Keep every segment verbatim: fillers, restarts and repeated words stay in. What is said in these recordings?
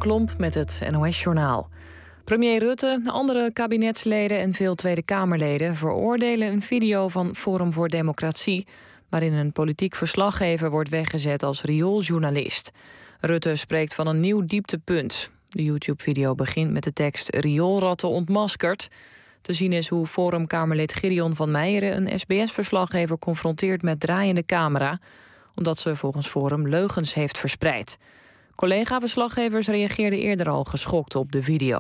Klomp met het N O S-journaal. Premier Rutte, andere kabinetsleden en veel Tweede Kamerleden veroordelen een video van Forum voor Democratie, waarin een politiek verslaggever wordt weggezet als riooljournalist. Rutte spreekt van een nieuw dieptepunt. De YouTube-video begint met de tekst "Rioolratten ontmaskerd". Te zien is hoe Forum-Kamerlid Gideon van Meijeren een S B S-verslaggever confronteert met draaiende camera, omdat ze volgens Forum leugens heeft verspreid. Collega-verslaggevers reageerden eerder al geschokt op de video.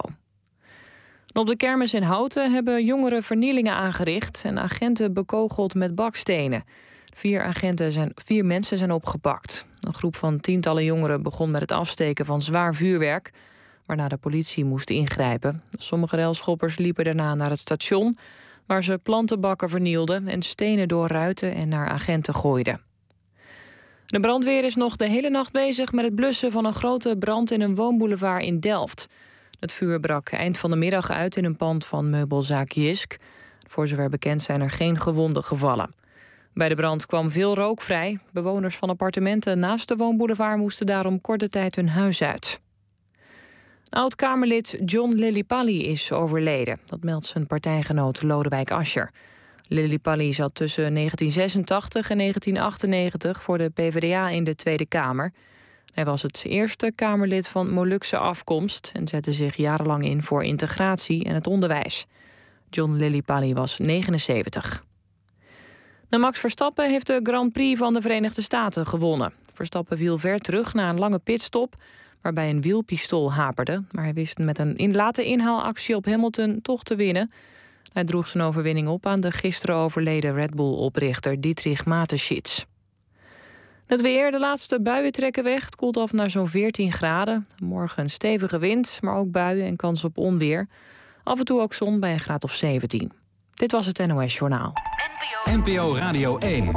Op de kermis in Houten hebben jongeren vernielingen aangericht en agenten bekogeld met bakstenen. Vier, agenten zijn, vier mensen zijn opgepakt. Een groep van tientallen jongeren begon met het afsteken van zwaar vuurwerk, waarna de politie moest ingrijpen. Sommige railschoppers liepen daarna naar het station, waar ze plantenbakken vernielden en stenen door ruiten en naar agenten gooiden. De brandweer is nog de hele nacht bezig met het blussen van een grote brand in een woonboulevard in Delft. Het vuur brak eind van de middag uit in een pand van meubelzaak Jisk. Voor zover bekend zijn er geen gewonden gevallen. Bij de brand kwam veel rook vrij. Bewoners van appartementen naast de woonboulevard moesten daarom korte tijd hun huis uit. Oud-Kamerlid John Lillipali is overleden. Dat meldt zijn partijgenoot Lodewijk Asscher. Lillipali zat tussen negentien zesentachtig en negentien achtennegentig voor de P v d A in de Tweede Kamer. Hij was het eerste Kamerlid van Molukse afkomst en zette zich jarenlang in voor integratie en het onderwijs. John Lillipali was negenenzeventig. De Max Verstappen heeft de Grand Prix van de Verenigde Staten gewonnen. Verstappen viel ver terug na een lange pitstop, waarbij een wielpistool haperde, maar hij wist met een in late inhaalactie op Hamilton toch te winnen. Hij droeg zijn overwinning op aan de gisteren overleden Red Bull-oprichter Dietrich Mateschitz. Het weer, de laatste buien trekken weg. Het koelt af naar zo'n veertien graden. Morgen een stevige wind, maar ook buien en kans op onweer. Af en toe ook zon bij een graad of zeventien. Dit was het N O S-journaal. N P O Radio één.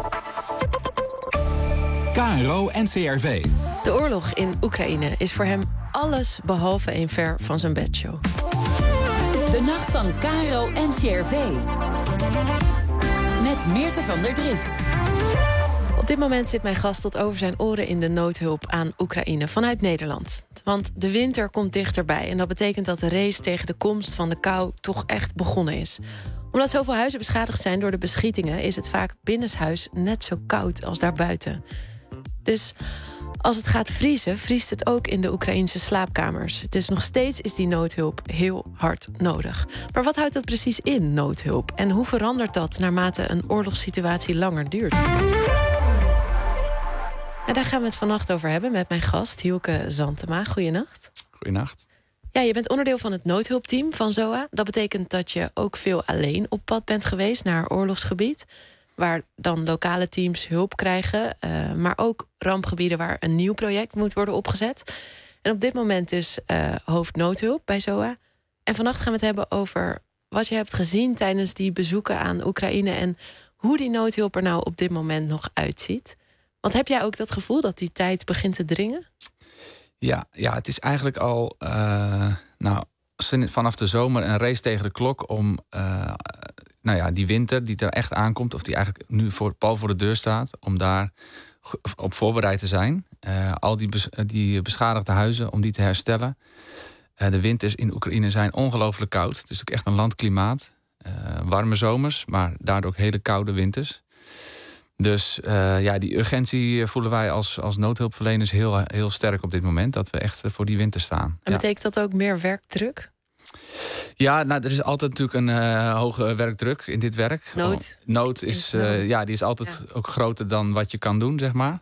K R O N C R V. De oorlog in Oekraïne is voor hem alles behalve een ver van zijn bedshow. De nacht van K R O N C R V. Met Meerte van der Drift. Op dit moment zit mijn gast tot over zijn oren in de noodhulp aan Oekraïne vanuit Nederland. Want de winter komt dichterbij en dat betekent dat de race tegen de komst van de kou toch echt begonnen is. Omdat zoveel huizen beschadigd zijn door de beschietingen is het vaak binnenshuis net zo koud als daarbuiten. Dus als het gaat vriezen, vriest het ook in de Oekraïnse slaapkamers. Dus nog steeds is die noodhulp heel hard nodig. Maar wat houdt dat precies in, noodhulp? En hoe verandert dat naarmate een oorlogssituatie langer duurt? En daar gaan we het vannacht over hebben met mijn gast, Hielke Zantema. Goeienacht. Goeienacht. Ja, je bent onderdeel van het noodhulpteam van Z O A. Dat betekent dat je ook veel alleen op pad bent geweest naar oorlogsgebied, waar dan lokale teams hulp krijgen, uh, maar ook rampgebieden waar een nieuw project moet worden opgezet. En op dit moment dus uh, hoofdnoodhulp bij Z O A. En vannacht gaan we het hebben over wat je hebt gezien tijdens die bezoeken aan Oekraïne en hoe die noodhulp er nou op dit moment nog uitziet. Want heb jij ook dat gevoel dat die tijd begint te dringen? Ja, ja het is eigenlijk al uh, nou, vanaf de zomer een race tegen de klok om uh, nou ja, die winter die er echt aankomt, of die eigenlijk nu voor, pal voor de deur staat, om daar op voorbereid te zijn. Uh, al die, bes, die beschadigde huizen, om die te herstellen. Uh, de winters in Oekraïne zijn ongelooflijk koud. Het is ook echt een landklimaat. Uh, warme zomers, maar daardoor ook hele koude winters. Dus uh, ja, die urgentie voelen wij als, als noodhulpverleners heel, heel sterk op dit moment. Dat we echt voor die winter staan. En betekent ja. dat ook meer werkdruk? Ja, nou, er is altijd natuurlijk een uh, hoge werkdruk in dit werk. Nood. Oh, nood is, uh, ja, die is altijd ja. ook groter dan wat je kan doen, zeg maar.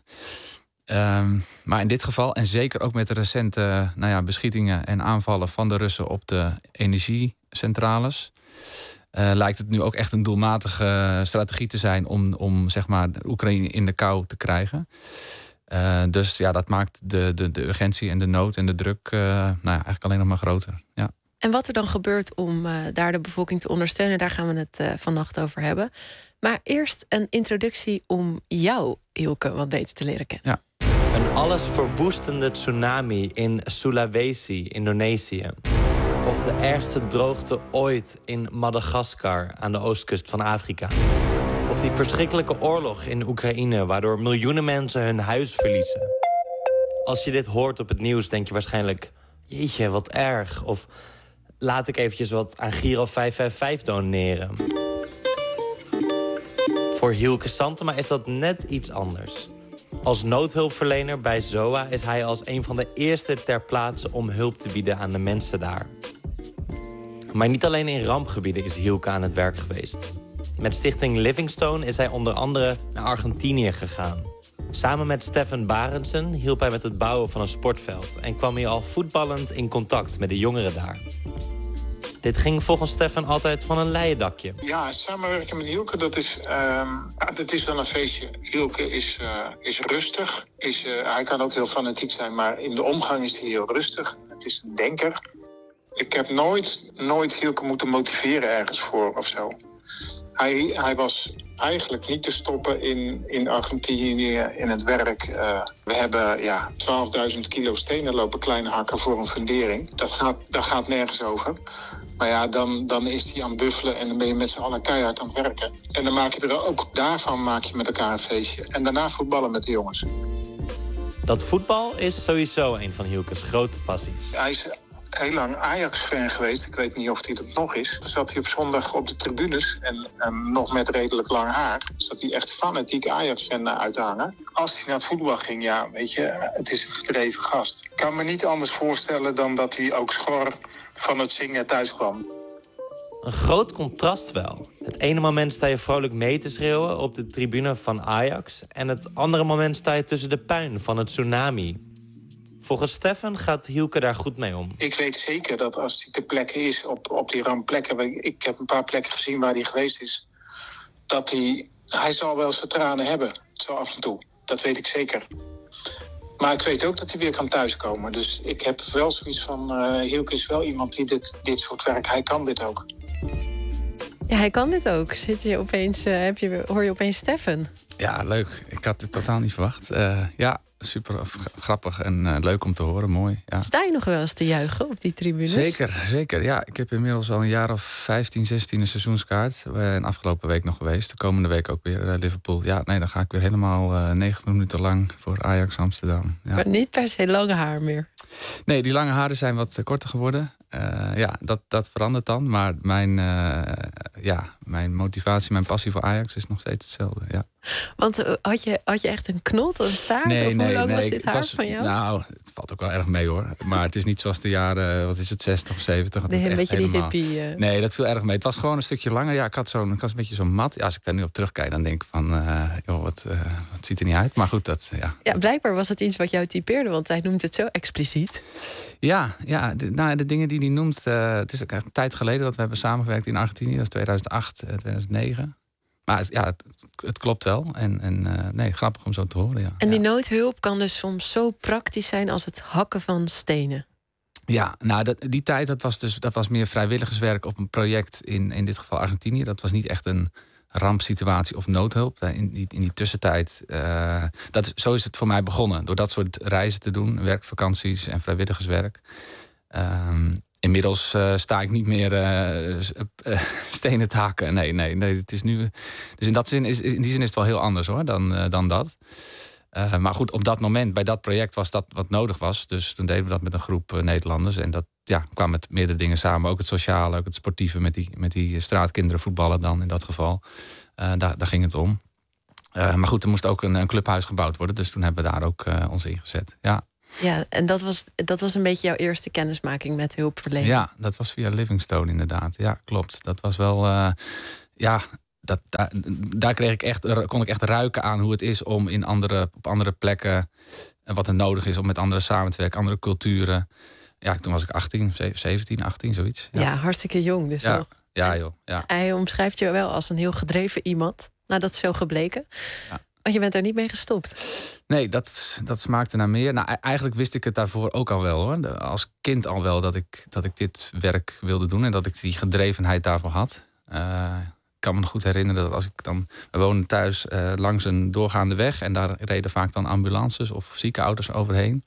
Um, maar in dit geval, en zeker ook met de recente uh, nou ja, beschietingen en aanvallen van de Russen op de energiecentrales, Uh, lijkt het nu ook echt een doelmatige strategie te zijn om, om zeg maar, Oekraïne in de kou te krijgen. Uh, dus ja, dat maakt de, de, de urgentie en de nood en de druk uh, nou ja, eigenlijk alleen nog maar groter. Ja. En wat er dan gebeurt om uh, daar de bevolking te ondersteunen, daar gaan we het uh, vannacht over hebben. Maar eerst een introductie om jou, Hielke, wat beter te leren kennen. Ja. Een allesverwoestende tsunami in Sulawesi, Indonesië. Of de ergste droogte ooit in Madagaskar aan de oostkust van Afrika. Of die verschrikkelijke oorlog in Oekraïne, waardoor miljoenen mensen hun huis verliezen. Als je dit hoort op het nieuws, denk je waarschijnlijk, jeetje, wat erg. Of laat ik eventjes wat aan Giro vijf vijf vijf doneren. Voor Hielke Santema is dat net iets anders. Als noodhulpverlener bij Z O A is hij als een van de eerste ter plaatse om hulp te bieden aan de mensen daar. Maar niet alleen in rampgebieden is Hielke aan het werk geweest. Met stichting Livingstone is hij onder andere naar Argentinië gegaan. Samen met Stefan Barendsen hielp hij met het bouwen van een sportveld en kwam hij al voetballend in contact met de jongeren daar. Dit ging volgens Stefan altijd van een leien dakje. Ja, samenwerken met Hielke, dat is, uh, ja, dat is wel een feestje. Hielke is, uh, is rustig. Is, uh, hij kan ook heel fanatiek zijn, maar in de omgang is hij heel rustig. Het is een denker. Ik heb nooit, nooit Hielke moeten motiveren ergens voor of zo. Hij, hij was eigenlijk niet te stoppen in, in Argentinië in het werk. Uh, we hebben ja, twaalfduizend kilo stenen lopen klein hakken voor een fundering. Dat gaat, dat gaat nergens over. Maar ja, dan, dan is hij aan het buffelen en dan ben je met z'n allen keihard aan het werken. En dan maak je er ook daarvan maak je met elkaar een feestje. En daarna voetballen met de jongens. Dat voetbal is sowieso een van Hielke's grote passies. Hij is heel lang Ajax-fan geweest. Ik weet niet of hij dat nog is. Dan zat hij op zondag op de tribunes en, en nog met redelijk lang haar. Zat hij echt fanatiek Ajax-fan uit te hangen. Als hij naar het voetbal ging, ja, weet je, het is een gedreven gast. Ik kan me niet anders voorstellen dan dat hij ook schor van het zingen thuis kwam. Een groot contrast wel. Het ene moment sta je vrolijk mee te schreeuwen op de tribune van Ajax en het andere moment sta je tussen de puin van het tsunami. Volgens Stefan gaat Hielke daar goed mee om. Ik weet zeker dat als hij ter plekke is op, op die rampplekken... ik heb een paar plekken gezien waar hij geweest is... dat hij... hij zal wel zijn tranen hebben, zo af en toe. Dat weet ik zeker. Maar ik weet ook dat hij weer kan thuiskomen. Dus ik heb wel zoiets van... Uh, Hielke is wel iemand die dit, dit soort werk... hij kan dit ook. Ja, hij kan dit ook. Zit je opeens, uh, heb je, hoor je opeens Stefan? Ja, leuk. Ik had dit totaal niet verwacht. Uh, ja, super grappig en uh, leuk om te horen. Mooi. Ja. Sta je nog wel eens te juichen op die tribunes? Zeker, zeker. Ja, ik heb inmiddels al een jaar of vijftien, zestien een seizoenskaart. En afgelopen week nog geweest. De komende week ook weer uh, Liverpool. Ja, nee, dan ga ik weer helemaal uh, negentig minuten lang voor Ajax Amsterdam. Ja. Maar niet per se lange haar meer? Nee, die lange haren zijn wat korter geworden. Uh, ja, dat, dat verandert dan. Maar mijn, uh, ja, mijn motivatie, mijn passie voor Ajax is nog steeds hetzelfde. Ja. Want uh, had, je, had je echt een knot, een staart? Nee, of nee, hoe lang nee, was dit haar was, van jou? Nou, het valt ook wel erg mee hoor. Maar het is niet zoals de jaren, wat is het, zestig of zeventig. Nee, een beetje helemaal... die hippie. Uh... Nee, dat viel erg mee. Het was gewoon een stukje langer. Ja, ik had, zo'n, ik had een beetje zo'n mat. Ja, als ik daar nu op terugkijk, dan denk ik van... Uh, joh, wat, uh, wat ziet er niet uit. Maar goed, dat... Ja. ja, blijkbaar was het iets wat jou typeerde. Want hij noemt het zo expliciet. Ja, ja de, nou, de dingen die hij noemt... Uh, het is ook echt een tijd geleden dat we hebben samengewerkt in Argentinië. Dat is tweeduizend acht, tweeduizend negen. Maar ja, het, het klopt wel. En, en uh, nee, grappig om zo te horen, ja. En die ja. noodhulp kan dus soms zo praktisch zijn als het hakken van stenen. Ja, nou, dat, die tijd dat was, dus, dat was meer vrijwilligerswerk op een project in, in dit geval Argentinië. Dat was niet echt een rampsituatie of noodhulp. In die, in die tussentijd, uh, dat, zo is het voor mij begonnen. Door dat soort reizen te doen, werkvakanties en vrijwilligerswerk. Um, Inmiddels uh, sta ik niet meer uh, uh, stenen te hakken. Nee, nee, nee. Het is nu. Dus in, dat zin is, in die zin is het wel heel anders hoor, dan, uh, dan dat. Uh, maar goed, op dat moment, bij dat project was dat wat nodig was. Dus toen deden we dat met een groep uh, Nederlanders. En dat ja, kwam met meerdere dingen samen. Ook het sociale, ook het sportieve met die, met die straatkinderen voetballen dan in dat geval. Uh, daar, daar ging het om. Uh, maar goed, er moest ook een, een clubhuis gebouwd worden. Dus toen hebben we daar ook uh, ons ingezet. Ja. Ja, en dat was, dat was een beetje jouw eerste kennismaking met hulpverlening. Ja, dat was via Livingstone inderdaad. Ja, klopt. Dat was wel... Uh, ja, dat, daar, daar kreeg ik echt, kon ik echt ruiken aan hoe het is om in andere, op andere plekken... wat er nodig is om met anderen samen te werken, andere culturen. Ja, toen was ik achttien, zeventien, achttien, zoiets. Ja, ja hartstikke jong dus ja. nog. Ja, joh. Ja. Hij omschrijft je wel als een heel gedreven iemand. Nou, dat is zo gebleken. Ja. Want je bent er niet mee gestopt. Nee, dat, dat smaakte naar meer. Nou, eigenlijk wist ik het daarvoor ook al wel hoor. Als kind al wel dat ik, dat ik dit werk wilde doen. En dat ik die gedrevenheid daarvoor had. Uh, ik kan me nog goed herinneren dat als ik dan... We woonden thuis uh, langs een doorgaande weg. En daar reden vaak dan ambulances of ziekenauto's overheen.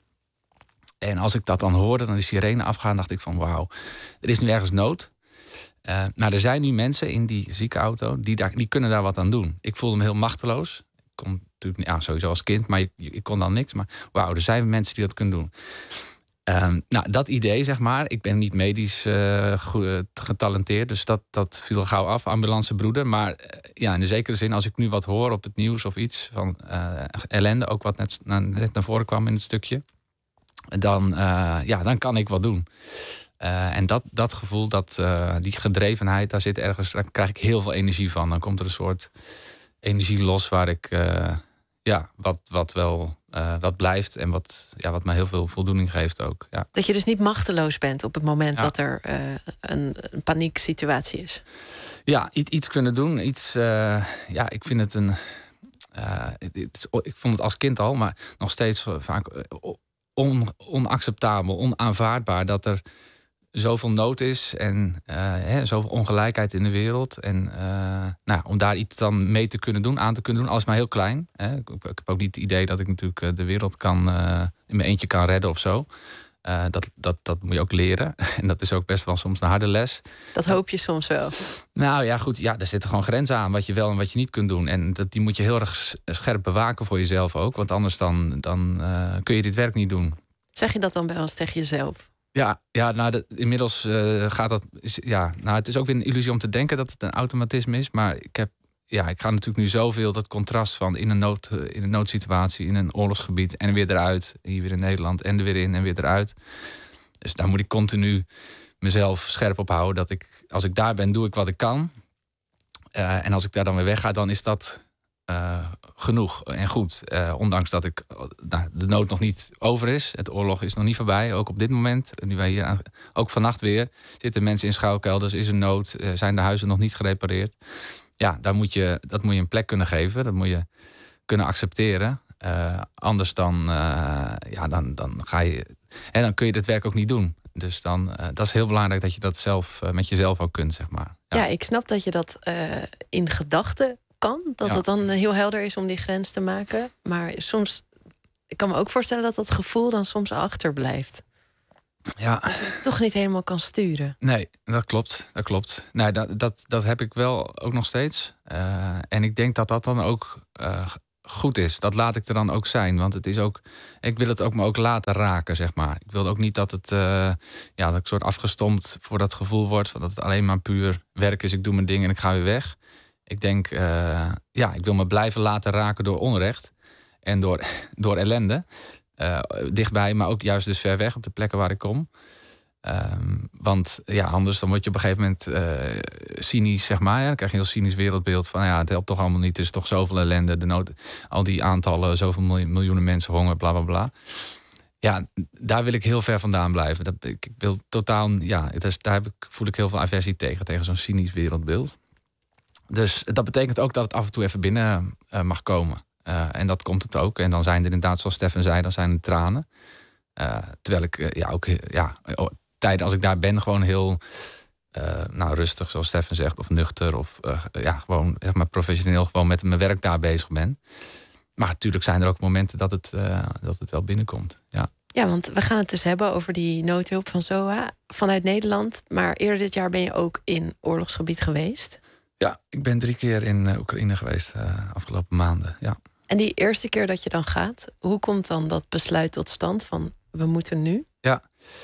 En als ik dat dan hoorde, dan die sirene afgaan, dacht ik van wauw. Er is nu ergens nood. Uh, nou, er zijn nu mensen in die ziekenauto die, daar, die kunnen daar wat aan doen. Ik voelde me heel machteloos. Ik kon natuurlijk ja, sowieso als kind, maar ik, ik kon dan niks. Maar wauw, er zijn mensen die dat kunnen doen. Um, nou, dat idee, zeg maar. Ik ben niet medisch uh, getalenteerd, dus dat, dat viel gauw af, ambulancebroeder. Maar uh, ja, in de zekere zin, als ik nu wat hoor op het nieuws of iets van uh, ellende, ook wat net, net naar voren kwam in het stukje, dan, uh, ja, dan kan ik wat doen. Uh, en dat, dat gevoel, dat, uh, die gedrevenheid, daar zit ergens, daar krijg ik heel veel energie van. Dan komt er een soort energie los waar ik, uh, ja, wat, wat wel, uh, wat blijft en wat, ja, wat mij heel veel voldoening geeft ook. Ja. Dat je dus niet machteloos bent op het moment ja. dat er uh, een, een panieksituatie is. Ja, iets, iets kunnen doen. Iets, uh, ja, ik vind het een, uh, het, het is, ik vond het als kind al, maar nog steeds vaak on, onacceptabel, onaanvaardbaar dat er zoveel nood is en uh, hè, zoveel ongelijkheid in de wereld. En uh, nou, om daar iets dan mee te kunnen doen, aan te kunnen doen, al is maar heel klein. Hè. Ik, ik heb ook niet het idee dat ik natuurlijk de wereld kan uh, in mijn eentje kan redden of zo. Uh, dat, dat, dat moet je ook leren. En dat is ook best wel soms een harde les. Dat hoop je soms wel. Nou ja, goed. Ja, er zitten gewoon grenzen aan wat je wel en wat je niet kunt doen. En dat, die moet je heel erg scherp bewaken voor jezelf ook. Want anders dan, dan uh, kun je dit werk niet doen. Zeg je dat dan bij ons tegen jezelf? Ja, ja nou, de, inmiddels uh, gaat dat. Is, ja, nou, het is ook weer een illusie om te denken dat het een automatisme is. Maar ik heb, ja, ik ga natuurlijk nu zoveel dat contrast van in een, nood, in een noodsituatie, in een oorlogsgebied en weer eruit. Hier weer in Nederland en er weer in en weer eruit. Dus daar moet ik continu mezelf scherp op houden. Dat ik, als ik daar ben, doe ik wat ik kan. Uh, en als ik daar dan weer wegga, dan is dat uh, genoeg en goed. Uh, ondanks dat ik, nou, de nood nog niet over is. Het oorlog is nog niet voorbij, ook op dit moment. Nu wij hier aan, ook vannacht weer zitten mensen in schuilkelders, is er nood, uh, zijn de huizen nog niet gerepareerd. Ja, daar moet je, dat moet je een plek kunnen geven. Dat moet je kunnen accepteren. Uh, anders dan, uh, ja, dan, dan ga je. En dan kun je dit werk ook niet doen. Dus dan, uh, dat is heel belangrijk dat je dat zelf uh, met jezelf ook kunt, zeg maar. Ja, ja ik snap dat je dat uh, in gedachten kan. Dat ja. het dan heel helder is om die grens te maken. Maar soms, ik kan me ook voorstellen dat dat gevoel dan soms achterblijft. Ja. Dat je toch niet helemaal kan sturen. Nee, dat klopt. Dat klopt. Nee, dat, dat, dat heb ik wel ook nog steeds. Uh, en ik denk dat dat dan ook uh, goed is. Dat laat ik er dan ook zijn. Want het is ook. Ik wil het ook me ook laten raken, zeg maar. Ik wil ook niet dat het. Uh, ja, dat ik soort afgestompt voor dat gevoel wordt. Dat het alleen maar puur werk is. Ik doe mijn ding en ik ga weer weg. Ik denk, uh, ja, ik wil me blijven laten raken door onrecht. En door, door ellende. Uh, dichtbij, maar ook juist dus ver weg op de plekken waar ik kom. Um, want ja, anders dan word je op een gegeven moment uh, cynisch, zeg maar. Ja. Dan krijg je een heel cynisch wereldbeeld van, ja, het helpt toch allemaal niet. Er is toch zoveel ellende, de nood, al die aantallen, zoveel miljoen, miljoenen mensen honger, bla bla bla. Ja, daar wil ik heel ver vandaan blijven. Dat, ik, ik wil totaal, ja, het is, daar heb ik, voel ik heel veel aversie tegen, tegen zo'n cynisch wereldbeeld. Dus dat betekent ook dat het af en toe even binnen uh, mag komen. Uh, en dat komt het ook. En dan zijn er inderdaad, zoals Stefan zei, dan zijn er tranen. Uh, terwijl ik uh, ja, ook ja, tijden als ik daar ben gewoon heel uh, nou, rustig, zoals Stefan zegt, of nuchter, of uh, ja, gewoon zeg maar, professioneel gewoon met mijn werk daar bezig ben. Maar natuurlijk zijn er ook momenten dat het, uh, dat het wel binnenkomt. Ja. Ja, want we gaan het dus hebben over die noodhulp van Z O A vanuit Nederland. Maar eerder dit jaar ben je ook in oorlogsgebied geweest. Ja, ik ben drie keer in uh, Oekraïne geweest uh, afgelopen maanden. Ja. En die eerste keer dat je dan gaat, hoe komt dan dat besluit tot stand van we moeten nu? Ja,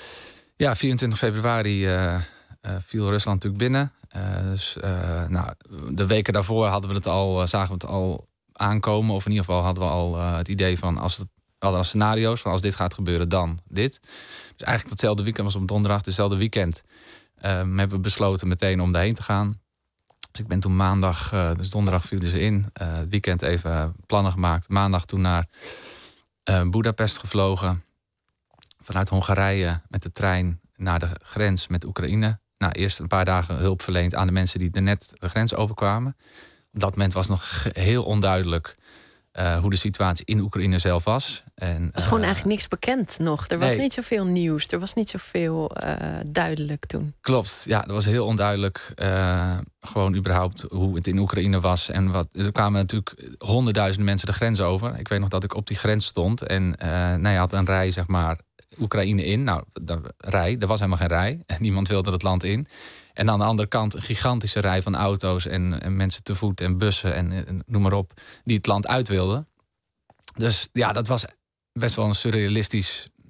ja vierentwintig februari uh, uh, viel Rusland natuurlijk binnen. Uh, dus uh, nou, de weken daarvoor hadden we het al, uh, zagen we het al aankomen. Of in ieder geval hadden we al uh, het idee van als het we hadden al scenario's van als dit gaat gebeuren, dan dit. Dus eigenlijk datzelfde weekend was op donderdag, hetzelfde weekend. Uh, hebben we besloten meteen om daarheen te gaan. Dus ik ben toen maandag, uh, dus donderdag vielen ze in. Uh, het weekend even plannen gemaakt. Maandag toen naar uh, Boedapest gevlogen. Vanuit Hongarije met de trein naar de grens met Oekraïne. Nou, eerst een paar dagen hulp verleend aan de mensen die er net de grens overkwamen. Op dat moment was nog heel onduidelijk uh, hoe de situatie in Oekraïne zelf was. En, er was gewoon uh, eigenlijk niks bekend nog. Er was nee. niet zoveel nieuws. Er was niet zoveel uh, duidelijk toen. Klopt, ja, dat was heel onduidelijk. Uh, gewoon überhaupt hoe het in Oekraïne was. En wat, er kwamen natuurlijk honderdduizenden mensen de grens over. Ik weet nog dat ik op die grens stond. En uh, nou, je had een rij, zeg maar, Oekraïne in. Nou, de rij, er was helemaal geen rij. Niemand wilde het land in. En aan de andere kant een gigantische rij van auto's en, en mensen te voet en bussen en, en noem maar op, die het land uit wilden. Dus ja, dat was best wel een surrealistisch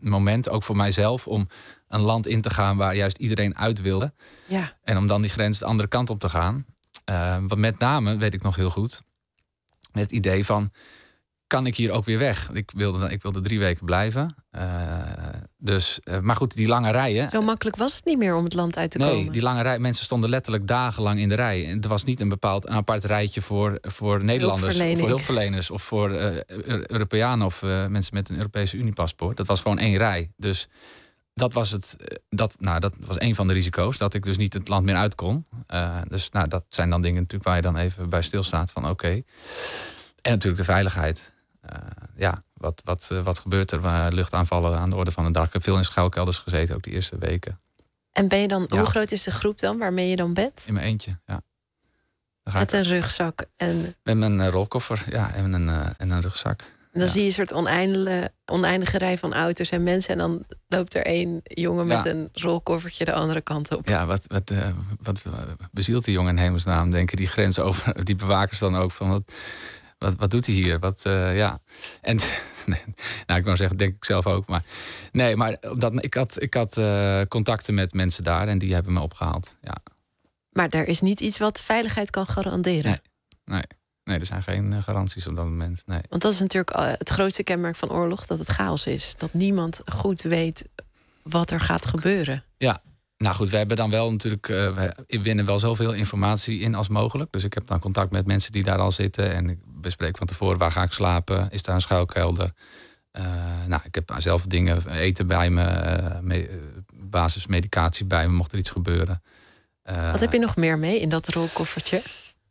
moment, ook voor mijzelf, om een land in te gaan waar juist iedereen uit wilde. Ja. En om dan die grens de andere kant op te gaan. Uh, wat met name, weet ik nog heel goed, met het idee van, kan ik hier ook weer weg? Ik wilde, ik wilde drie weken blijven. Uh, dus, uh, maar goed, die lange rijen. Zo makkelijk was het niet meer om het land uit te nee, komen. Nee, die lange rij. Mensen stonden letterlijk dagenlang in de rij. En er was niet een bepaald een apart rijtje voor, voor Nederlanders, of voor hulpverleners of voor uh, Europeanen of uh, mensen met een Europese Uniepaspoort. Dat was gewoon één rij. Dus dat was het. Dat, nou, dat was een van de risico's, dat ik dus niet het land meer uit kon. Uh, dus nou, dat zijn dan dingen natuurlijk waar je dan even bij stilstaat van oké. Okay. En natuurlijk de veiligheid. Uh, ja, wat, wat, uh, wat gebeurt er? Uh, luchtaanvallen aan de orde van de dag. Ik heb veel in schuilkelders gezeten, ook die eerste weken. En ben je dan, ja. hoe groot is de groep dan waarmee je dan bent? In mijn eentje, ja. Met een rugzak en. Met mijn uh, rolkoffer, ja, en een, uh, en een rugzak. En dan ja. zie je een soort oneindige, oneindige rij van auto's en mensen. En dan loopt er één jongen met ja. een rolkoffertje de andere kant op. Ja, wat, wat, uh, wat bezielt die jongen in hemelsnaam? Denken die grens over, die bewakers dan ook van wat. Wat, wat doet hij hier? Wat, uh, ja. En nee, nou, ik wou zeggen, denk ik zelf ook. Maar nee, maar omdat ik had, ik had uh, contacten met mensen daar en die hebben me opgehaald. Ja. Maar er is niet iets wat veiligheid kan garanderen. Nee, nee, nee er zijn geen uh, garanties op dat moment. Nee. Want dat is natuurlijk uh, het grootste kenmerk van oorlog, dat het chaos is. Dat niemand goed weet wat er gaat gebeuren. Ja. Nou goed, we hebben dan wel natuurlijk, uh, we winnen wel zoveel informatie in als mogelijk. Dus ik heb dan contact met mensen die daar al zitten. En ik bespreek van tevoren, waar ga ik slapen? Is daar een schuilkelder? Uh, nou, ik heb zelf dingen, eten bij me, uh, me, uh, basismedicatie bij me, mocht er iets gebeuren. Uh, Wat heb je nog meer mee in dat rolkoffertje?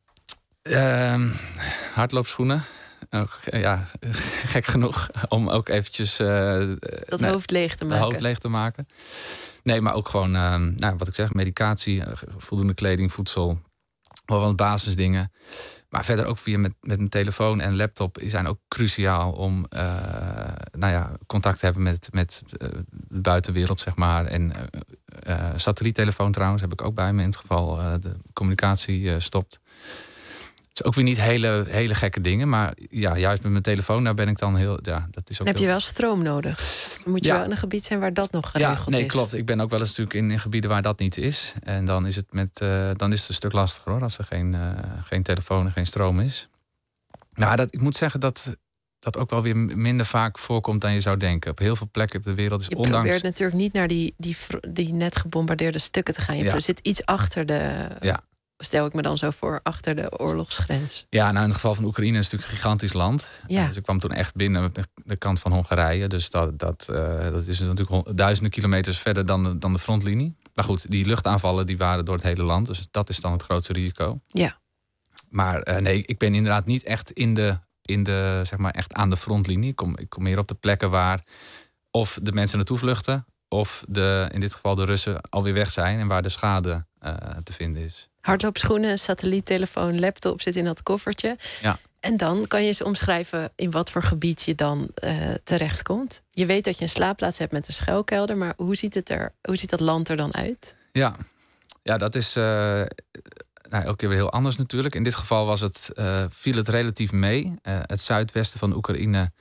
Uh, hardloopschoenen. Uh, ja, gek genoeg. Om ook eventjes Uh, dat nee, hoofd leeg te maken. hoofd leeg te maken. Nee, maar ook gewoon, uh, nou, wat ik zeg, medicatie, voldoende kleding, voedsel. Wel wat basisdingen. Maar verder ook via met, met mijn telefoon en laptop zijn ook cruciaal om uh, nou ja, contact te hebben met, met de buitenwereld, zeg maar. En uh, uh, satelliettelefoon trouwens heb ik ook bij me in het geval uh, de communicatie uh, stopt. Het is ook weer niet hele, hele gekke dingen. Maar ja, juist met mijn telefoon, daar ben ik dan heel. Ja, dat is ook dan heb heel... je wel stroom nodig. Dan moet je ja. wel in een gebied zijn waar dat nog geregeld ja, nee, is. klopt. Ik ben ook wel eens natuurlijk in, in gebieden waar dat niet is. En dan is het, met, uh, dan is het een stuk lastiger hoor, als er geen, uh, geen telefoon en geen stroom is. Nou, dat, ik moet zeggen dat dat ook wel weer minder vaak voorkomt dan je zou denken. Op heel veel plekken op de wereld is je ondanks. Je probeert natuurlijk niet naar die, die, die net gebombardeerde stukken te gaan. Je ja. zit iets achter de. Ja. Stel ik me dan zo voor, achter de oorlogsgrens. Ja, nou in het geval van Oekraïne is het natuurlijk een gigantisch land. Ja. Dus ik kwam toen echt binnen op de, de kant van Hongarije. Dus dat, dat, uh, dat is natuurlijk duizenden kilometers verder dan de, dan de frontlinie. Maar goed, die luchtaanvallen die waren door het hele land. Dus dat is dan het grootste risico. Ja. Maar uh, nee, ik ben inderdaad niet echt in de, in de zeg maar echt aan de frontlinie. Ik kom, ik kom meer op de plekken waar of de mensen naartoe vluchten, of de, in dit geval de Russen alweer weg zijn en waar de schade uh, te vinden is. Hardloopschoenen, satelliettelefoon, laptop zit in dat koffertje. Ja. En dan kan je eens omschrijven in wat voor gebied je dan uh, terechtkomt. Je weet dat je een slaapplaats hebt met een schuilkelder, maar hoe ziet het er, hoe ziet dat land er dan uit? Ja, ja dat is uh, nou, elke keer weer heel anders natuurlijk. In dit geval was het, uh, viel het relatief mee. Uh, het zuidwesten van Oekraïne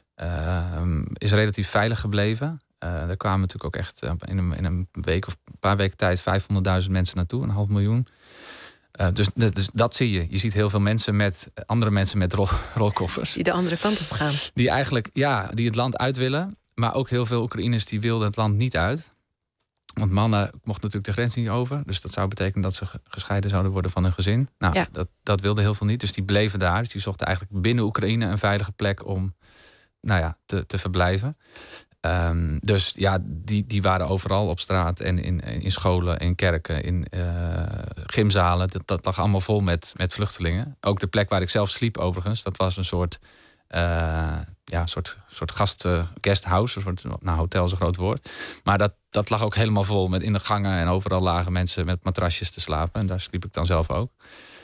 uh, is relatief veilig gebleven. Uh, daar kwamen natuurlijk ook echt uh, in, een, in een week of een paar weken tijd vijfhonderdduizend mensen naartoe, een half miljoen. Uh, dus, dus dat zie je. Je ziet heel veel mensen met andere mensen met rol, rolkoffers. Die de andere kant op gaan. Die eigenlijk, ja, die het land uit willen. Maar ook heel veel Oekraïners die wilden het land niet uit. Want mannen mochten natuurlijk de grens niet over. Dus dat zou betekenen dat ze gescheiden zouden worden van hun gezin. Nou, ja. dat, dat wilden heel veel niet. Dus die bleven daar. Dus die zochten eigenlijk binnen Oekraïne een veilige plek om nou ja, te, te verblijven. Um, dus ja, die, die waren overal op straat en in, in scholen, in kerken, in uh, gymzalen. Dat, dat lag allemaal vol met, met vluchtelingen. Ook de plek waar ik zelf sliep overigens, dat was een soort, uh, ja, soort, soort gast, uh, guesthouse, een soort, nou, hotel is een groot woord. Maar dat, dat lag ook helemaal vol met in de gangen en overal lagen mensen met matrasjes te slapen. En daar sliep ik dan zelf ook.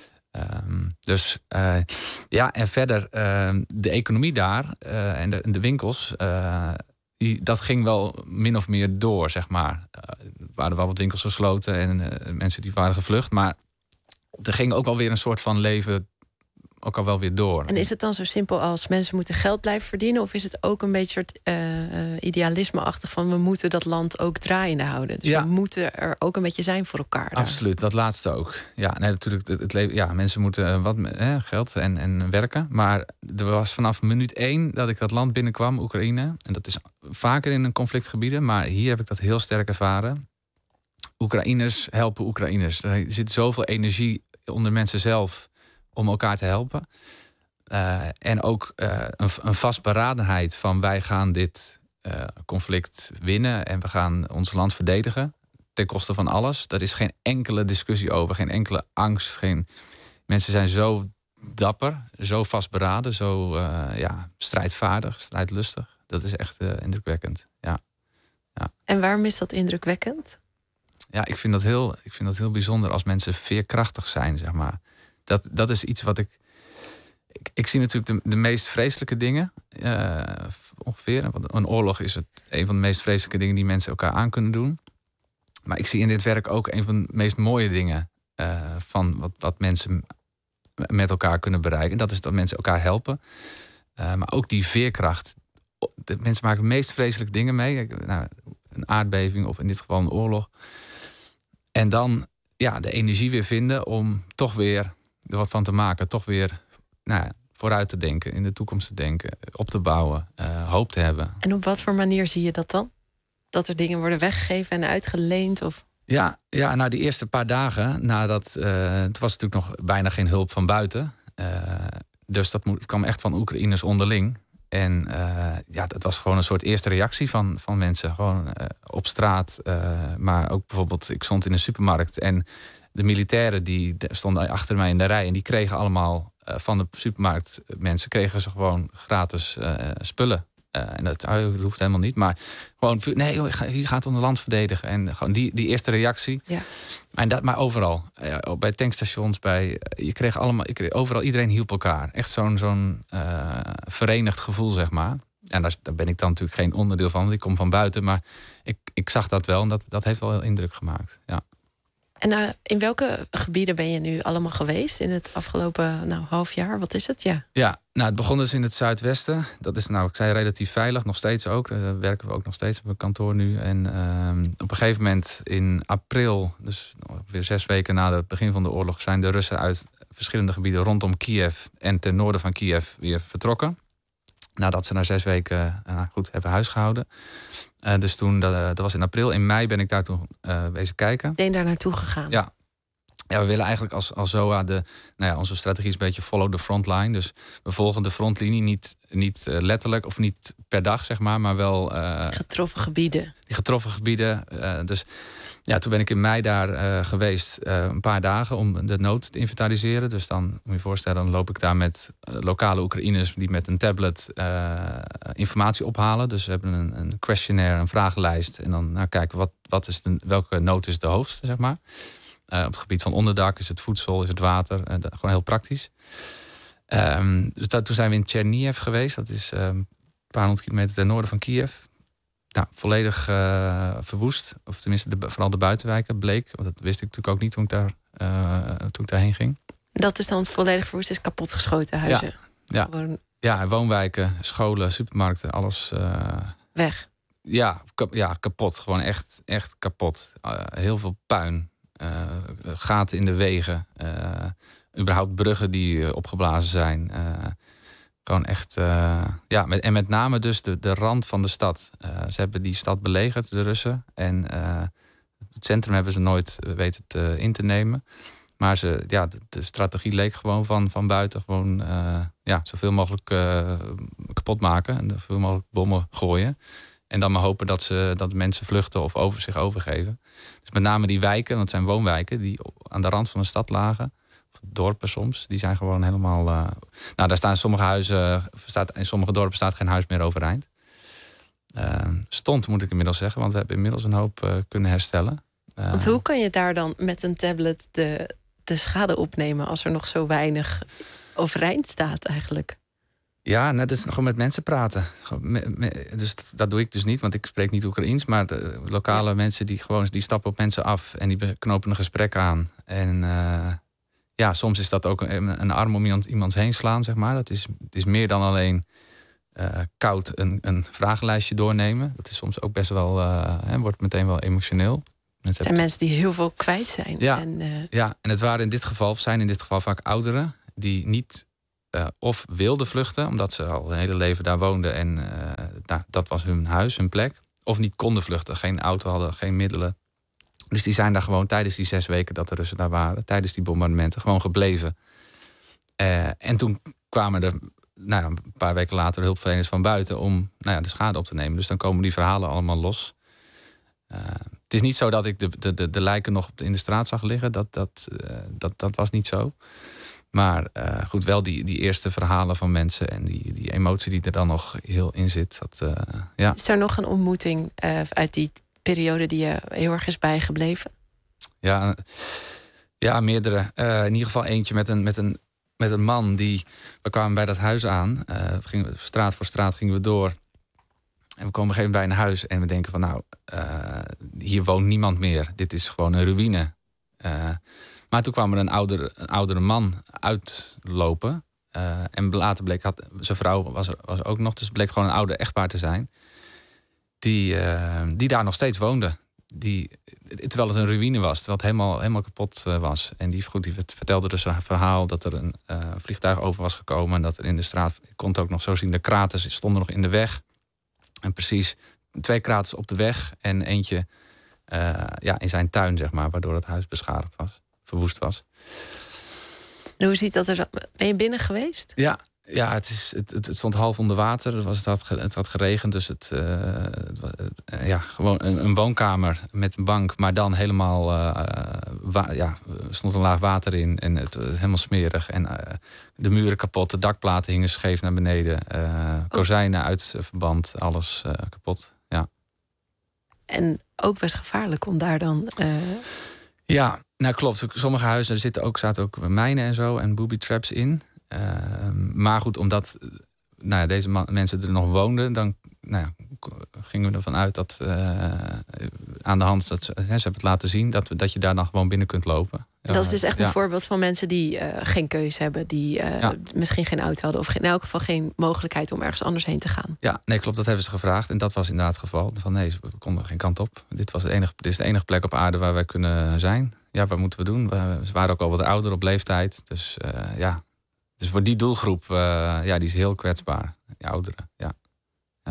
Um, dus uh, ja, en verder uh, de economie daar uh, en, de, en de winkels. Uh, Die, dat ging wel min of meer door, zeg maar. Uh, er waren wel wat winkels gesloten en uh, mensen die waren gevlucht. Maar er ging ook wel weer een soort van leven ook al wel weer door. En is het dan zo simpel als mensen moeten geld blijven verdienen? Of is het ook een beetje soort uh, idealisme-achtig van we moeten dat land ook draaiende houden? Dus ja. we moeten er ook een beetje zijn voor elkaar. Daar. Absoluut, dat laatste ook. Ja, nee, natuurlijk, het, het leven, ja, mensen moeten wat hè, geld en, en werken. Maar er was vanaf minuut één dat ik dat land binnenkwam, Oekraïne. En dat is vaker in een conflictgebieden, maar hier heb ik dat heel sterk ervaren. Oekraïners helpen Oekraïners. Er zit zoveel energie onder mensen zelf om elkaar te helpen. Uh, en ook uh, een, een vastberadenheid van wij gaan dit uh, conflict winnen en we gaan ons land verdedigen ten koste van alles. Daar is geen enkele discussie over, geen enkele angst. Geen... Mensen zijn zo dapper, zo vastberaden, zo uh, ja, strijdvaardig, strijdlustig. Dat is echt uh, indrukwekkend. Ja. Ja. En waarom is dat indrukwekkend? Ja, ik vind dat heel, ik vind dat heel bijzonder als mensen veerkrachtig zijn, zeg maar. Dat, dat is iets wat ik... Ik, ik zie natuurlijk de, de meest vreselijke dingen, uh, ongeveer. Want een oorlog is het een van de meest vreselijke dingen die mensen elkaar aan kunnen doen. Maar ik zie in dit werk ook een van de meest mooie dingen uh, van wat, wat mensen met elkaar kunnen bereiken. Dat is dat mensen elkaar helpen. Uh, maar ook die veerkracht. De mensen maken de meest vreselijke dingen mee. Nou, een aardbeving of in dit geval een oorlog. En dan ja, de energie weer vinden om toch weer er wat van te maken. Toch weer nou ja, vooruit te denken, in de toekomst te denken, op te bouwen, uh, hoop te hebben. En op wat voor manier zie je dat dan? Dat er dingen worden weggegeven en uitgeleend? Of... Ja, ja, nou die eerste paar dagen nadat... Uh, het was natuurlijk nog bijna geen hulp van buiten. Uh, dus dat moet, kwam echt van Oekraïners onderling. En uh, ja, dat was gewoon een soort eerste reactie van, van mensen. Gewoon uh, op straat. Uh, maar ook bijvoorbeeld, ik stond in een supermarkt. En de militairen die stonden achter mij in de rij. En die kregen allemaal uh, van de supermarkt mensen... kregen ze gewoon gratis uh, spullen. Uh, en dat, uh, dat hoeft helemaal niet. Maar gewoon, nee, joh, hier gaat ons land verdedigen. En gewoon die, die eerste reactie. Ja. En dat, maar overal. Uh, bij tankstations, bij, uh, je kreeg allemaal, je kreeg, overal, iedereen hielp elkaar. Echt zo'n zo'n uh, verenigd gevoel, zeg maar. En daar, daar ben ik dan natuurlijk geen onderdeel van. Want ik kom van buiten. Maar ik, ik zag dat wel. En dat, dat heeft wel heel indruk gemaakt. Ja. En uh, in welke gebieden ben je nu allemaal geweest in het afgelopen nou, half jaar? Wat is het? Ja, ja nou, het begon dus in het zuidwesten. Dat is, nou, ik zei relatief veilig, nog steeds ook. Daar werken we ook nog steeds op een kantoor nu. En uh, op een gegeven moment in april, dus ongeveer zes weken na het begin van de oorlog, zijn de Russen uit verschillende gebieden rondom Kiev en ten noorden van Kiev weer vertrokken. Nadat ze na zes weken uh, goed hebben huisgehouden. Uh, dus toen, dat, dat was in april. In mei ben ik daar toen uh, bezig kijken. Ben je daar naartoe gegaan? Ja. Ja, we willen eigenlijk als, als Z O A... De, nou ja, onze strategie is een beetje follow the frontline. Dus we volgen de frontlinie niet, niet uh, letterlijk of niet per dag, zeg maar. Maar wel... Uh, getroffen gebieden. Die getroffen gebieden. Uh, dus ja, toen ben ik in mei daar uh, geweest. Uh, een paar dagen om de nood te inventariseren. Dus dan moet je je voorstellen, dan loop ik daar met uh, lokale Oekraïners die met een tablet uh, informatie ophalen. Dus we hebben een, een questionnaire, een vragenlijst. En dan nou, kijken wat, wat is de, welke nood is de hoogste, zeg maar. Uh, op het gebied van onderdak, is het voedsel, is het water. Uh, dat, gewoon heel praktisch. Um, dus dat, toen zijn we in Chernihiv geweest. Dat is um, een paar honderd kilometer ten noorden van Kiev. Nou, volledig uh, verwoest. Of tenminste, de, vooral de buitenwijken bleek. Want dat wist ik natuurlijk ook niet toen ik, daar, uh, toen ik daarheen ging. Dat is dan volledig verwoest, is kapotgeschoten huizen? Ja, ja. Gewoon... ja, woonwijken, scholen, supermarkten, alles... Uh, weg? Ja, kap, ja, kapot. Gewoon echt, echt kapot. Uh, heel veel puin. Uh, gaten in de wegen. Uh, überhaupt bruggen die uh, opgeblazen zijn. Uh, gewoon echt... Uh, ja, met, en met name dus de, de rand van de stad. Uh, ze hebben die stad belegerd, de Russen. En uh, het centrum hebben ze nooit weten te, in te nemen. Maar ze, ja, de, de strategie leek gewoon van, van buiten... gewoon uh, ja, zoveel mogelijk uh, kapot maken. En zoveel mogelijk bommen gooien. En dan maar hopen dat, ze, dat de mensen vluchten of over zich overgeven. Dus met name die wijken, want het zijn woonwijken... die aan de rand van de stad lagen. Of dorpen soms, die zijn gewoon helemaal... Uh, nou, daar staan sommige huizen... Staat, in sommige dorpen staat geen huis meer overeind. Uh, stond, moet ik inmiddels zeggen. Want we hebben inmiddels een hoop uh, kunnen herstellen. Uh, want hoe kan je daar dan met een tablet de, de schade opnemen... als er nog zo weinig overeind staat eigenlijk? Ja, net is gewoon met mensen praten. Dus dat doe ik dus niet, want ik spreek niet Oekraïens. Maar de lokale ja. mensen die gewoon die stappen op mensen af en die knopen een gesprek aan. En uh, ja, soms is dat ook een, een arm om iemand, iemands heen slaan, zeg maar. Dat is, het is meer dan alleen uh, koud een, een vragenlijstje doornemen. Dat is soms ook best wel, uh, hè, wordt meteen wel emotioneel. Het zijn mensen die heel veel kwijt zijn. Ja, en, uh... ja, en het waren in dit geval, zijn in dit geval vaak ouderen die niet uh, of wilden vluchten, omdat ze al hun hele leven daar woonden en uh, nou, dat was hun huis, hun plek. Of niet konden vluchten, geen auto hadden, geen middelen. Dus die zijn daar gewoon tijdens die zes weken dat de Russen daar waren, tijdens die bombardementen, gewoon gebleven. Uh, en toen kwamen er nou ja, een paar weken later hulpverleners van buiten om nou ja, de schade op te nemen. Dus dan komen die verhalen allemaal los. Uh, het is niet zo dat ik de, de, de, de lijken nog in de straat zag liggen. Dat, dat, uh, dat, dat was niet zo. Maar uh, goed, wel die, die eerste verhalen van mensen en die, die emotie die er dan nog heel in zit. Dat, uh, ja. Is er nog een ontmoeting uh, uit die periode die je heel erg is bijgebleven? Ja, ja meerdere. Uh, in ieder geval eentje met een, met, een, met een man die... We kwamen bij dat huis aan. Uh, we gingen, straat voor straat gingen we door. En we komen op een gegeven moment bij een huis en we denken van nou, uh, hier woont niemand meer. Dit is gewoon een ruïne. Uh, maar toen kwam er een, ouder, een oudere man uitlopen. Uh, en later bleek, had, zijn vrouw was er, was er ook nog, dus het bleek gewoon een ouder echtpaar te zijn. Die, uh, die daar nog steeds woonde. Die, terwijl het een ruïne was, terwijl het helemaal, helemaal kapot uh, was. En die, goed, die vertelde dus een verhaal dat er een uh, vliegtuig over was gekomen. En dat er in de straat, ik kon het ook nog zo zien, de kraters stonden nog in de weg. En precies twee kraters op de weg en eentje uh, ja, in zijn tuin, zeg maar, waardoor het huis beschadigd was, verwoest was. En hoe ziet dat er? Ben je binnen geweest? Ja, ja het, is, het, het, het stond half onder water. Het, was, het, had, het had geregend, dus het, uh, het was, uh, ja, gewoon een, een woonkamer met een bank, maar dan helemaal, uh, wa- ja, er stond een laag water in en het was helemaal smerig. En uh, de muren kapot, de dakplaten hingen scheef naar beneden, uh, kozijnen uit verband, alles uh, kapot. Ja. En ook best gevaarlijk om daar dan. Uh... Ja, nou klopt. Sommige huizen er zitten ook, zaten ook mijnen en zo en booby traps in. Uh, maar goed, omdat nou ja, deze man, mensen er nog woonden, dan nou ja, gingen we ervan uit dat uh, aan de hand dat ze, hè, ze hebben het laten zien, dat, dat je daar dan gewoon binnen kunt lopen. Dat is dus echt ja. een voorbeeld van mensen die uh, geen keus hebben, die uh, ja. misschien geen auto hadden of in elk geval geen mogelijkheid om ergens anders heen te gaan. Ja, nee, klopt. Dat hebben ze gevraagd en dat was inderdaad het geval. Van nee, we konden geen kant op. Dit was de enige, dit is de enige plek op aarde waar wij kunnen zijn. Ja, wat moeten we doen? We, ze waren ook al wat ouder op leeftijd, dus uh, ja. Dus voor die doelgroep, uh, ja, die is heel kwetsbaar. Die ouderen, ja. ja.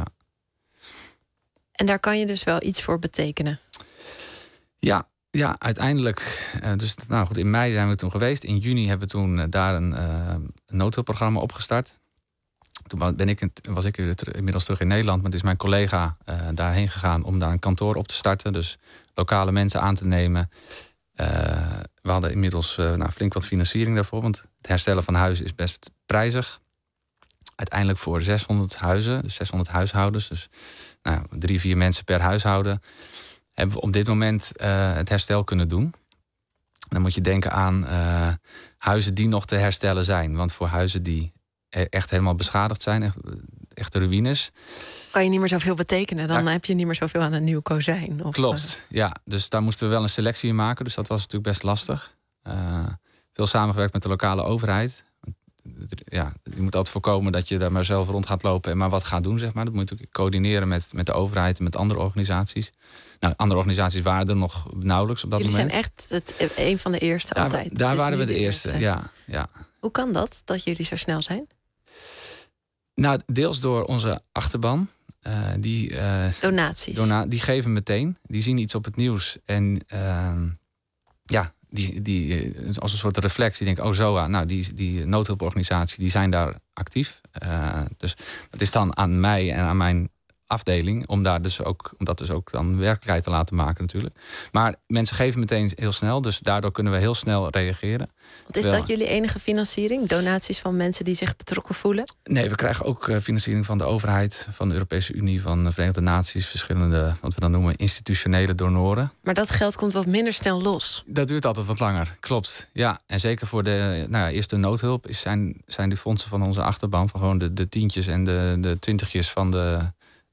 En daar kan je dus wel iets voor betekenen? Ja, ja uiteindelijk. Uh, dus nou goed, in mei zijn we toen geweest. In juni hebben we toen uh, daar een, uh, een noodhulpprogramma opgestart. Toen ben ik, was ik inmiddels terug in Nederland. Maar het is mijn collega uh, daarheen gegaan om daar een kantoor op te starten. Dus lokale mensen aan te nemen. Uh, we hadden inmiddels uh, nou, flink wat financiering daarvoor. Want het herstellen van huizen is best prijzig. Uiteindelijk voor zeshonderd huizen, dus zeshonderd huishoudens. Dus nou, drie, vier mensen per huishouden. Hebben we op dit moment uh, het herstel kunnen doen. Dan moet je denken aan uh, huizen die nog te herstellen zijn. Want voor huizen die echt helemaal beschadigd zijn, echt, echte ruïnes, kan je niet meer zoveel betekenen. Dan ja. heb je niet meer zoveel aan een nieuw kozijn. Of, Klopt, uh... ja. Dus daar moesten we wel een selectie in maken. Dus dat was natuurlijk best lastig. Uh, veel samengewerkt met de lokale overheid. Ja, je moet altijd voorkomen dat je daar maar zelf rond gaat lopen en maar wat gaat doen, zeg maar. Dat moet je natuurlijk coördineren met, met de overheid en met andere organisaties. Nou, andere organisaties waren er nog nauwelijks op dat Jullie moment. Zijn echt het, een van de eerste daar, altijd. Daar waren we de, de eerste, eerste. Ja, ja. Hoe kan dat, dat jullie zo snel zijn? Nou, deels door onze achterban. Uh, die, uh, Donaties. Dona- die geven meteen. Die zien iets op het nieuws. En uh, ja, die, die, als een soort reflex. Die denken, oh zo, nou, die, die noodhulporganisatie, die zijn daar actief. Uh, dus dat is dan aan mij en aan mijn afdeling om daar dus ook, om dat dus ook dan werkelijkheid te laten maken natuurlijk. Maar mensen geven meteen heel snel, dus daardoor kunnen we heel snel reageren. Wat is Terwijl... dat jullie enige financiering? Donaties van mensen die zich betrokken voelen? Nee, we krijgen ook financiering van de overheid, van de Europese Unie, van de Verenigde Naties, verschillende, wat we dan noemen, institutionele donoren. Maar dat geld komt wat minder snel los. Dat duurt altijd wat langer, klopt. Ja, en zeker voor de nou ja, eerste noodhulp is, zijn, zijn die fondsen van onze achterban, van gewoon de, de tientjes en de, de twintigjes van de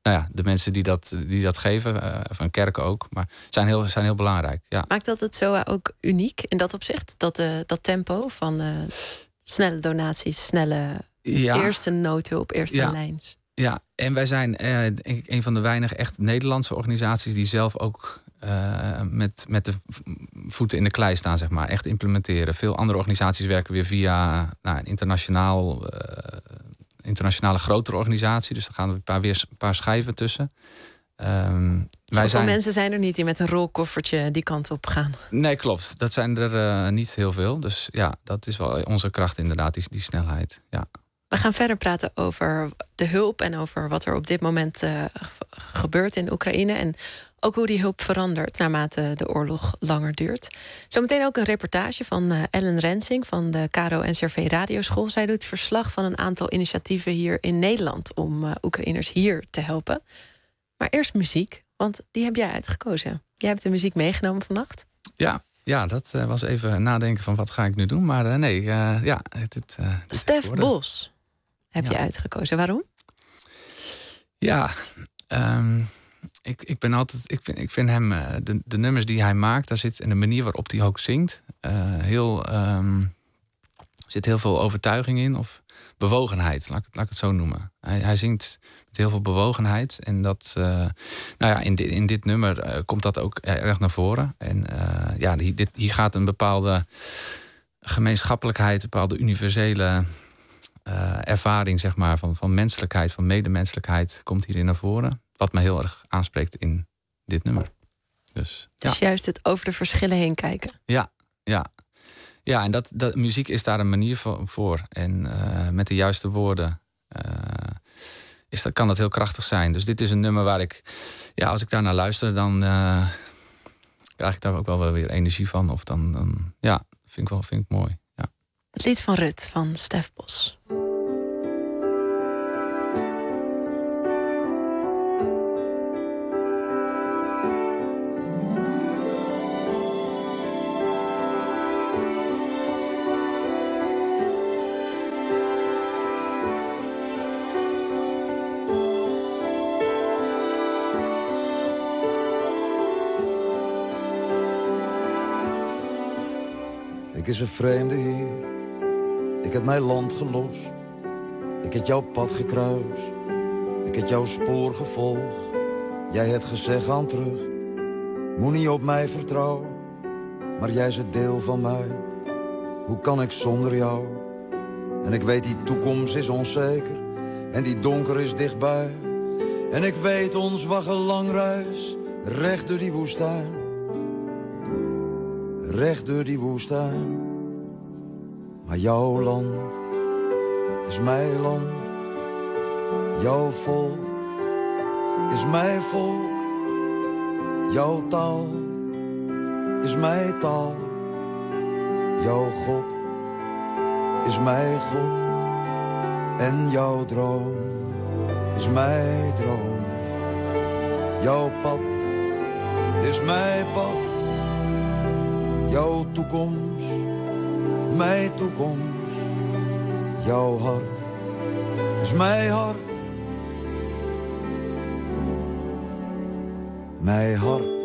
nou ja, de mensen die dat, die dat geven, uh, van kerken ook, maar zijn heel, zijn heel belangrijk. Ja. Maakt dat het S O A ook uniek in dat opzicht? Dat, uh, dat tempo van uh, snelle donaties, snelle ja. eerste noodhulp, eerste ja. lijns. Ja, en wij zijn uh, denk ik een van de weinige echt Nederlandse organisaties die zelf ook uh, met, met de voeten in de klei staan, zeg maar, echt implementeren. Veel andere organisaties werken weer via nou, een internationaal, uh, internationale grotere organisatie. Dus daar gaan er een paar, weer een paar schijven tussen. Um, Zoveel zijn... mensen zijn er niet die met een rolkoffertje die kant op gaan. Nee, klopt. Dat zijn er uh, niet heel veel. Dus ja, dat is wel onze kracht inderdaad, die, die snelheid. Ja. We gaan verder praten over de hulp en over wat er op dit moment uh, gebeurt in Oekraïne. En ook hoe die hulp verandert naarmate de oorlog langer duurt. Zometeen ook een reportage van uh, Ellen Rensing van de K R O N C R V Radioschool. Zij doet verslag van een aantal initiatieven hier in Nederland om uh, Oekraïners hier te helpen. Maar eerst muziek, want die heb jij uitgekozen. Jij hebt de muziek meegenomen vannacht. Ja. Ja, dat uh, was even nadenken van wat ga ik nu doen. Maar uh, nee, uh, ja. Dit, uh, dit Stef Bos heb ja. je uitgekozen. Waarom? Ja, um, ik, ik ben altijd. Ik vind, ik vind hem, uh, de, de nummers die hij maakt, daar zit en de manier waarop hij ook zingt, uh, heel, um, zit heel veel overtuiging in of bewogenheid, laat ik, laat ik het zo noemen. Hij, hij zingt met heel veel bewogenheid en dat, uh, nou ja, in dit, in dit nummer uh, komt dat ook erg naar voren. En uh, ja, die, dit, hier gaat een bepaalde gemeenschappelijkheid, een bepaalde universele uh, ervaring, zeg maar, van, van menselijkheid, van medemenselijkheid, komt hierin naar voren. Wat me heel erg aanspreekt in dit nummer. Dus, dus ja. juist het over de verschillen heen kijken. Ja, ja. Ja, en dat, dat, muziek is daar een manier voor. En uh, met de juiste woorden uh, is dat, kan dat heel krachtig zijn. Dus dit is een nummer waar ik, ja, als ik daar naar luister, dan uh, krijg ik daar ook wel weer energie van. Of dan, dan ja, vind ik wel vind ik mooi. Ja. Het lied van Rut van Stef Bos. Ik is een vreemde hier, ik heb mijn land gelost. Ik heb jouw pad gekruist, ik heb jouw spoor gevolgd. Jij hebt gezegd aan terug, moet niet op mij vertrouwen. Maar jij is het deel van mij, hoe kan ik zonder jou? En ik weet die toekomst is onzeker, en die donker is dichtbij. En ik weet ons wacht een lang reis, recht door die woestijn. Recht door die woestijn. Maar jouw land is mijn land. Jouw volk is mijn volk. Jouw taal is mijn taal. Jouw God is mijn God. En jouw droom is mijn droom. Jouw pad is mijn pad. Jouw toekomst, mijn toekomst. Jouw hart is mijn hart. Mijn hart.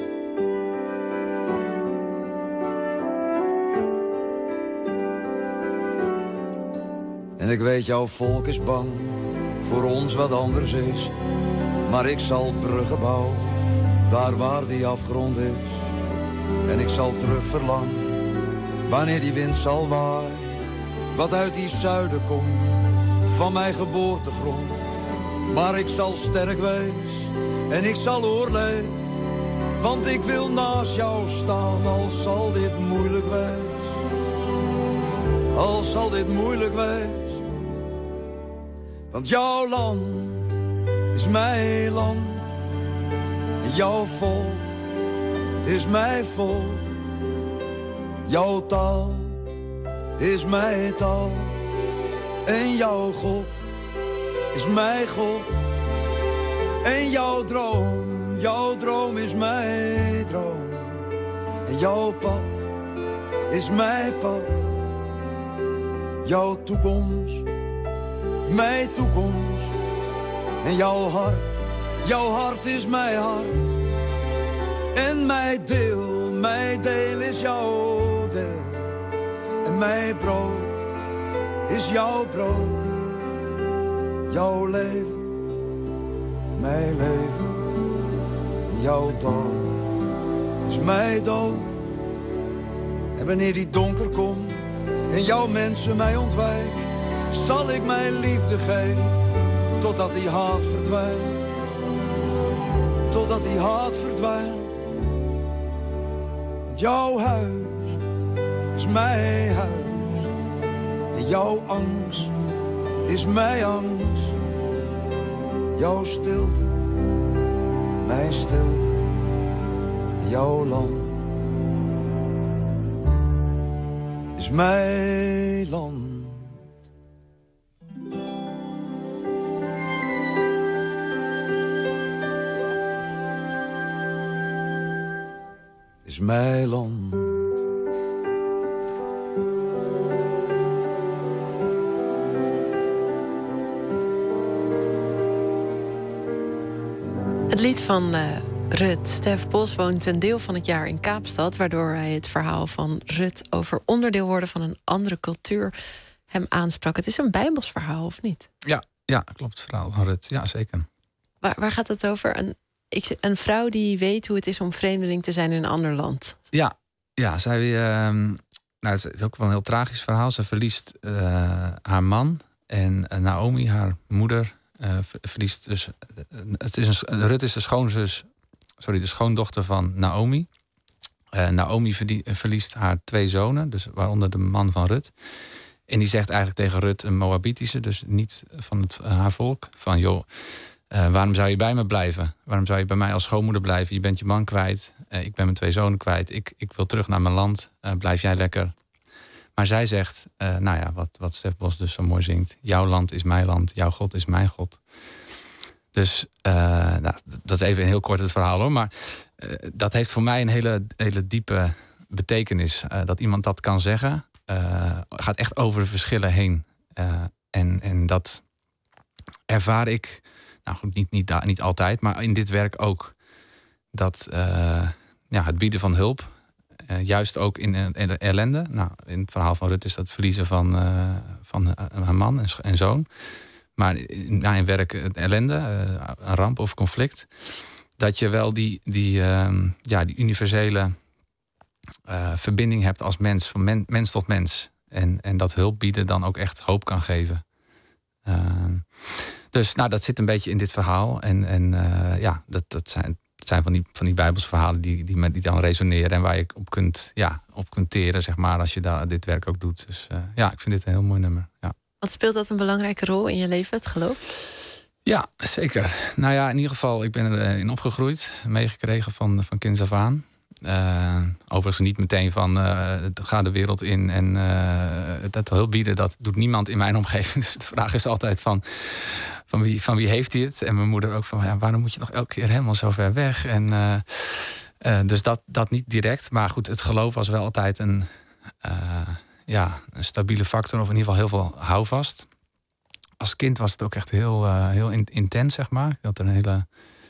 En ik weet jouw volk is bang voor ons wat anders is. Maar ik zal bruggen bouwen, daar waar die afgrond is. En ik zal terug verlangen, wanneer die wind zal waaien. Wat uit die zuiden komt, van mijn geboortegrond. Maar ik zal sterk wees, en ik zal oorleven. Want ik wil naast jou staan, al zal dit moeilijk wees. Al zal dit moeilijk wees. Want jouw land is mijn land. En jouw volk is mijn volk. Jouw taal is mijn taal. En jouw God is mijn God. En jouw droom, jouw droom is mijn droom. En jouw pad is mijn pad. Jouw toekomst, mijn toekomst. En jouw hart Jouw hart is mijn hart. En mijn deel, mijn deel is jouw deel. En mijn brood is jouw brood. Jouw leven, mijn leven. Jouw dood is mijn dood. En wanneer die donker komt en jouw mensen mij ontwijken, zal ik mijn liefde geven totdat die haat verdwijnt. Totdat die haat verdwijnt. Want jouw huis is mijn huis. En jouw angst is mijn angst. Jouw stilte, mijn stilte. En jouw land is mijn land. Is mijn land. Het lied van uh, Rut. Stef Bos woont een deel van het jaar in Kaapstad, waardoor hij het verhaal van Rut over onderdeel worden van een andere cultuur hem aansprak. Het is een Bijbels verhaal, of niet? Ja, ja, klopt, het verhaal van Rut. Ja, zeker. Waar, waar gaat het over? Een, ik, een vrouw die weet hoe het is om vreemdeling te zijn in een ander land. Ja, ja zij, uh, nou, het is ook wel een heel tragisch verhaal. Ze verliest uh, haar man en uh, Naomi, haar moeder, uh, verliest dus. Uh, het is een, Rut is de schoonzus, sorry, de schoondochter van Naomi. Uh, Naomi verdie, verliest haar twee zonen, dus waaronder de man van Rut. En die zegt eigenlijk tegen Rut, een Moabitische, dus niet van het, uh, haar volk, van joh, uh, waarom zou je bij me blijven? Waarom zou je bij mij als schoonmoeder blijven? Je bent je man kwijt, uh, ik ben mijn twee zonen kwijt, ik, ik wil terug naar mijn land, uh, blijf jij lekker. Maar zij zegt, uh, nou ja, wat, wat Stef Bos dus zo mooi zingt, jouw land is mijn land, jouw God is mijn God. Dus uh, nou, dat is even heel kort het verhaal hoor, maar uh, dat heeft voor mij een hele, hele diepe betekenis. Uh, dat iemand dat kan zeggen, uh, gaat echt over de verschillen heen. Uh, en, en dat ervaar ik, nou goed, niet, niet, niet altijd, maar in dit werk ook. Dat uh, ja, het bieden van hulp, uh, juist ook in, in ellende. Nou, in het verhaal van Rut is dat het verliezen van, uh, van haar man en, en zoon. Maar in, nou, in werk ellende, uh, een ramp of conflict, dat je wel die, die, uh, ja, die universele uh, verbinding hebt als mens, van men, mens tot mens. En, en dat hulp bieden dan ook echt hoop kan geven. Uh, dus nou, dat zit een beetje in dit verhaal. En, en uh, ja, dat, dat zijn, dat zijn van die, van die Bijbelse verhalen die, die, die dan resoneren en waar je op kunt, ja, op kunt teren, zeg maar, als je daar dit werk ook doet. Dus uh, ja, ik vind dit een heel mooi nummer. Ja. Wat speelt dat een belangrijke rol in je leven, het geloof? Ja, zeker. Nou ja, in ieder geval, ik ben erin opgegroeid, meegekregen van, van kinds af aan. Uh, overigens niet meteen van uh, ga de wereld in en uh, dat hulp bieden, dat doet niemand in mijn omgeving. Dus de vraag is altijd van, van, wie, van wie heeft hij het? En mijn moeder ook van, ja, waarom moet je nog elke keer helemaal zo ver weg? En, uh, uh, dus dat, dat niet direct. Maar goed, het geloof was wel altijd een, uh, ja, een stabiele factor, of in ieder geval heel veel houvast. Als kind was het ook echt heel, uh, heel intens, zeg maar. Ik had er een hele,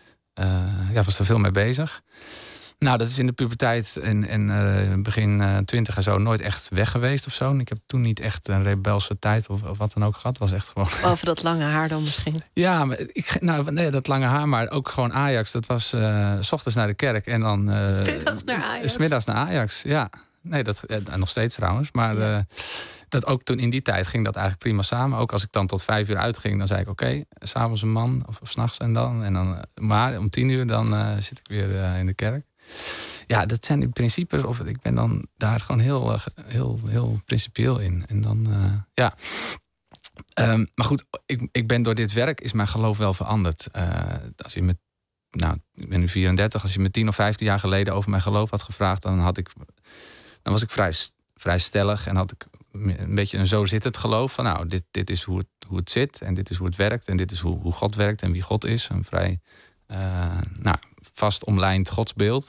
uh, ja, was er veel mee bezig. Nou, dat is in de puberteit en, en uh, begin uh, twintig en zo nooit echt weg geweest of zo. En ik heb toen niet echt een rebelse tijd of, of wat dan ook gehad. Was echt gewoon. Behalve dat lange haar dan misschien. Ja, maar ik, nou, nee, dat lange haar, maar ook gewoon Ajax. Dat was uh, 's ochtends naar de kerk en dan. Uh, 's middags naar Ajax. 's middags naar Ajax, ja. Nee, dat uh, nog steeds trouwens. Maar ja. uh, dat ook toen in die tijd ging dat eigenlijk prima samen. Ook als ik dan tot vijf uur uitging, dan zei ik oké, okay, 's avonds een man of, of 's nachts en dan. En dan uh, maar om tien uur dan uh, zit ik weer uh, in de kerk. Ja, dat zijn die principes. Of ik ben dan daar gewoon heel, uh, heel, heel principieel in. En dan, uh, ja. Um, maar goed, ik, ik ben door dit werk is mijn geloof wel veranderd. Uh, als je me, nou, ik ben nu vierendertig. Als je me tien of vijftien jaar geleden over mijn geloof had gevraagd, dan had ik, dan was ik vrij, vrij stellig en had ik een beetje een zo zit het geloof van, nou, dit, dit is hoe het, hoe het zit en dit is hoe het werkt en dit is hoe, hoe God werkt en wie God is. Een vrij, uh, nou, vast omlijnd godsbeeld.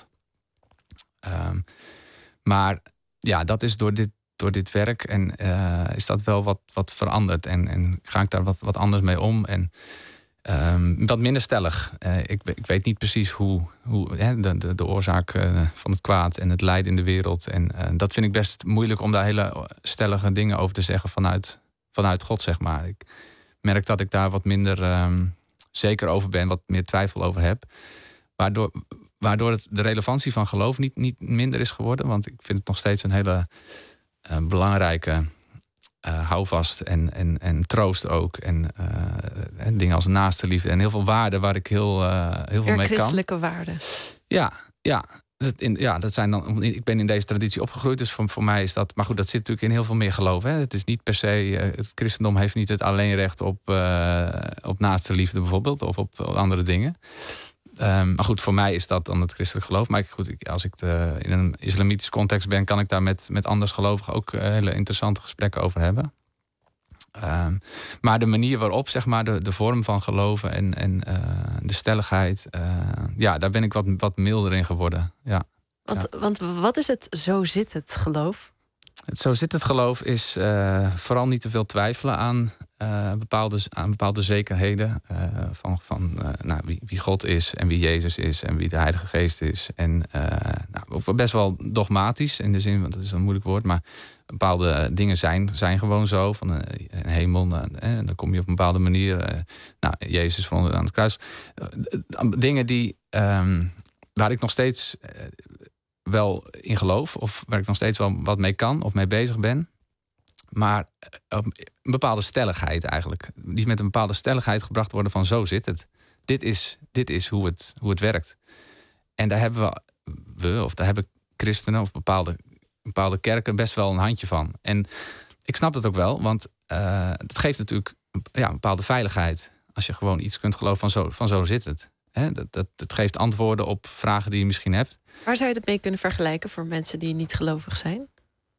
Um, maar ja, dat is door dit, door dit werk en uh, is dat wel wat, wat veranderd. En, en ga ik daar wat, wat anders mee om. En Um, wat minder stellig. Uh, ik, ik weet niet precies hoe, hoe hè, de, de, de oorzaak uh, van het kwaad en het lijden in de wereld. En uh, dat vind ik best moeilijk om daar hele stellige dingen over te zeggen vanuit, vanuit God, zeg maar. Ik merk dat ik daar wat minder um, zeker over ben, wat meer twijfel over heb. Waardoor, waardoor het, de relevantie van geloof niet, niet minder is geworden. Want ik vind het nog steeds een hele uh, belangrijke uh, houvast en, en, en troost ook. En, uh, en dingen als naaste liefde en heel veel waarden waar ik heel, uh, heel veel mee kan. Christelijke waarden. Ja, ja. Dat, in, ja, dat zijn dan, ik ben in deze traditie opgegroeid, dus voor, voor mij is dat... Maar goed, dat zit natuurlijk in heel veel meer geloof. Hè. Het is niet per se... Uh, het christendom heeft niet het alleenrecht op, uh, op naaste liefde bijvoorbeeld, of op, op andere dingen. Um, maar goed, voor mij is dat dan het christelijk geloof. Maar goed, ik, als ik de, in een islamitische context ben, kan ik daar met, met andersgelovigen ook uh, hele interessante gesprekken over hebben. Um, maar de manier waarop, zeg maar, de, de vorm van geloven en, en uh, de stelligheid, uh, ja, daar ben ik wat, wat milder in geworden. Ja. Want, ja. want wat is het zo zit het geloof? Het zo zit het geloof is uh, vooral niet te veel twijfelen aan, uh, bepaalde, aan bepaalde zekerheden. Uh, van van uh, nou, wie, wie God is en wie Jezus is en wie de Heilige Geest is. En uh, nou, ook best wel dogmatisch in de zin, want dat is een moeilijk woord, maar bepaalde dingen zijn, zijn gewoon zo. Van een, een hemel, uh, en dan kom je op een bepaalde manier. Uh, nou, Jezus van aan het kruis. Uh, dingen die, um, waar ik nog steeds Uh, wel in geloof, of waar ik nog steeds wel wat mee kan of mee bezig ben. Maar een bepaalde stelligheid eigenlijk. Die met een bepaalde stelligheid gebracht worden van zo zit het. Dit is, dit is hoe, het, hoe het werkt. En daar hebben we, we, of daar hebben christenen of bepaalde, bepaalde kerken best wel een handje van. En ik snap dat ook wel, want uh, het geeft natuurlijk ja, een bepaalde veiligheid. Als je gewoon iets kunt geloven van zo, van zo zit het. He, dat, dat, dat geeft antwoorden op vragen die je misschien hebt. Waar zou je dat mee kunnen vergelijken voor mensen die niet gelovig zijn?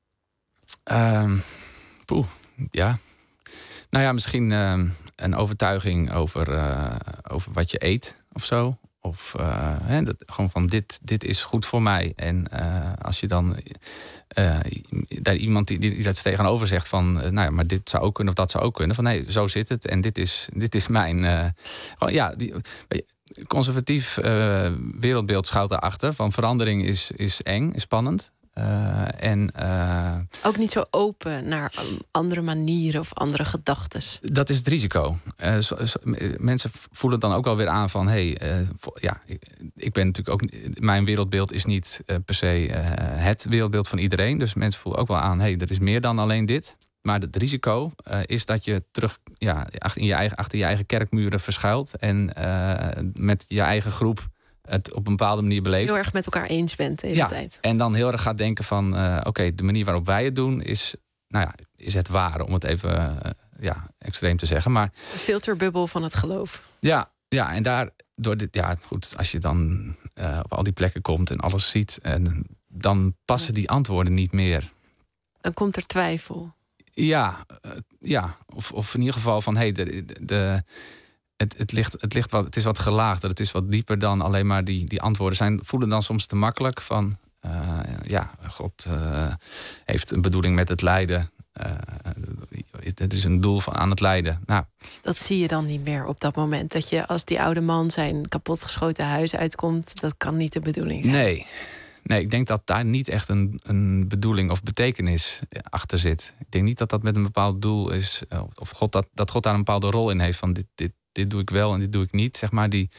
Um, poeh, ja. Nou ja, misschien um, een overtuiging over, uh, over wat je eet of zo. Of uh, hè, dat, gewoon van dit, dit is goed voor mij. En uh, als je dan uh, daar iemand die, die dat tegenover zegt van uh, nou ja, maar dit zou ook kunnen of dat zou ook kunnen. Van nee, zo zit het en dit is, dit is mijn. Uh, gewoon, ja, die, conservatief uh, wereldbeeld schuilt daarachter. Van verandering is, is eng, is spannend. Uh, en, uh, ook niet zo open naar andere manieren of andere gedachtes. Dat is het risico. Uh, so, so, mensen voelen dan ook wel weer aan van hé, hey, uh, ja, ik, ik ben natuurlijk ook. Mijn wereldbeeld is niet uh, per se uh, het wereldbeeld van iedereen. Dus mensen voelen ook wel aan, hé, hey, er is meer dan alleen dit. Maar het risico uh, is dat je terug ja, achter, in je eigen, achter je eigen kerkmuren verschuilt en uh, met je eigen groep het op een bepaalde manier beleeft. Heel erg met elkaar eens bent de hele ja, tijd. En dan heel erg gaat denken van uh, oké, okay, de manier waarop wij het doen is, nou ja, is het ware, om het even uh, ja, extreem te zeggen. Maar de filterbubbel van het geloof. Ja, ja, en daar door dit, ja, goed, als je dan uh, op al die plekken komt en alles ziet, en dan passen die antwoorden niet meer. Dan komt er twijfel. Ja, uh, ja. Of, of in ieder geval van hé, hey, de, de, de Het, het, ligt, het, ligt wat, het is wat gelaagder, het is wat dieper dan alleen maar die, die antwoorden zijn. Voelen dan soms te makkelijk van uh, ja, God uh, heeft een bedoeling met het lijden. Uh, er is een doel van, aan het lijden. Nou, dat zie je dan niet meer op dat moment. Dat je als die oude man zijn kapotgeschoten huis uitkomt, dat kan niet de bedoeling zijn. Nee, nee, ik denk dat daar niet echt een, een bedoeling of betekenis achter zit. Ik denk niet dat dat met een bepaald doel is, of God dat, dat God daar een bepaalde rol in heeft van dit, dit Dit doe ik wel en dit doe ik niet. Zeg maar die,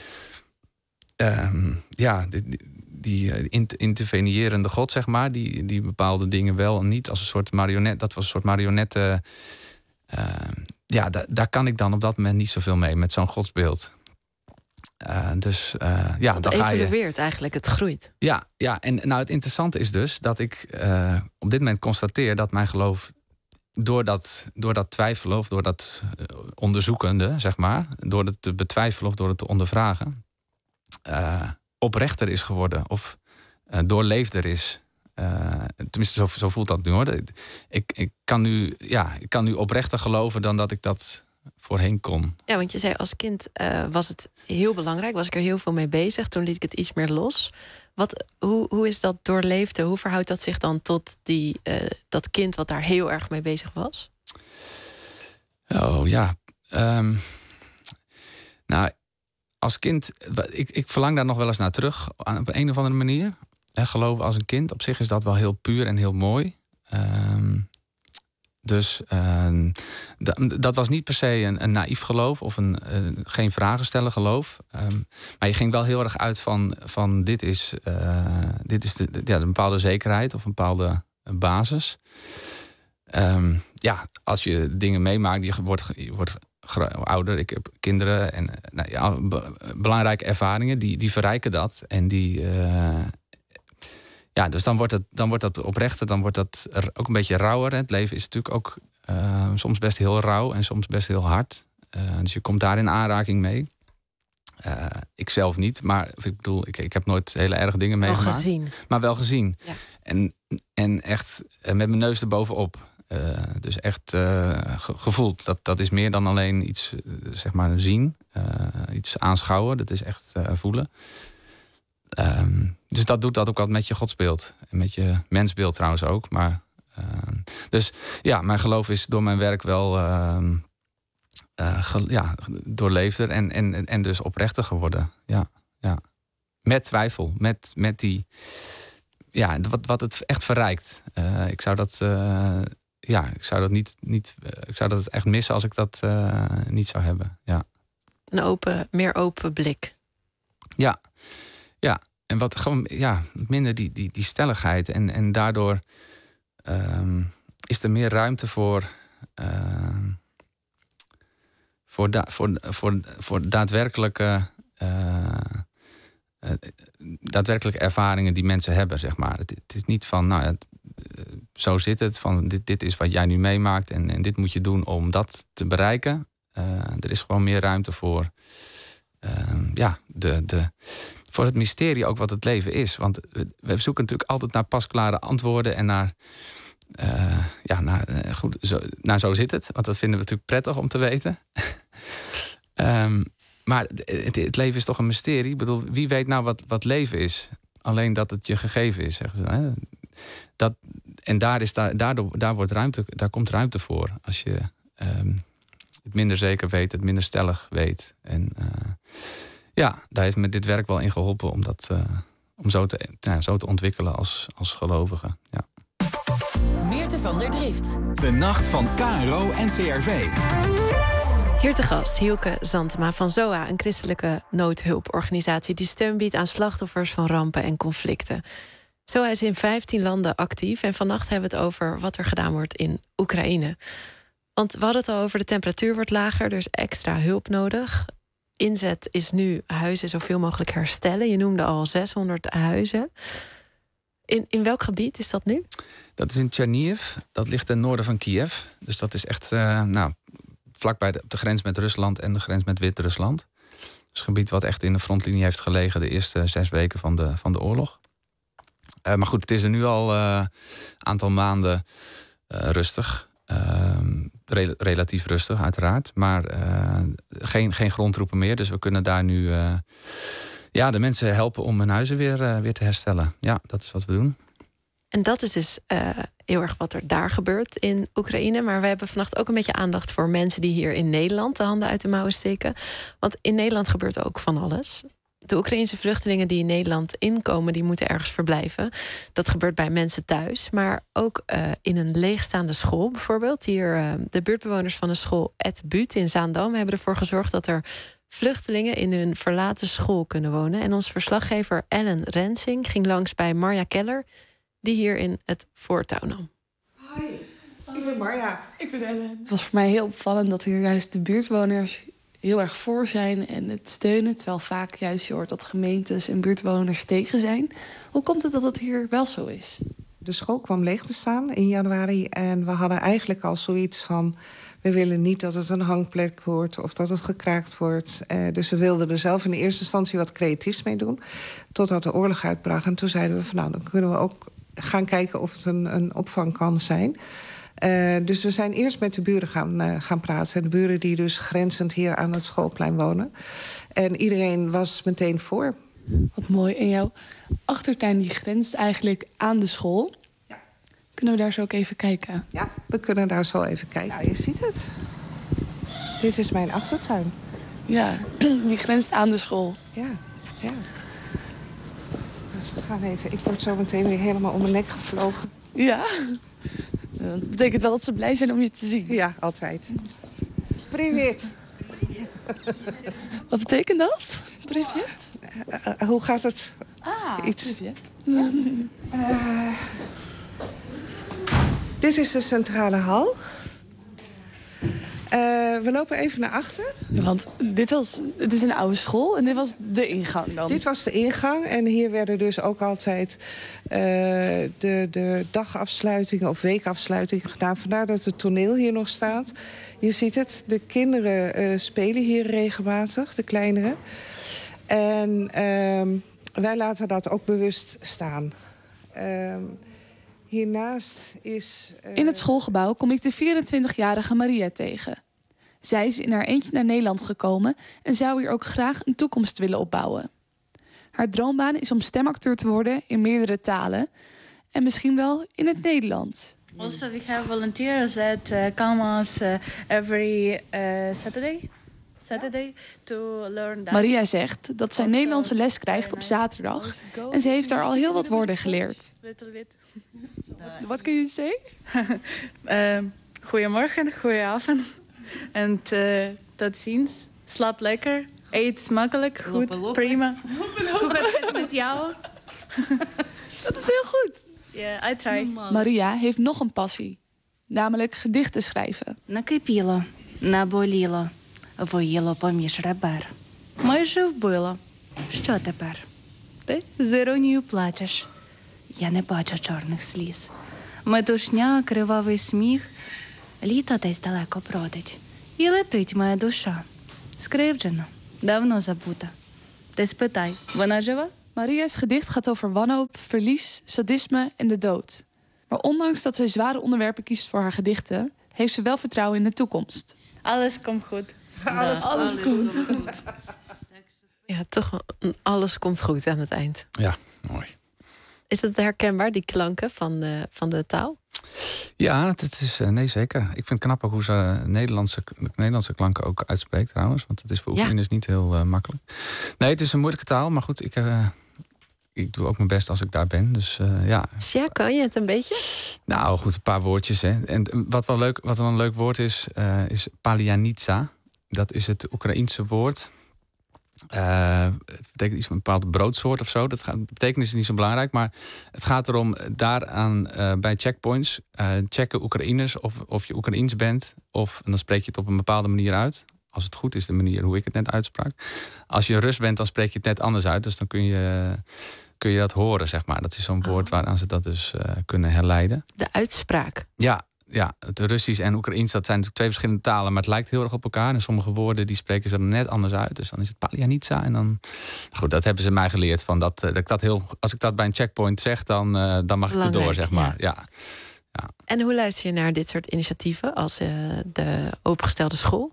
um, ja, die, die, die intervenierende God, zeg maar, die, die bepaalde dingen wel en niet als een soort marionet. Dat was een soort marionetten. Uh, ja, da, daar kan ik dan op dat moment niet zoveel mee met zo'n godsbeeld. Uh, dus uh, ja, het dan ga je. evolueert eigenlijk, het groeit. Ja, ja, en nou het interessante is dus dat ik uh, op dit moment constateer dat mijn geloof Door dat, door dat twijfelen of door dat onderzoekende, zeg maar, door het te betwijfelen of door het te ondervragen, uh, oprechter is geworden of uh, doorleefder is. Uh, tenminste, zo, zo voelt dat nu hoor. Ik, ik, kan nu, ja, ik kan nu oprechter geloven dan dat ik dat voorheen kon. Ja, want je zei als kind uh, was het heel belangrijk, was ik er heel veel mee bezig. Toen liet ik het iets meer los. Wat, hoe, hoe is dat doorleefde? Hoe verhoudt dat zich dan tot die, uh, dat kind wat daar heel erg mee bezig was? Oh ja. Um, Nou, als kind, ik, ik verlang daar nog wel eens naar terug op een of andere manier. He, geloven als een kind, op zich is dat wel heel puur en heel mooi. Um, dus uh, d- dat was niet per se een, een naïef geloof of een uh, geen vragen stellen geloof. Um, maar je ging wel heel erg uit van, van dit is, uh, dit is de, de, ja, een bepaalde zekerheid of een bepaalde basis. Um, ja, als je dingen meemaakt, je wordt, je wordt ouder, ik heb kinderen en nou, ja, be- belangrijke ervaringen, die, die verrijken dat. En die, uh, ja, dus dan wordt, het, dan wordt dat oprechter, dan wordt dat er ook een beetje rauwer. Hè. Het leven is natuurlijk ook uh, soms best heel rauw en soms best heel hard. Uh, dus je komt daar in aanraking mee. Uh, ik zelf niet, maar ik bedoel, ik, ik heb nooit hele erge dingen meegemaakt. Wel gezien. Maar wel gezien. Ja. En, en echt uh, met mijn neus erbovenop. Uh, dus echt uh, ge- gevoeld. Dat, dat is meer dan alleen iets, uh, zeg maar, zien. Uh, iets aanschouwen. Dat is echt uh, voelen. Um, dus dat doet dat ook wat met je godsbeeld. En met je mensbeeld trouwens ook. Maar, uh, dus ja, mijn geloof is door mijn werk wel uh, uh, ge- ja, doorleefder. En, en, en dus oprechter geworden. Ja, ja. Met twijfel. Met, met die... Ja, wat, wat het echt verrijkt. Uh, ik zou dat... Uh, Ja, ik zou dat niet, niet uh, ik zou dat echt missen als ik dat uh, niet zou hebben. Ja. Een open, meer open blik. Ja, ja. En wat gewoon, ja, minder die, die, die stelligheid. En, en daardoor um, is er meer ruimte voor, uh, voor, da, voor, voor, voor daadwerkelijke, uh, uh, daadwerkelijke ervaringen die mensen hebben, zeg maar. Het, het is niet van, nou ja, zo zit het, van dit, dit is wat jij nu meemaakt en, en dit moet je doen om dat te bereiken. Uh, er is gewoon meer ruimte voor, uh, ja, de, de, voor het mysterie ook wat het leven is. Want we, we zoeken natuurlijk altijd naar pasklare antwoorden en naar, uh, ja, naar, uh, goed, zo, naar zo zit het. Want dat vinden we natuurlijk prettig om te weten. um, maar het, het leven is toch een mysterie. Ik bedoel, wie weet nou wat, wat leven is? Alleen dat het je gegeven is, zeggen ze. Hè? Dat, en daar, is, daar, daardoor, daar, wordt ruimte, daar komt ruimte voor. Als je um, het minder zeker weet, het minder stellig weet. En uh, ja, daar heeft me dit werk wel in geholpen om dat uh, om zo, te, nou, zo te ontwikkelen als, als gelovige. Ja. Meerte van der Drift. De nacht van K R O en C R V. Hier te gast Hielke Zantema van Z O A, een christelijke noodhulporganisatie die steun biedt aan slachtoffers van rampen en conflicten. Z O A is in vijftien landen actief en vannacht hebben we het over wat er gedaan wordt in Oekraïne. Want we hadden het al over de temperatuur wordt lager, er is extra hulp nodig. Inzet is nu huizen zoveel mogelijk herstellen. Je noemde al zeshonderd huizen. In, in welk gebied is dat nu? Dat is in Chernihiv, dat ligt ten noorden van Kiev. Dus dat is echt uh, nou, vlakbij de, de grens met Rusland en de grens met Wit-Rusland. Dat is een gebied wat echt in de frontlinie heeft gelegen de eerste zes weken van de, van de oorlog. Uh, maar goed, het is er nu al een uh, aantal maanden uh, rustig. Uh, re- relatief rustig, uiteraard. Maar uh, geen, geen grondtroepen meer. Dus we kunnen daar nu uh, ja, de mensen helpen om hun huizen weer, uh, weer te herstellen. Ja, dat is wat we doen. En dat is dus uh, heel erg wat er daar gebeurt in Oekraïne. Maar we hebben vannacht ook een beetje aandacht voor mensen die hier in Nederland de handen uit de mouwen steken. Want in Nederland gebeurt ook van alles. De Oekraïnse vluchtelingen die in Nederland inkomen, die moeten ergens verblijven. Dat gebeurt bij mensen thuis, maar ook uh, in een leegstaande school bijvoorbeeld. Hier, uh, de buurtbewoners van de school Het Buut in Zaandam hebben ervoor gezorgd dat er vluchtelingen in hun verlaten school kunnen wonen. En onze verslaggever Ellen Rensing ging langs bij Marja Keller, die hier in het voortouw nam. Hoi, ik ben Marja. Ik ben Ellen. Het was voor mij heel opvallend dat hier juist de buurtbewoners heel erg voor zijn en het steunen, terwijl vaak juist je hoort dat gemeentes en buurtbewoners tegen zijn. Hoe komt het dat het hier wel zo is? De school kwam leeg te staan in januari en we hadden eigenlijk al zoiets van, we willen niet dat het een hangplek wordt of dat het gekraakt wordt. Uh, dus we wilden er zelf in de eerste instantie wat creatiefs mee doen, totdat de oorlog uitbrak. En toen zeiden we van, nou, dan kunnen we ook gaan kijken of het een, een opvang kan zijn. Uh, dus we zijn eerst met de buren gaan, uh, gaan praten. De buren die dus grenzend hier aan het schoolplein wonen. En iedereen was meteen voor. Wat mooi. En jouw achtertuin die grenst eigenlijk aan de school. Ja. Kunnen we daar zo ook even kijken? Ja, we kunnen daar zo even kijken. Ja, je ziet het. Dit is mijn achtertuin. Ja, die grenst aan de school. Ja, ja. Dus we gaan even... Ik word zo meteen weer helemaal om mijn nek gevlogen. Ja. Dat betekent wel dat ze blij zijn om je te zien. Ja, altijd. Privet. Wat betekent dat? Privet? Uh, uh, hoe gaat het? Ah, Iets. privet. Uh, dit is de centrale hal. Uh, we lopen even naar achter. Ja, want dit was, het is een oude school en dit was de ingang dan? Dit was de ingang en hier werden dus ook altijd uh, de, de dagafsluitingen of weekafsluitingen gedaan. Vandaar dat het toneel hier nog staat. Je ziet het, de kinderen uh, spelen hier regelmatig, de kleineren. En uh, wij laten dat ook bewust staan. Uh, hiernaast is... Uh... In het schoolgebouw kom ik de vierentwintigjarige Maria tegen. Zij is in haar eentje naar Nederland gekomen en zou hier ook graag een toekomst willen opbouwen. Haar droombaan is om stemacteur te worden in meerdere talen en misschien wel in het Nederlands. Also, we have volunteers that uh, come us uh, every uh, Saturday. Saturday to learn Dutch. Maria zegt dat zij Nederlandse les krijgt op zaterdag en ze heeft daar al heel wat woorden geleerd. Wat kun je zeggen? uh, goedemorgen, goedenavond. En uh, tot ziens. Slaap lekker. Eet smakelijk. Goed. Lopen, lopen. Prima. Lopen, lopen. Hoe gaat het met jou? Dat is heel goed. Ja, yeah, I try. Maria heeft nog een passie. Namelijk gedichten schrijven. Накипіло, наболіло, воїло поміж ребер. Майже вбило. Що тепер? Ти з іронією плачеш. Я не бачу чорних сліз. Метушня, кривавий сміх. Літо десь далеко бродить. І летить моя душа. Скривджена, давно забута. Ти спитай, вона жива? Maria's gedicht gaat over wanhoop, verlies, sadisme en de dood. Maar ondanks dat zij zware onderwerpen kiest voor haar gedichten, heeft ze wel vertrouwen in de toekomst. Alles komt goed. Alles, ja, alles, alles komt goed. goed. Ja, toch een alles komt goed aan het eind. Ja, mooi. Is dat herkenbaar, die klanken van de, van de taal? Ja, het is, nee, zeker. Ik vind het knap ook hoe ze Nederlandse, Nederlandse klanken ook uitspreekt trouwens. Want het is voor Oekraïners ja. niet heel uh, makkelijk. Nee, het is een moeilijke taal. Maar goed, ik, uh, ik doe ook mijn best als ik daar ben. Dus uh, ja. Ja, kan je het een beetje? Nou goed, een paar woordjes. Hè. En wat wel leuk, wat wel een leuk woord is, uh, is palyanitsa. Dat is het Oekraïense woord. Uh, het betekent iets van een bepaalde broodsoort of zo. Dat gaat, de betekenis is niet zo belangrijk. Maar het gaat erom daaraan uh, bij checkpoints uh, checken Oekraïners of, of je Oekraïens bent. Of, en dan spreek je het op een bepaalde manier uit. Als het goed is, de manier hoe ik het net uitsprak. Als je Rus bent, dan spreek je het net anders uit. Dus dan kun je, kun je dat horen, zeg maar. Dat is zo'n woord waaraan ze dat dus uh, kunnen herleiden. De uitspraak. Ja. Ja, het Russisch en Oekraïens, dat zijn natuurlijk twee verschillende talen, maar het lijkt heel erg op elkaar. En sommige woorden die spreken ze dan net anders uit. Dus dan is het palyanitsa. En dan. Goed, dat hebben ze mij geleerd. Van dat, dat ik dat heel, als ik dat bij een checkpoint zeg, dan, uh, dan mag ik erdoor, zeg maar. Ja. Ja. Ja. En hoe luister je naar dit soort initiatieven als uh, de opengestelde school?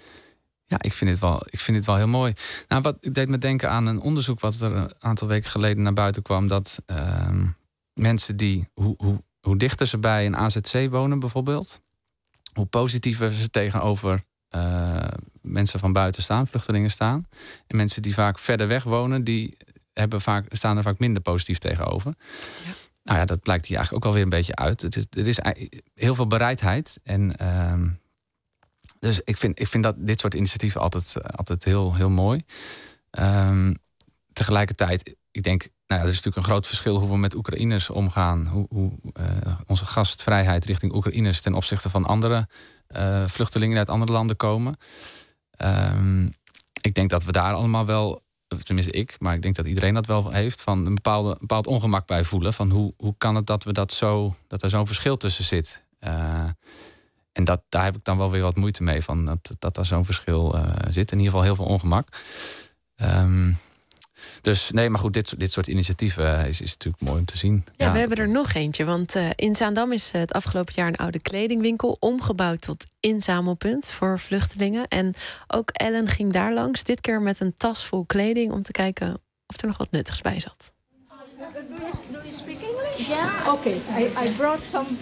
Ja, ik vind het wel, ik vind het wel heel mooi. Nou, wat ik deed me denken aan een onderzoek wat er een aantal weken geleden naar buiten kwam. Dat uh, mensen die. Hoe, hoe, Hoe dichter ze bij een A Z C wonen bijvoorbeeld, hoe positiever ze tegenover uh, mensen van buiten staan, vluchtelingen staan. En mensen die vaak verder weg wonen, die hebben vaak, staan er vaak minder positief tegenover. Ja. Nou ja, dat blijkt hier eigenlijk ook alweer een beetje uit. Het is, er is heel veel bereidheid. En uh, dus ik vind, ik vind dat dit soort initiatieven altijd, altijd heel, heel mooi. Um, tegelijkertijd, ik denk, nou ja, er is natuurlijk een groot verschil hoe we met Oekraïners omgaan. Hoe, hoe uh, onze gastvrijheid richting Oekraïners ten opzichte van andere uh, vluchtelingen die uit andere landen komen. Um, ik denk dat we daar allemaal wel, tenminste ik, maar ik denk dat iedereen dat wel heeft, van een bepaalde, een bepaald ongemak bij voelen. Van hoe, hoe kan het dat we dat zo, dat er zo'n verschil tussen zit. Uh, en dat, daar heb ik dan wel weer wat moeite mee, van dat, dat daar zo'n verschil uh, zit. In ieder geval heel veel ongemak. Um, Dus nee, maar goed, dit, dit soort initiatieven is, is natuurlijk mooi om te zien. Ja, ja, we hebben er nog eentje. Want uh, in Zaandam is het afgelopen jaar een oude kledingwinkel omgebouwd tot inzamelpunt voor vluchtelingen. En ook Ellen ging daar langs, dit keer met een tas vol kleding om te kijken of er nog wat nuttigs bij zat. Do you speak English? Yeah. Okay. I, I brought some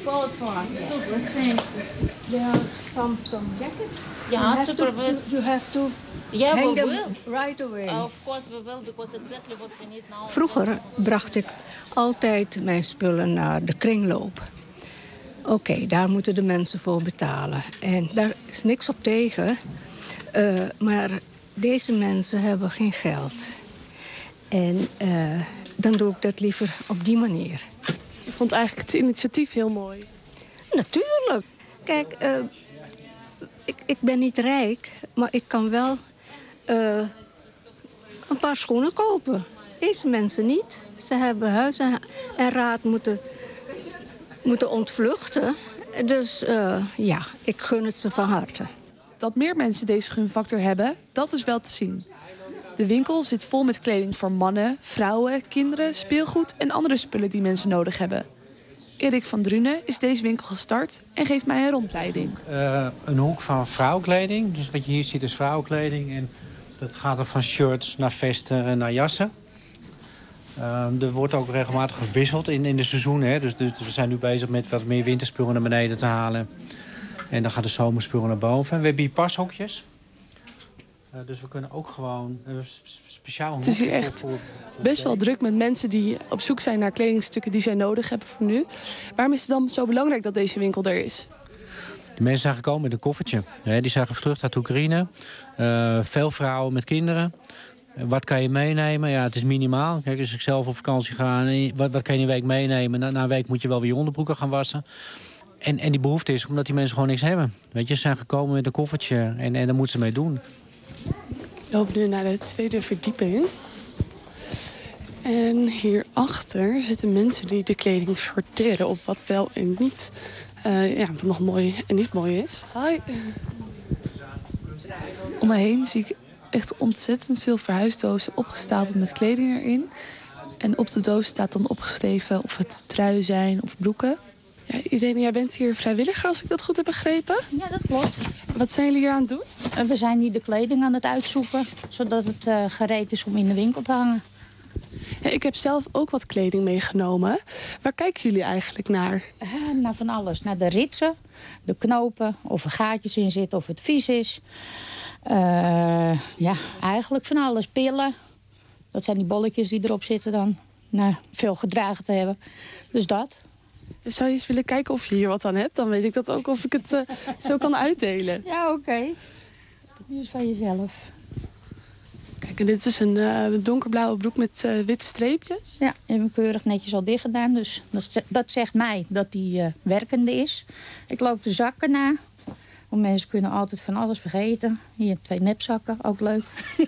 clothes for super things. There are some some jackets. Yeah, you have super to, good. You have to Yeah, hang we them will. right away. Of course we will, because exactly what we need now. Vroeger bracht ik altijd mijn spullen naar de kringloop. Oké, okay, daar moeten de mensen voor betalen. En daar is niks op tegen. Uh, maar deze mensen hebben geen geld. En uh, dan doe ik dat liever op die manier. Ik vond eigenlijk het initiatief heel mooi. Natuurlijk. Kijk, uh, ik, ik ben niet rijk, maar ik kan wel uh, een paar schoenen kopen. Deze mensen niet. Ze hebben huis en, en raad moeten, moeten ontvluchten. Dus uh, ja, ik gun het ze van harte. Dat meer mensen deze gunfactor hebben, dat is wel te zien. De winkel zit vol met kleding voor mannen, vrouwen, kinderen, speelgoed en andere spullen die mensen nodig hebben. Erik van Drunen is deze winkel gestart en geeft mij een rondleiding. Uh, een hoek van vrouwenkleding. Dus wat je hier ziet is vrouwenkleding. En dat gaat er van shirts naar vesten naar jassen. Uh, er wordt ook regelmatig gewisseld in, in de seizoenen. Hè. Dus, dus we zijn nu bezig met wat meer winterspullen naar beneden te halen. En dan gaan de zomerspullen naar boven. We hebben hier pashokjes. Uh, dus we kunnen ook gewoon uh, speciaal... Het is hier echt voor, voor best wel druk met mensen die op zoek zijn naar kledingstukken die zij nodig hebben voor nu. Waarom is het dan zo belangrijk dat deze winkel er is? De mensen zijn gekomen met een koffertje. Ja, die zijn gevlucht uit Oekraïne. Uh, veel vrouwen met kinderen. Uh, wat kan je meenemen? Ja, het is minimaal. Kijk, als ik zelf op vakantie ga, wat, wat kan je een week meenemen? Na, na een week moet je wel weer je onderbroeken gaan wassen. En, en die behoefte is omdat die mensen gewoon niks hebben. Weet je, ze zijn gekomen met een koffertje en, en daar moeten ze mee doen. Ik loop nu naar de tweede verdieping. En hierachter zitten mensen die de kleding sorteren op wat wel en niet, uh, ja, wat nog mooi en niet mooi is. Hi. Om me heen zie ik echt ontzettend veel verhuisdozen opgestapeld met kleding erin. En op de doos staat dan opgeschreven of het truien zijn of broeken. Ja, Irene, jij bent hier vrijwilliger, als ik dat goed heb begrepen. Ja, dat klopt. Wat zijn jullie hier aan het doen? We zijn hier de kleding aan het uitzoeken, zodat het uh, gereed is om in de winkel te hangen. Ja, ik heb zelf ook wat kleding meegenomen. Waar kijken jullie eigenlijk naar? Uh, naar van alles. Naar de ritsen, de knopen, of er gaatjes in zitten, of het vies is. Uh, ja, eigenlijk van alles. Pillen, dat zijn die bolletjes die erop zitten dan. Nou, veel gedragen te hebben. Dus dat. Zou je eens willen kijken of je hier wat aan hebt? Dan weet ik dat ook of ik het uh, zo kan uitdelen. Ja, oké. Okay. Dit is van jezelf. Kijk, en dit is een uh, donkerblauwe broek met uh, witte streepjes. Ja, en heb ik keurig netjes al dicht gedaan. Dus dat, dat zegt mij dat die uh, werkende is. Ik loop de zakken na. Want mensen kunnen altijd van alles vergeten. Hier twee nepzakken, ook leuk.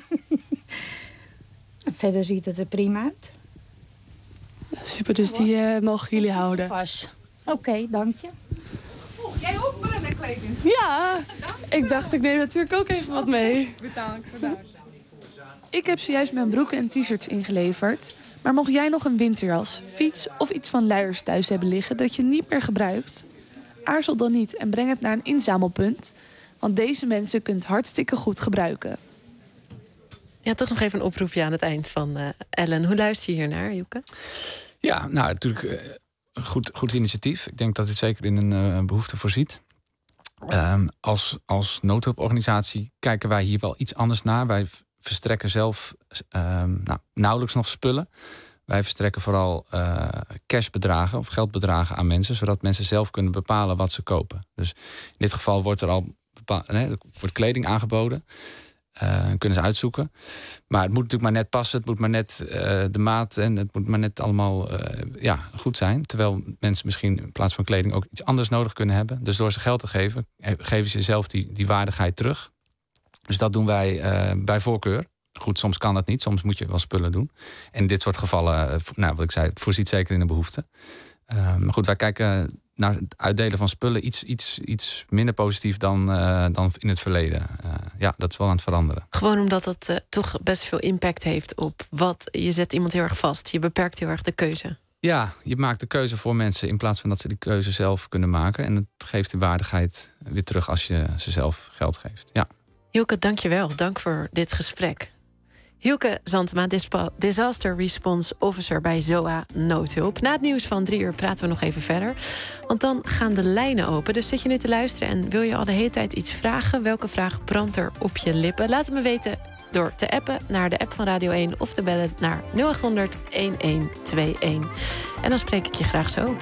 En verder ziet het er prima uit. Super, dus die uh, mogen jullie houden. Pas. Oké, okay, dank je. Oh, jij ook maar kleding? Ja, ik dacht ik neem natuurlijk ook even wat mee. Betaal ik voor thuis. Ik heb zojuist mijn broeken en t-shirts ingeleverd. Maar mocht jij nog een winterjas, fiets of iets van luiers thuis hebben liggen dat je niet meer gebruikt? Aarzel dan niet en breng het naar een inzamelpunt. Want deze mensen kunt hartstikke goed gebruiken. Ja, toch nog even een oproepje aan het eind van uh, Ellen. Hoe luister je hier naar, Joeke? Ja, nou, natuurlijk uh, goed, goed initiatief. Ik denk dat dit zeker in een uh, behoefte voorziet. Um, als, als noodhulporganisatie kijken wij hier wel iets anders naar. Wij verstrekken zelf um, nou, nauwelijks nog spullen. Wij verstrekken vooral uh, cashbedragen of geldbedragen aan mensen, zodat mensen zelf kunnen bepalen wat ze kopen. Dus in dit geval wordt er al bepaal, nee, er wordt kleding aangeboden. Uh, kunnen ze uitzoeken. Maar het moet natuurlijk maar net passen. Het moet maar net uh, de maat en het moet maar net allemaal uh, ja, goed zijn. Terwijl mensen misschien in plaats van kleding ook iets anders nodig kunnen hebben. Dus door ze geld te geven, geven ze zelf die, die waardigheid terug. Dus dat doen wij uh, bij voorkeur. Goed, soms kan dat niet. Soms moet je wel spullen doen. En in dit soort gevallen, uh, nou, wat ik zei, het voorziet zeker in de behoefte. Uh, maar goed, wij kijken naar het uitdelen van spullen iets, iets, iets minder positief dan, uh, dan in het verleden. Uh, ja, dat is wel aan het veranderen. Gewoon omdat het uh, toch best veel impact heeft op wat... Je zet iemand heel erg vast. Je beperkt heel erg de keuze. Ja, je maakt de keuze voor mensen in plaats van dat ze die keuze zelf kunnen maken. En het geeft de waardigheid weer terug als je ze zelf geld geeft. Ja. Joeke, dank je wel. Dank voor dit gesprek. Hielke Zantema, Disaster Response Officer bij Z O A Noodhulp. Na het nieuws van drie uur praten we nog even verder. Want dan gaan de lijnen open. Dus zit je nu te luisteren en wil je al de hele tijd iets vragen? Welke vraag brandt er op je lippen? Laat het me weten door te appen naar de app van Radio één... of te bellen naar nul acht honderd, elf twee een. En dan spreek ik je graag zo.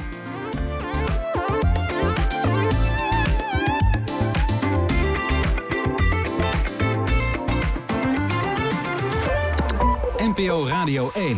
N P O Radio één.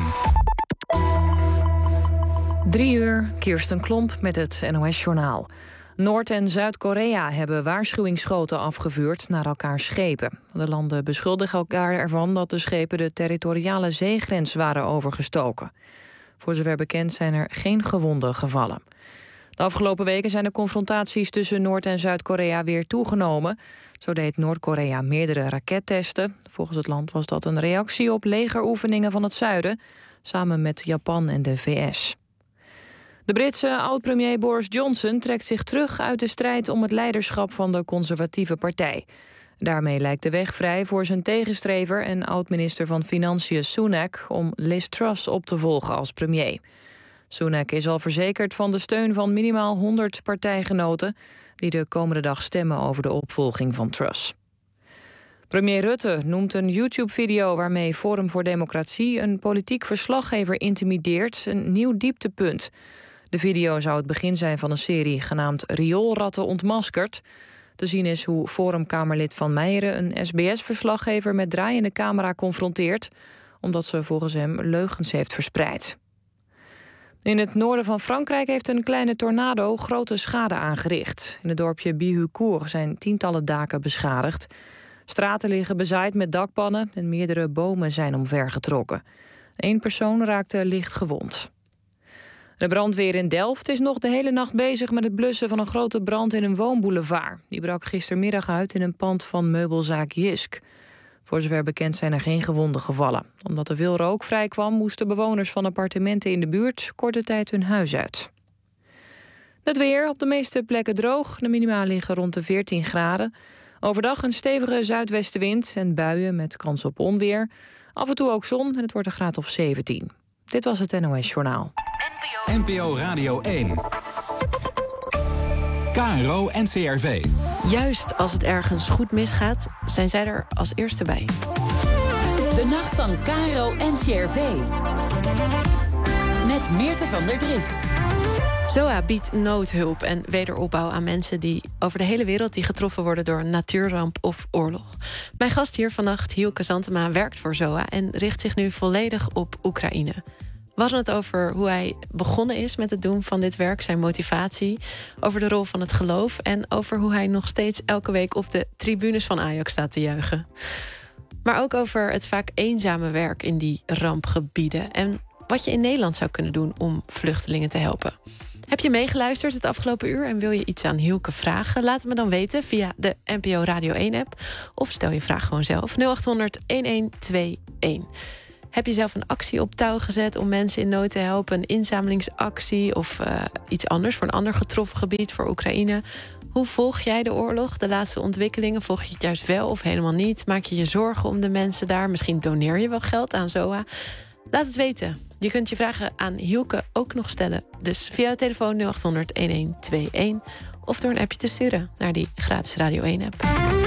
Drie uur, Kirsten Klomp met het N O S-journaal. Noord- en Zuid-Korea hebben waarschuwingsschoten afgevuurd naar elkaars schepen. De landen beschuldigen elkaar ervan dat de schepen de territoriale zeegrens waren overgestoken. Voor zover bekend zijn er geen gewonden gevallen. De afgelopen weken zijn de confrontaties tussen Noord- en Zuid-Korea weer toegenomen. Zo deed Noord-Korea meerdere rakettesten. Volgens het land was dat een reactie op legeroefeningen van het zuiden, samen met Japan en de V S. De Britse oud-premier Boris Johnson trekt zich terug uit de strijd om het leiderschap van de conservatieve partij. Daarmee lijkt de weg vrij voor zijn tegenstrever en oud-minister van Financiën Sunak om Liz Truss op te volgen als premier. Sunak is al verzekerd van de steun van minimaal honderd partijgenoten die de komende dag stemmen over de opvolging van Truss. Premier Rutte noemt een YouTube-video waarmee Forum voor Democratie een politiek verslaggever intimideert een nieuw dieptepunt. De video zou het begin zijn van een serie genaamd Rioolratten ontmaskerd. Te zien is hoe Forumkamerlid Van Meijeren een S B S-verslaggever met draaiende camera confronteert, omdat ze volgens hem leugens heeft verspreid. In het noorden van Frankrijk heeft een kleine tornado grote schade aangericht. In het dorpje Bihucourt zijn tientallen daken beschadigd. Straten liggen bezaaid met dakpannen en meerdere bomen zijn omvergetrokken. Eén persoon raakte licht gewond. De brandweer in Delft is nog de hele nacht bezig met het blussen van een grote brand in een woonboulevard. Die brak gistermiddag uit in een pand van meubelzaak Jisk. Voor zover bekend zijn er geen gewonden gevallen. Omdat er veel rook vrijkwam, moesten bewoners van appartementen in de buurt korte tijd hun huis uit. Het weer, op de meeste plekken droog. De minima liggen rond de veertien graden. Overdag een stevige zuidwestenwind en buien met kans op onweer. Af en toe ook zon en het wordt een graad of zeventien. Dit was het N O S-journaal. N P O Radio één. K R O en C R V. Juist als het ergens goed misgaat, zijn zij er als eerste bij. De nacht van K R O en C R V. Met Meerte van der Drift. Z O A biedt noodhulp en wederopbouw aan mensen die over de hele wereld die getroffen worden door een natuurramp of oorlog. Mijn gast hier vannacht, Hielke Zantema, werkt voor Z O A en richt zich nu volledig op Oekraïne. We hadden het over hoe hij begonnen is met het doen van dit werk, zijn motivatie, over de rol van het geloof en over hoe hij nog steeds elke week op de tribunes van Ajax staat te juichen. Maar ook over het vaak eenzame werk in die rampgebieden en wat je in Nederland zou kunnen doen om vluchtelingen te helpen. Heb je meegeluisterd het afgelopen uur en wil je iets aan Hielke vragen? Laat het me dan weten via de N P O Radio één-app of stel je vraag gewoon zelf nul acht honderd, elf twee een. Heb je zelf een actie op touw gezet om mensen in nood te helpen? Een inzamelingsactie of uh, iets anders voor een ander getroffen gebied, voor Oekraïne? Hoe volg jij de oorlog, de laatste ontwikkelingen? Volg je het juist wel of helemaal niet? Maak je je zorgen om de mensen daar? Misschien doneer je wel geld aan Z O A? Laat het weten. Je kunt je vragen aan Hielke ook nog stellen. Dus via de telefoon nul acht honderd, elf twee een. Of door een appje te sturen naar die gratis Radio één-app.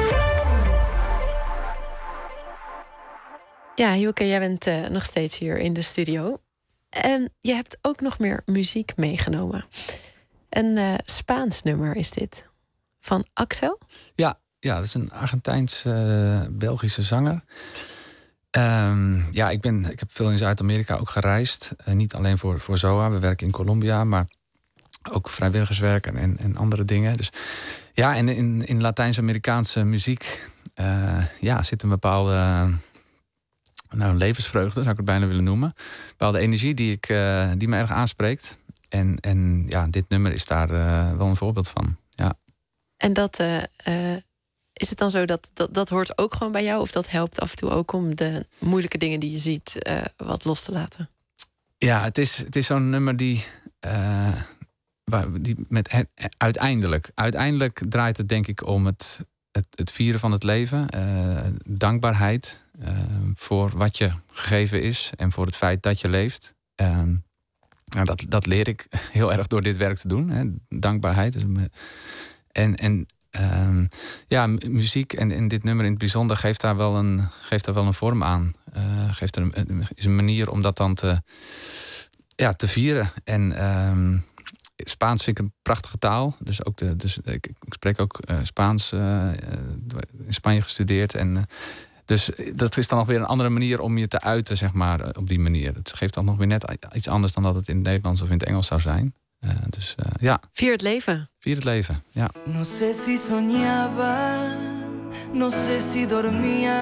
Ja, Hielke, jij bent uh, nog steeds hier in de studio. En je hebt ook nog meer muziek meegenomen. Een uh, Spaans nummer is dit. Van Axel? Ja, ja, dat is een Argentijns-Belgische uh, zanger. Um, ja, ik, ben, ik heb veel in Zuid-Amerika ook gereisd. Uh, niet alleen voor, voor Z O A, we werken in Colombia, maar ook vrijwilligerswerk en, en, en andere dingen. Dus ja, en in, in Latijns-Amerikaanse muziek uh, ja, zit een bepaalde uh, nou, een levensvreugde, zou ik het bijna willen noemen. Een bepaalde energie die, ik, uh, die me erg aanspreekt. En, en ja, dit nummer is daar uh, wel een voorbeeld van. Ja. En dat... Uh, uh... Is het dan zo dat, dat dat hoort ook gewoon bij jou? Of dat helpt af en toe ook om de moeilijke dingen die je ziet uh, wat los te laten? Ja, het is, het is zo'n nummer die, uh, waar, die met het, uiteindelijk, uiteindelijk draait het denk ik om het, het, het vieren van het leven. Uh, dankbaarheid. Uh, voor wat je gegeven is en voor het feit dat je leeft. Uh, nou, dat, dat leer ik heel erg door dit werk te doen. Hè. Dankbaarheid. En, en uh, ja, muziek en, en dit nummer in het bijzonder geeft daar wel een, geeft daar wel een vorm aan. Uh, geeft er een, is een manier om dat dan te, ja, te vieren. En uh, Spaans vind ik een prachtige taal. Dus ook de, dus ik, ik spreek ook uh, Spaans, uh, in Spanje gestudeerd. En, uh, dus dat is dan nog weer een andere manier om je te uiten, zeg maar, op die manier. Het geeft dan nog weer net iets anders dan dat het in het Nederlands of in het Engels zou zijn. Uh, dus uh, ja. Vier het leven. Vier het leven, ja. No sé si soñaba, no sé si dormía,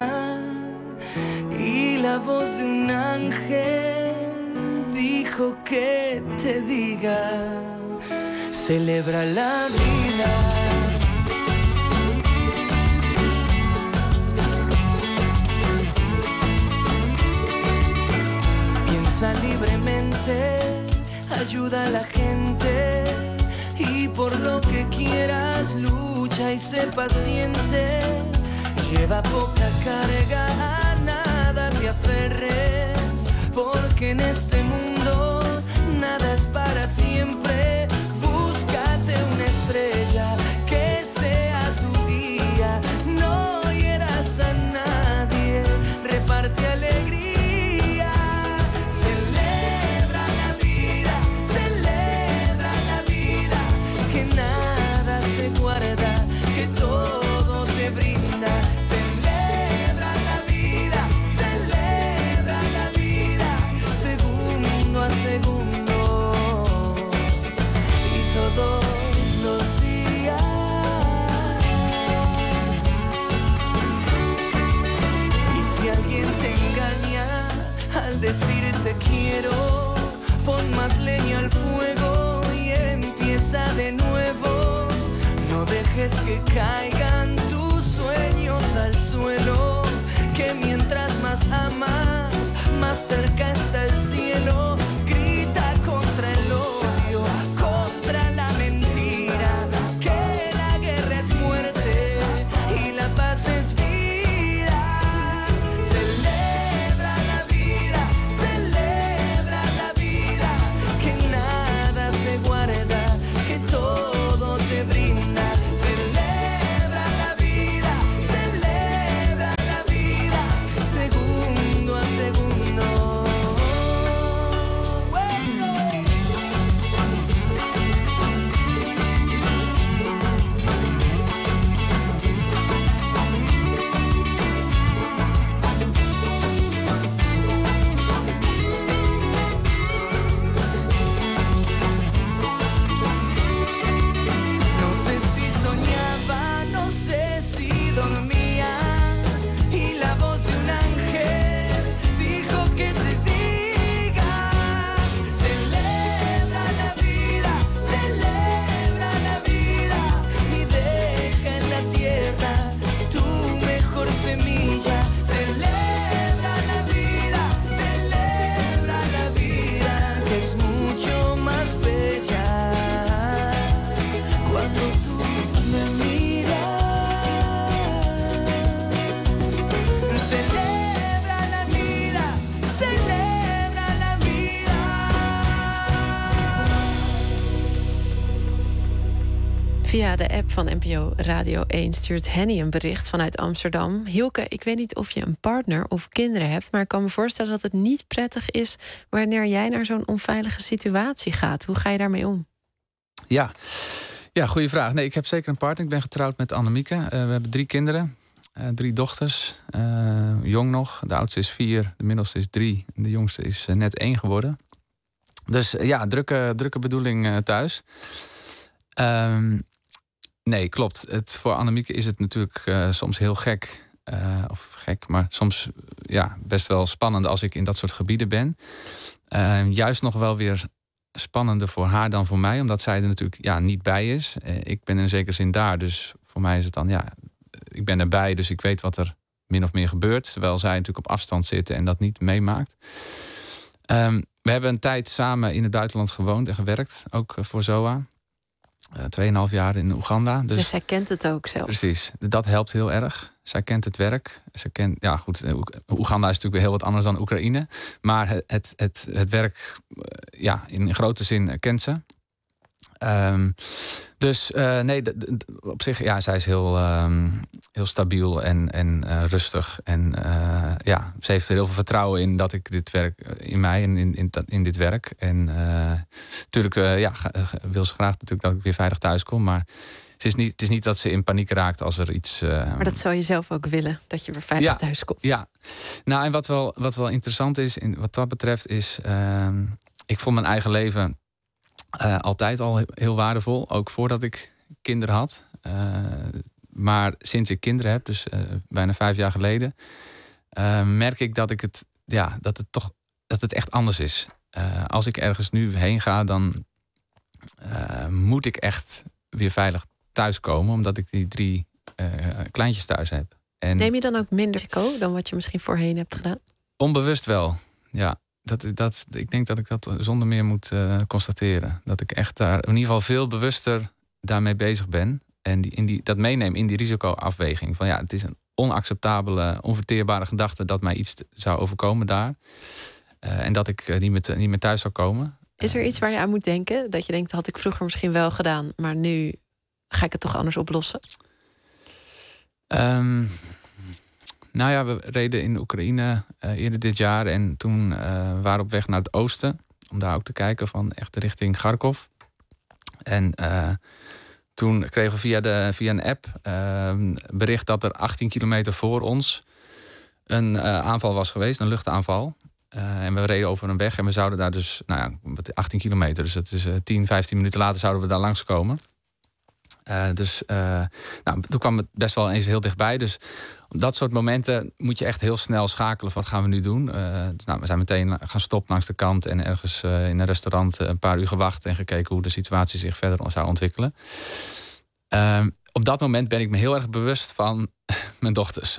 y la voz de un ángel dijo que te diga, celebra la vida. Piensa libremente, ayuda a la gente y por lo que quieras lucha y sé paciente. Lleva poca carga, a nada te aferres, porque en este mundo nada es para siempre. Búscate una estrella que sea tu guía, no hieras a nadie, reparte alegría. Decirte quiero, pon más leña al fuego y empieza de nuevo. No dejes que caigan tus sueños al suelo, que mientras más amas, más cerca está el cielo. Grita contra el odio, contra la mentira, que la guerra es muerte y la paz es vida. Via de app van N P O Radio één stuurt Henny een bericht vanuit Amsterdam. Hielke, ik weet niet of je een partner of kinderen hebt, maar ik kan me voorstellen dat het niet prettig is wanneer jij naar zo'n onveilige situatie gaat. Hoe ga je daarmee om? Ja, ja, goede vraag. Nee, ik heb zeker een partner. Ik ben getrouwd met Annemieke. Uh, we hebben drie kinderen, uh, drie dochters. Uh, jong nog. De oudste is vier, de middelste is drie. De jongste is uh, net één geworden. Dus uh, ja, drukke, drukke bedoeling uh, thuis. Um, Nee, klopt. Het, voor Annemieke is het natuurlijk uh, soms heel gek. Uh, of gek, maar soms uh, ja, best wel spannend als ik in dat soort gebieden ben. Uh, juist nog wel weer spannender voor haar dan voor mij. Omdat zij er natuurlijk ja, niet bij is. Uh, ik ben in zekere zin daar. Dus voor mij is het dan, ja, ik ben erbij. Dus ik weet wat er min of meer gebeurt. Terwijl zij natuurlijk op afstand zit en dat niet meemaakt. Um, we hebben een tijd samen in het buitenland gewoond en gewerkt. Ook uh, voor Z O A. uh, tweeënhalf jaar in Oeganda. Dus, dus zij kent het ook zelf. Precies, dat helpt heel erg. Zij kent het werk. Ze kent, ja goed, Oeganda is natuurlijk weer heel wat anders dan Oekraïne. Maar het, het, het, het werk, ja, in grote zin kent ze. Um, dus uh, nee, d- d- op zich, ja, zij is heel, um, heel stabiel en, en uh, rustig. En uh, ja, ze heeft er heel veel vertrouwen in dat ik dit werk, in mij en in, in, in dit werk. En natuurlijk uh, ja, wil ze graag natuurlijk dat ik weer veilig thuis kom. Maar het is niet, het is niet dat ze in paniek raakt als er iets... Uh, maar dat zou je zelf ook willen, dat je weer veilig ja, thuis komt. Ja, nou en wat wel, wat wel interessant is, in, wat dat betreft, is... Uh, ik vond mijn eigen leven... Uh, altijd al heel waardevol, ook voordat ik kinderen had. Uh, maar sinds ik kinderen heb, dus uh, bijna vijf jaar geleden... Uh, merk ik dat ik het, ja, dat het toch dat het echt anders is. Uh, als ik ergens nu heen ga, dan uh, moet ik echt weer veilig thuiskomen, omdat ik die drie uh, kleintjes thuis heb. En neem je dan ook minder risico dan wat je misschien voorheen hebt gedaan? Onbewust wel, ja. Dat, dat, ik denk dat ik dat zonder meer moet uh, constateren. Dat ik echt daar in ieder geval veel bewuster daarmee bezig ben. En die, in die, dat meeneem in die risicoafweging. Van ja, het is een onacceptabele, onverteerbare gedachte dat mij iets zou overkomen daar. Uh, en dat ik uh, niet, meer, niet meer thuis zou komen. Is er iets waar je aan moet denken? Dat je denkt, dat had ik vroeger misschien wel gedaan, maar nu ga ik het toch anders oplossen? Um, Nou ja, we reden in Oekraïne uh, eerder dit jaar. En toen uh, waren we op weg naar het oosten. Om daar ook te kijken van echt richting Kharkov. En uh, toen kregen we via, de, via een app uh, bericht dat er achttien kilometer voor ons een uh, aanval was geweest. Een luchtaanval. Uh, en we reden over een weg en we zouden daar dus, nou ja, achttien kilometer. Dus dat is uh, tien, vijftien minuten later zouden we daar langskomen. Uh, dus uh, nou, toen kwam het best wel eens heel dichtbij. Dus op dat soort momenten moet je echt heel snel schakelen. Wat gaan we nu doen? Uh, dus, nou, we zijn meteen gaan stoppen langs de kant. En ergens uh, in een restaurant een paar uur gewacht. En gekeken hoe de situatie zich verder zou ontwikkelen. Uh, op dat moment ben ik me heel erg bewust van mijn dochters.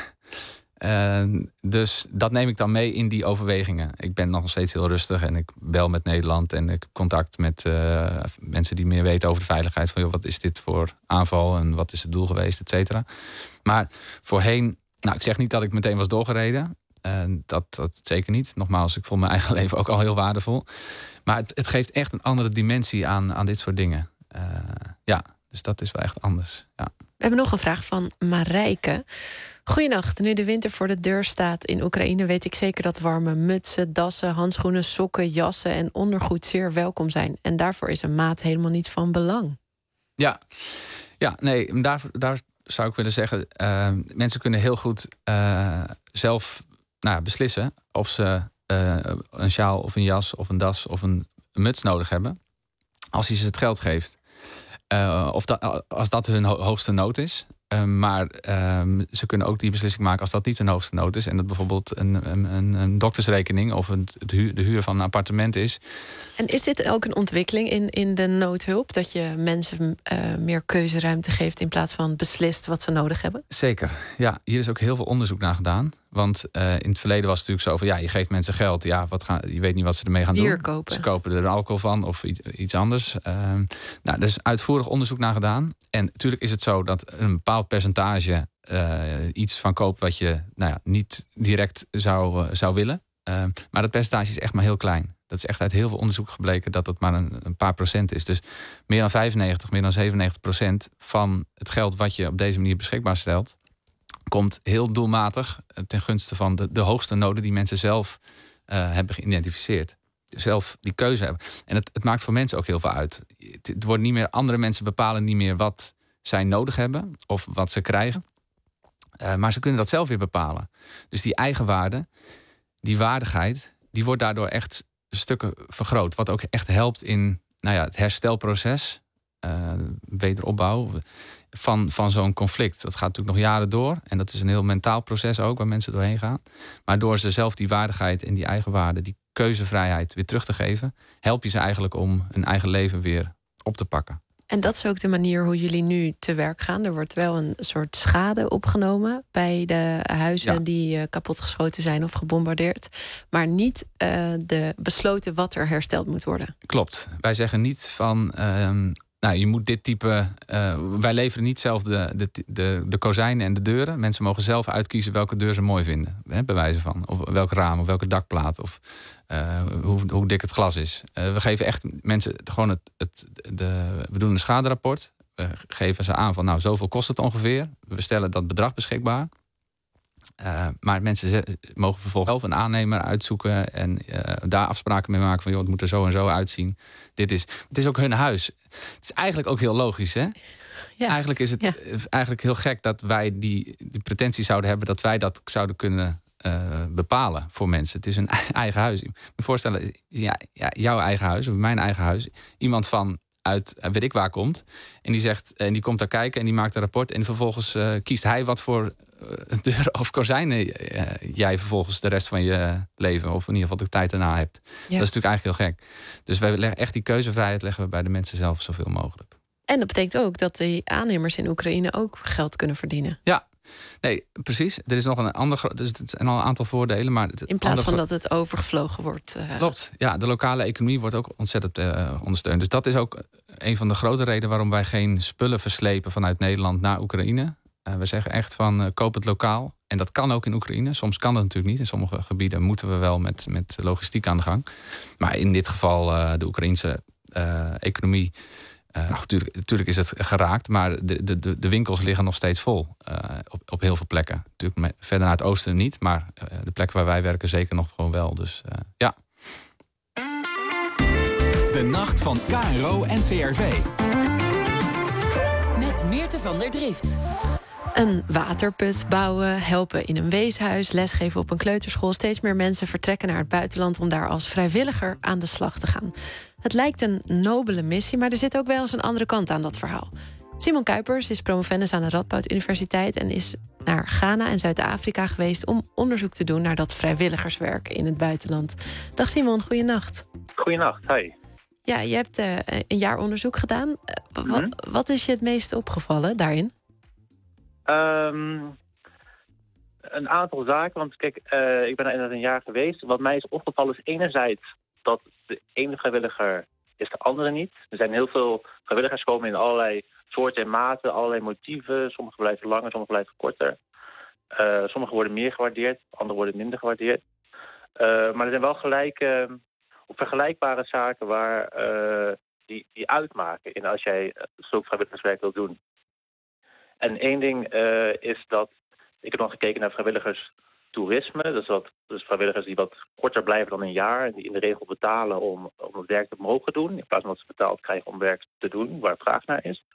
Uh, dus dat neem ik dan mee in die overwegingen. Ik ben nog steeds heel rustig en ik bel met Nederland en ik heb contact met uh, mensen die meer weten over de veiligheid. Van joh, wat is dit voor aanval en wat is het doel geweest, et cetera. Maar voorheen, nou ik zeg niet dat ik meteen was doorgereden. Uh, dat, dat zeker niet. Nogmaals, ik vond mijn eigen leven ook al heel waardevol. Maar het, het geeft echt een andere dimensie aan, aan dit soort dingen. Uh, ja, dus dat is wel echt anders. Ja. We hebben nog een vraag van Marijke. Goedenacht. Nu de winter voor de deur staat in Oekraïne, weet ik zeker dat warme mutsen, dassen, handschoenen, sokken, jassen en ondergoed zeer welkom zijn. En daarvoor is een maat helemaal niet van belang. Ja, ja nee, daar, daar zou ik willen zeggen, uh, mensen kunnen heel goed uh, zelf nou ja, beslissen of ze uh, een sjaal of een jas of een das of een, een muts nodig hebben. Als je ze het geld geeft. Uh, of dat, als dat hun ho- hoogste nood is. Uh, maar uh, ze kunnen ook die beslissing maken als dat niet hun hoogste nood is. En dat bijvoorbeeld een, een, een doktersrekening of een, het huur, de huur van een appartement is. En is dit ook een ontwikkeling in, in de noodhulp? Dat je mensen uh, meer keuzeruimte geeft in plaats van beslist wat ze nodig hebben? Zeker, ja. Hier is ook heel veel onderzoek naar gedaan. Want uh, in het verleden was het natuurlijk zo van ja, je geeft mensen geld. Ja, wat gaan, je weet niet wat ze ermee gaan Bier doen. Kopen. Ze kopen er alcohol van of iets, iets anders. Uh, nou, er is uitvoerig onderzoek naar gedaan. En natuurlijk is het zo dat een bepaald percentage uh, iets van koopt wat je nou ja, niet direct zou, uh, zou willen. Uh, maar dat percentage is echt maar heel klein. Dat is echt uit heel veel onderzoek gebleken dat dat maar een, een paar procent is. Dus meer dan vijfennegentig, meer dan zevenennegentig procent van het geld wat je op deze manier beschikbaar stelt, komt heel doelmatig ten gunste van de, de hoogste noden die mensen zelf uh, hebben geïdentificeerd. Zelf die keuze hebben. En het, het maakt voor mensen ook heel veel uit. Het, het wordt niet meer, andere mensen bepalen niet meer wat zij nodig hebben of wat ze krijgen. Uh, maar ze kunnen dat zelf weer bepalen. Dus die eigenwaarde, die waardigheid, die wordt daardoor echt stukken vergroot. Wat ook echt helpt in nou ja, het herstelproces, uh, wederopbouw van, van zo'n conflict. Dat gaat natuurlijk nog jaren door. En dat is een heel mentaal proces ook, waar mensen doorheen gaan. Maar door ze zelf die waardigheid en die eigenwaarde, die keuzevrijheid weer terug te geven, help je ze eigenlijk om hun eigen leven weer op te pakken. En dat is ook de manier hoe jullie nu te werk gaan. Er wordt wel een soort schade opgenomen bij de huizen ja. die uh, kapotgeschoten zijn of gebombardeerd. Maar niet uh, de besloten wat er hersteld moet worden. Klopt. Wij zeggen niet van, uh, nou nou, je moet dit type... Uh, wij leveren niet zelf de, de, de, de kozijnen en de deuren. Mensen mogen zelf uitkiezen welke deur ze mooi vinden. Hè, bij wijze van. Of welk raam, of welke dakplaat. Of uh, hoe, hoe dik het glas is. Uh, we geven echt mensen gewoon het... het de, we doen een schaderapport. We geven ze aan van, nou, zoveel kost het ongeveer. We stellen dat bedrag beschikbaar. Uh, maar mensen ze, mogen vervolgens zelf een aannemer uitzoeken en uh, daar afspraken mee maken van, joh, het moet er zo en zo uitzien. Dit is, het is ook hun huis. Het is eigenlijk ook heel logisch, hè? Ja. Eigenlijk is het ja. eigenlijk heel gek dat wij die, die pretentie zouden hebben dat wij dat zouden kunnen uh, bepalen voor mensen. Het is hun eigen huis. Ik moet me voorstellen, ja, ja, jouw eigen huis of mijn eigen huis. Iemand van uit weet ik waar komt en die zegt en die komt daar kijken en die maakt een rapport en vervolgens uh, kiest hij wat voor deur of kozijnen uh, jij vervolgens de rest van je leven of in ieder geval de tijd daarna hebt. Ja. Dat is natuurlijk eigenlijk heel gek. Dus wij leggen echt die keuzevrijheid leggen we bij de mensen zelf zoveel mogelijk. En dat betekent ook dat die aannemers in Oekraïne ook geld kunnen verdienen. Ja, nee, precies. Er is nog een ander, dus het zijn al een aantal voordelen, maar het in plaats van dat het overgevlogen wordt. Uh... Klopt. Ja, de lokale economie wordt ook ontzettend uh, ondersteund. Dus dat is ook een van de grote redenen waarom wij geen spullen verslepen vanuit Nederland naar Oekraïne. Uh, we zeggen echt van uh, koop het lokaal. En dat kan ook in Oekraïne. Soms kan dat natuurlijk niet. In sommige gebieden moeten we wel met, met logistiek aan de gang. Maar in dit geval uh, de Oekraïnse uh, economie. Uh, natuurlijk, natuurlijk is het geraakt, maar de, de, de winkels liggen nog steeds vol. Uh, op, op heel veel plekken. Natuurlijk verder naar het oosten niet, maar uh, de plekken waar wij werken zeker nog gewoon wel. Dus uh, ja. De nacht van K R O en C R V. Met Meerte van der Drift. Een waterput bouwen, helpen in een weeshuis, lesgeven op een kleuterschool. Steeds meer mensen vertrekken naar het buitenland om daar als vrijwilliger aan de slag te gaan. Het lijkt een nobele missie, maar er zit ook wel eens een andere kant aan dat verhaal. Simon Kuipers is promovendus aan de Radboud Universiteit en is naar Ghana en Zuid-Afrika geweest om onderzoek te doen naar dat vrijwilligerswerk in het buitenland. Dag Simon, goeienacht. Goeienacht, hi. Ja, je hebt uh, een jaar onderzoek gedaan. Uh, mm-hmm. wat, wat is je het meest opgevallen daarin? Um, een aantal zaken, want kijk, uh, ik ben er inderdaad een jaar geweest. Wat mij is opgevallen is enerzijds dat de ene vrijwilliger is de andere niet. Er zijn heel veel vrijwilligers komen in allerlei soorten en maten, allerlei motieven. Sommige blijven langer, sommige blijven korter. Uh, sommige worden meer gewaardeerd, andere worden minder gewaardeerd. Uh, maar er zijn wel gelijk, uh, of vergelijkbare zaken waar uh, die, die uitmaken in als jij zulk vrijwilligerswerk wilt doen. En één ding uh, is dat, ik heb dan gekeken naar vrijwilligerstoerisme. Dus, wat, dus vrijwilligers die wat korter blijven dan een jaar en die in de regel betalen om, om het werk te mogen doen. In plaats van dat ze betaald krijgen om werk te doen waar vraag naar is.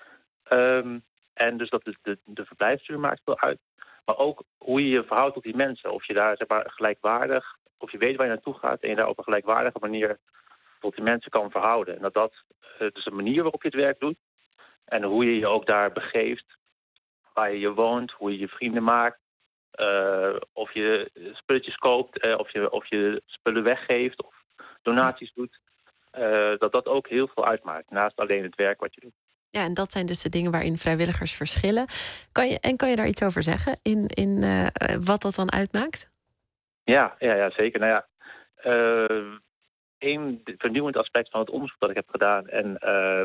Um, en dus dat is de, de verblijfsduur maakt veel uit. Maar ook hoe je je verhoudt tot die mensen. Of je daar zeg maar, gelijkwaardig, of je weet waar je naartoe gaat en je daar op een gelijkwaardige manier tot die mensen kan verhouden. En dat dat uh, dus de manier waarop je het werk doet. En hoe je je ook daar begeeft, waar je je woont, hoe je je vrienden maakt. Uh, of je spulletjes koopt, uh, of, je, of je spullen weggeeft of donaties doet. Uh, dat dat ook heel veel uitmaakt, naast alleen het werk wat je doet. Ja, en dat zijn dus de dingen waarin vrijwilligers verschillen. Kan je, en kan je daar iets over zeggen, in, in uh, wat dat dan uitmaakt? Ja, ja, ja zeker. Nou ja, uh, één vernieuwend aspect van het onderzoek dat ik heb gedaan en... Uh,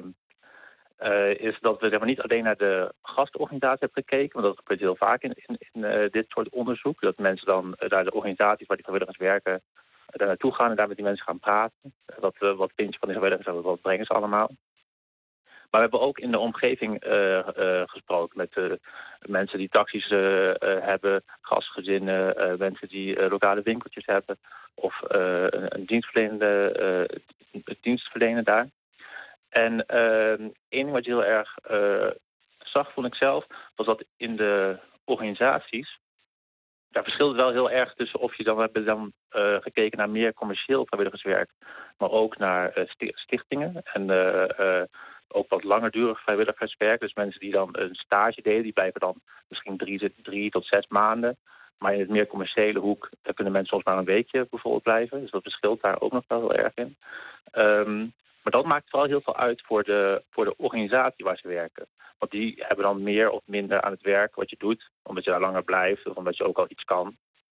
Uh, is dat we zeg maar, niet alleen naar de gastorganisatie hebben gekeken, want dat gebeurt heel vaak in, in, in uh, dit soort onderzoek. Dat mensen dan uh, naar de organisaties waar die vrijwilligers werken, uh, daar naartoe gaan en daar met die mensen gaan praten. Uh, wat, uh, wat vind je van die vrijwilligers, wat brengen ze allemaal? Maar we hebben ook in de omgeving uh, uh, gesproken met uh, mensen die taxis uh, uh, hebben, gastgezinnen, uh, mensen die uh, lokale winkeltjes hebben of uh, een, een dienstverlenende, uh, dienstverlener daar. En uh, één ding wat je heel erg uh, zag, vond ik zelf, was dat in de organisaties, daar verschilt het wel heel erg tussen of je dan hebben dan uh, gekeken naar meer commercieel vrijwilligerswerk, maar ook naar uh, stichtingen en uh, uh, ook wat langdurig vrijwilligerswerk. Dus mensen die dan een stage deden, die blijven dan misschien drie, drie tot zes maanden. Maar in het meer commerciële hoek, daar kunnen mensen soms maar een weekje bijvoorbeeld blijven. Dus dat verschilt daar ook nog wel heel erg in. Um, Maar dat maakt vooral heel veel uit voor de, voor de organisatie waar ze werken. Want die hebben dan meer of minder aan het werk wat je doet. Omdat je daar langer blijft of omdat je ook al iets kan.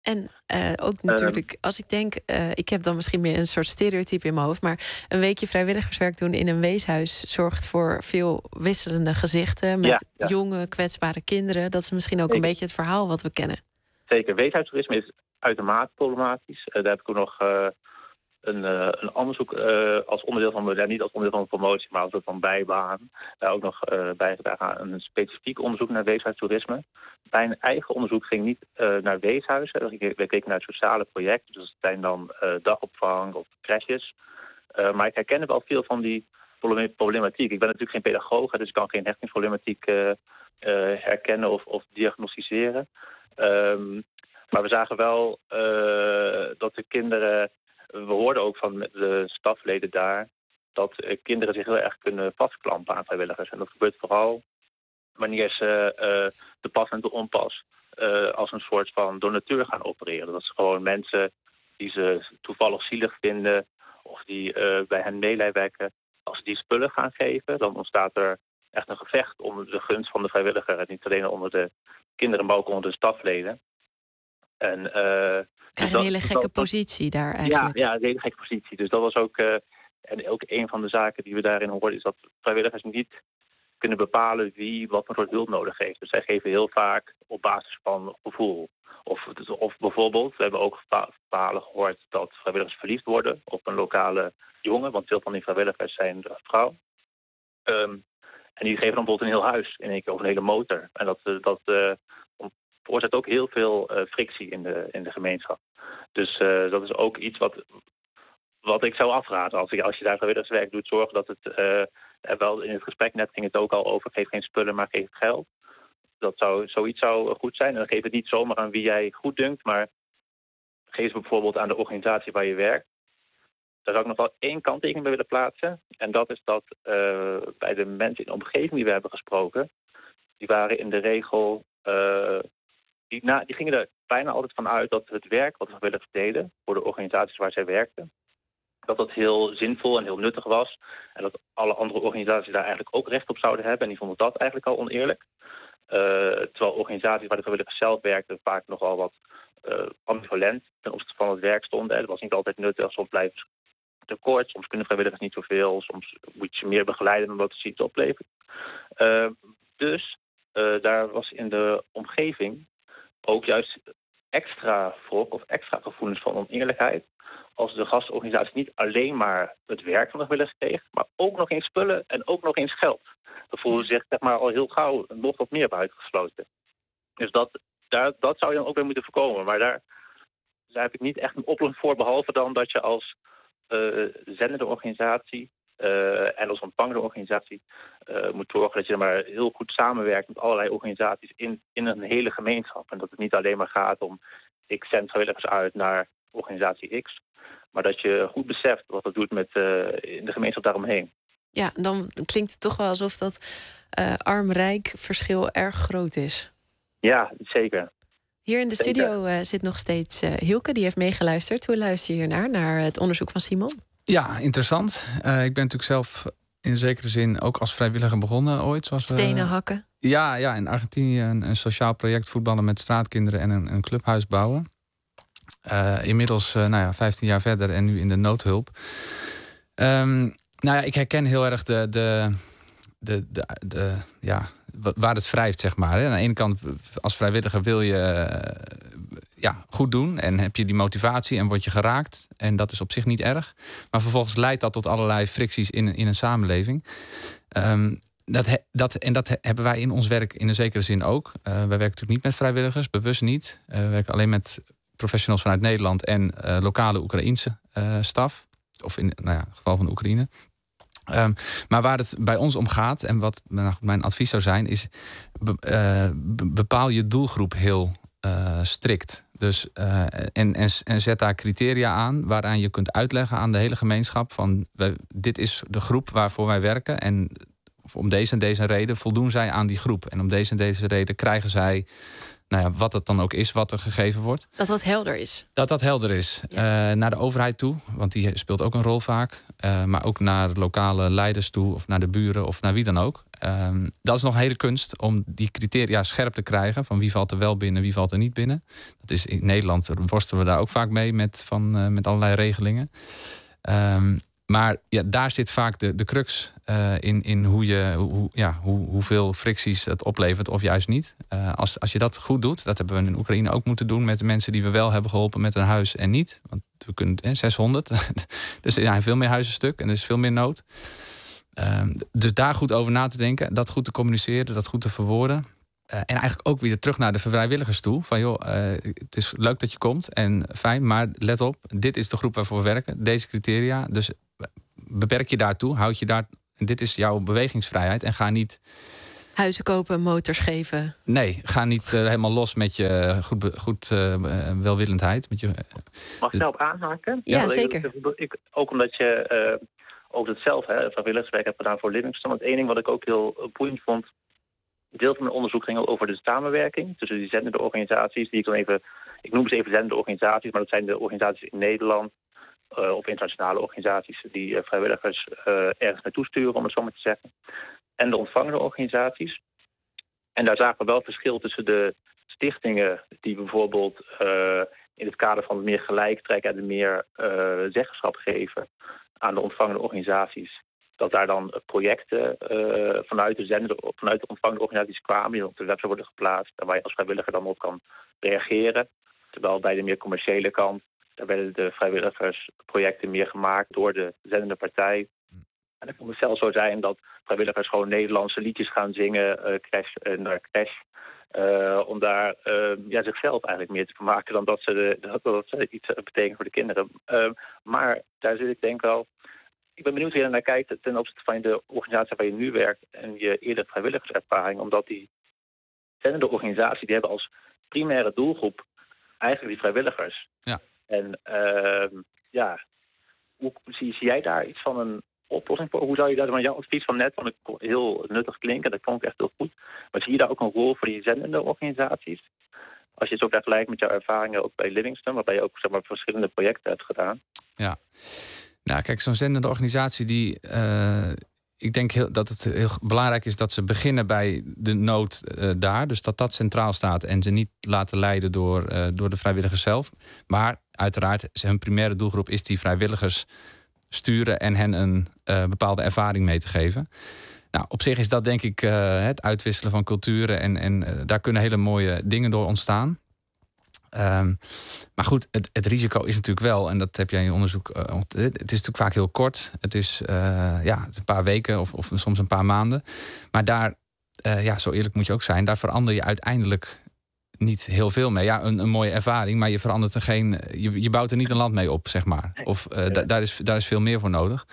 En uh, ook natuurlijk, uh, als ik denk, uh, ik heb dan misschien meer een soort stereotype in mijn hoofd, maar een weekje vrijwilligerswerk doen in een weeshuis zorgt voor veel wisselende gezichten met ja, ja. jonge, kwetsbare kinderen. Dat is misschien ook Zeker. een beetje het verhaal wat we kennen. Zeker, weeshuistoerisme is uitermate problematisch. Uh, daar heb ik ook nog uh, een, uh, een onderzoek uh, als onderdeel van, ja, niet als onderdeel van de promotie, maar als soort van bijbaan. Daar ook nog uh, bijgedragen aan een specifiek onderzoek naar weeshuistoerisme. Mijn eigen onderzoek ging niet uh, naar weeshuizen. We keken naar sociale projecten. Dus dat zijn dan uh, dagopvang of crèches. Uh, maar ik herken wel veel van die problematiek. Ik ben natuurlijk geen pedagoog, dus ik kan geen hechtingsproblematiek uh, uh, herkennen of, of diagnosticeren. Um, maar we zagen wel uh, dat de kinderen... We hoorden ook van de stafleden daar dat uh, kinderen zich heel erg kunnen vastklampen aan vrijwilligers. En dat gebeurt vooral wanneer ze uh, de pas en de onpas uh, als een soort van donateur gaan opereren. Dat is gewoon mensen die ze toevallig zielig vinden of die uh, bij hen meelij wekken. Als ze die spullen gaan geven, dan ontstaat er echt een gevecht om de gunst van de vrijwilliger. En niet alleen onder de kinderen, maar ook onder de stafleden. En, uh, krijg dus een hele gekke dat, positie daar eigenlijk. Ja, ja, een hele gekke positie. Dus dat was ook, uh, en ook een van de zaken die we daarin hoorden, is dat vrijwilligers niet kunnen bepalen wie wat voor soort hulp nodig heeft. Dus zij geven heel vaak op basis van gevoel. Of, of bijvoorbeeld, we hebben ook verhalen gehoord dat vrijwilligers verliefd worden op een lokale jongen, want veel van die vrijwilligers zijn vrouw. Um, en die geven dan bijvoorbeeld een heel huis in één keer of een hele motor. En dat, dat uh, veroorzaakt ook heel veel uh, frictie in de, in de gemeenschap. Dus uh, dat is ook iets wat, wat ik zou afraden. Als, ik, als je daar vrijwilligerswerk doet, zorg dat het... Uh, wel in het gesprek net ging het ook al over, geef geen spullen, maar geef geld. Dat zou, zoiets zou goed zijn. En dan geef het niet zomaar aan wie jij goed dunkt, maar geef het bijvoorbeeld aan de organisatie waar je werkt. Daar zou ik nog wel één kanttekening bij willen plaatsen. En dat is dat uh, bij de mensen in de omgeving die we hebben gesproken, die waren in de regel, uh, die, na, die gingen er bijna altijd van uit dat het werk wat we willen deden voor de organisaties waar zij werkten, dat dat heel zinvol en heel nuttig was. En dat alle andere organisaties daar eigenlijk ook recht op zouden hebben. En die vonden dat eigenlijk al oneerlijk. Uh, terwijl organisaties waar de vrijwilligers zelf werkten vaak nogal wat uh, ambivalent ten opzichte van het werk stonden. Het was niet altijd nuttig, soms blijven ze tekort, soms kunnen vrijwilligers niet zoveel, soms moet je ze meer begeleiden dan wat het iets oplevert. Uh, dus uh, daar was in de omgeving ook juist extra wrok of extra gevoelens van oneerlijkheid als de gastorganisatie niet alleen maar het werk van de vrijwilligers kreeg, maar ook nog eens spullen en ook nog eens geld. Dan voelden ze zich zeg maar, al heel gauw nog wat meer buitengesloten. Dus dat, daar, dat zou je dan ook weer moeten voorkomen. Maar daar, daar heb ik niet echt een oplossing voor, behalve dan dat je als uh, zendende organisatie uh, en als ontvangende organisatie uh, moet zorgen dat je maar heel goed samenwerkt met allerlei organisaties in, in een hele gemeenschap. En dat het niet alleen maar gaat om ik zend vrijwilligers uit naar organisatie X, maar dat je goed beseft wat dat doet met uh, in de gemeenschap daaromheen. Ja, dan klinkt het toch wel alsof dat uh, arm-rijk verschil erg groot is. Ja, zeker. Hier in de zeker. studio uh, zit nog steeds uh, Hielke, die heeft meegeluisterd. Hoe luister je hiernaar, naar het onderzoek van Simon? Ja, interessant. Uh, ik ben natuurlijk zelf in zekere zin ook als vrijwilliger begonnen ooit. Zoals Stenen we, hakken? Ja, ja, in Argentinië een, een sociaal project voetballen met straatkinderen en een, een clubhuis bouwen. Uh, inmiddels uh, nou ja, vijftien jaar verder en nu in de noodhulp. Um, nou ja, ik herken heel erg de, de, de, de, de, ja, waar het wrijft, zeg maar. Hè. Aan de ene kant, als vrijwilliger wil je uh, ja, goed doen en heb je die motivatie en word je geraakt. En dat is op zich niet erg. Maar vervolgens leidt dat tot allerlei fricties in, in een samenleving. Um, dat he, dat, en dat he, hebben wij in ons werk in een zekere zin ook. Uh, wij werken natuurlijk niet met vrijwilligers, bewust niet. Uh, we werken alleen met professionals vanuit Nederland en uh, lokale Oekraïense uh, staf. Of in nou ja, het geval van Oekraïne. Um, maar waar het bij ons om gaat, en wat nou, mijn advies zou zijn, is be, uh, bepaal je doelgroep heel uh, strikt. Dus, uh, en, en, en zet daar criteria aan waaraan je kunt uitleggen aan de hele gemeenschap van wij, dit is de groep waarvoor wij werken en om deze en deze reden voldoen zij aan die groep. En om deze en deze reden krijgen zij nou ja, wat het dan ook is wat er gegeven wordt. Dat dat helder is. Dat dat helder is. Ja. Uh, naar de overheid toe, want die speelt ook een rol vaak. Uh, maar ook naar lokale leiders toe, of naar de buren, of naar wie dan ook. Uh, dat is nog een hele kunst om die criteria scherp te krijgen. Van wie valt er wel binnen, wie valt er niet binnen. Dat is in Nederland worstelen we daar ook vaak mee met, van, uh, met allerlei regelingen. Um, Maar ja, daar zit vaak de, de crux uh, in, in hoe je, hoe, ja, hoe, hoeveel fricties het oplevert of juist niet. Uh, als, als je dat goed doet, dat hebben we in Oekraïne ook moeten doen met de mensen die we wel hebben geholpen met een huis en niet. Want we kunnen eh, zeshonderd. Dus er zijn veel meer huizen stuk en er is veel meer nood. Uh, dus daar goed over na te denken, dat goed te communiceren, dat goed te verwoorden. Uh, en eigenlijk ook weer terug naar de vrijwilligers toe. Van joh, uh, het is leuk dat je komt en fijn, maar let op, dit is de groep waarvoor we werken, deze criteria. Dus beperk je daartoe, houd je daar. Dit is jouw bewegingsvrijheid en ga niet huizen kopen, motors geven. Nee, ga niet uh, helemaal los met je goed, goed uh, welwillendheid. Met je, uh, Mag ik daarop aanhaken? Ja, ja zeker. Ik, ik, ook omdat je uh, ook het zelf, hè, vrijwilligerswerk hebt gedaan voor Livingston. Het één ding wat ik ook heel boeiend vond. Deel van mijn onderzoek ging over de samenwerking tussen die zendende organisaties. Die ik dan even, ik noem ze even zendende organisaties, maar dat zijn de organisaties in Nederland. Uh, of internationale organisaties die uh, vrijwilligers uh, ergens naartoe sturen, om het zo maar te zeggen. En de ontvangende organisaties. En daar zagen we wel verschil tussen de stichtingen die bijvoorbeeld uh, in het kader van het meer gelijk trekken en de meer uh, zeggenschap geven aan de ontvangende organisaties. Dat daar dan projecten uh, vanuit, de zender, vanuit de ontvangende organisaties kwamen, die op de website worden geplaatst en waar je als vrijwilliger dan op kan reageren. Terwijl bij de meer commerciële kant, daar werden de vrijwilligersprojecten meer gemaakt door de zendende partij. En het kon het zelfs zo zijn dat vrijwilligers gewoon Nederlandse liedjes gaan zingen, uh, crash, uh, naar Crash. Uh, om daar uh, ja, zichzelf eigenlijk meer te vermaken dan dat ze, de, dat, dat ze iets betekenen voor de kinderen. Uh, maar daar zit ik denk wel. Ik ben benieuwd hoe je naar kijkt ten opzichte van de organisatie waar je nu werkt en je eerder vrijwilligerservaring. Omdat die zendende organisatie, die hebben als primaire doelgroep eigenlijk die vrijwilligers. Ja. En uh, ja, hoe zie, zie jij daar iets van een oplossing voor? Hoe zou je daar, want jouw advies van net vond ik heel nuttig klinken, dat klonk echt heel goed. Maar zie je daar ook een rol voor die zendende organisaties? Als je het ook vergelijkt met jouw ervaringen ook bij Livingston, waarbij je ook zeg maar, verschillende projecten hebt gedaan. Ja, nou kijk, zo'n zendende organisatie die. Uh, ik denk heel, dat het heel belangrijk is dat ze beginnen bij de nood uh, daar. Dus dat dat centraal staat en ze niet laten leiden door, uh, door de vrijwilligers zelf. Maar uiteraard, hun primaire doelgroep is die vrijwilligers sturen en hen een uh, bepaalde ervaring mee te geven. Nou, op zich is dat denk ik uh, het uitwisselen van culturen en, en uh, daar kunnen hele mooie dingen door ontstaan. Um, maar goed, het, het risico is natuurlijk wel, en dat heb jij in je onderzoek, uh, het is natuurlijk vaak heel kort. Het is uh, ja, een paar weken of, of soms een paar maanden. Maar daar, uh, ja, zo eerlijk moet je ook zijn, daar verander je uiteindelijk niet heel veel mee. Ja, een, een mooie ervaring, maar je verandert er geen. Je, je bouwt er niet een land mee op, zeg maar. Of uh, d- daar, is, daar is veel meer voor nodig.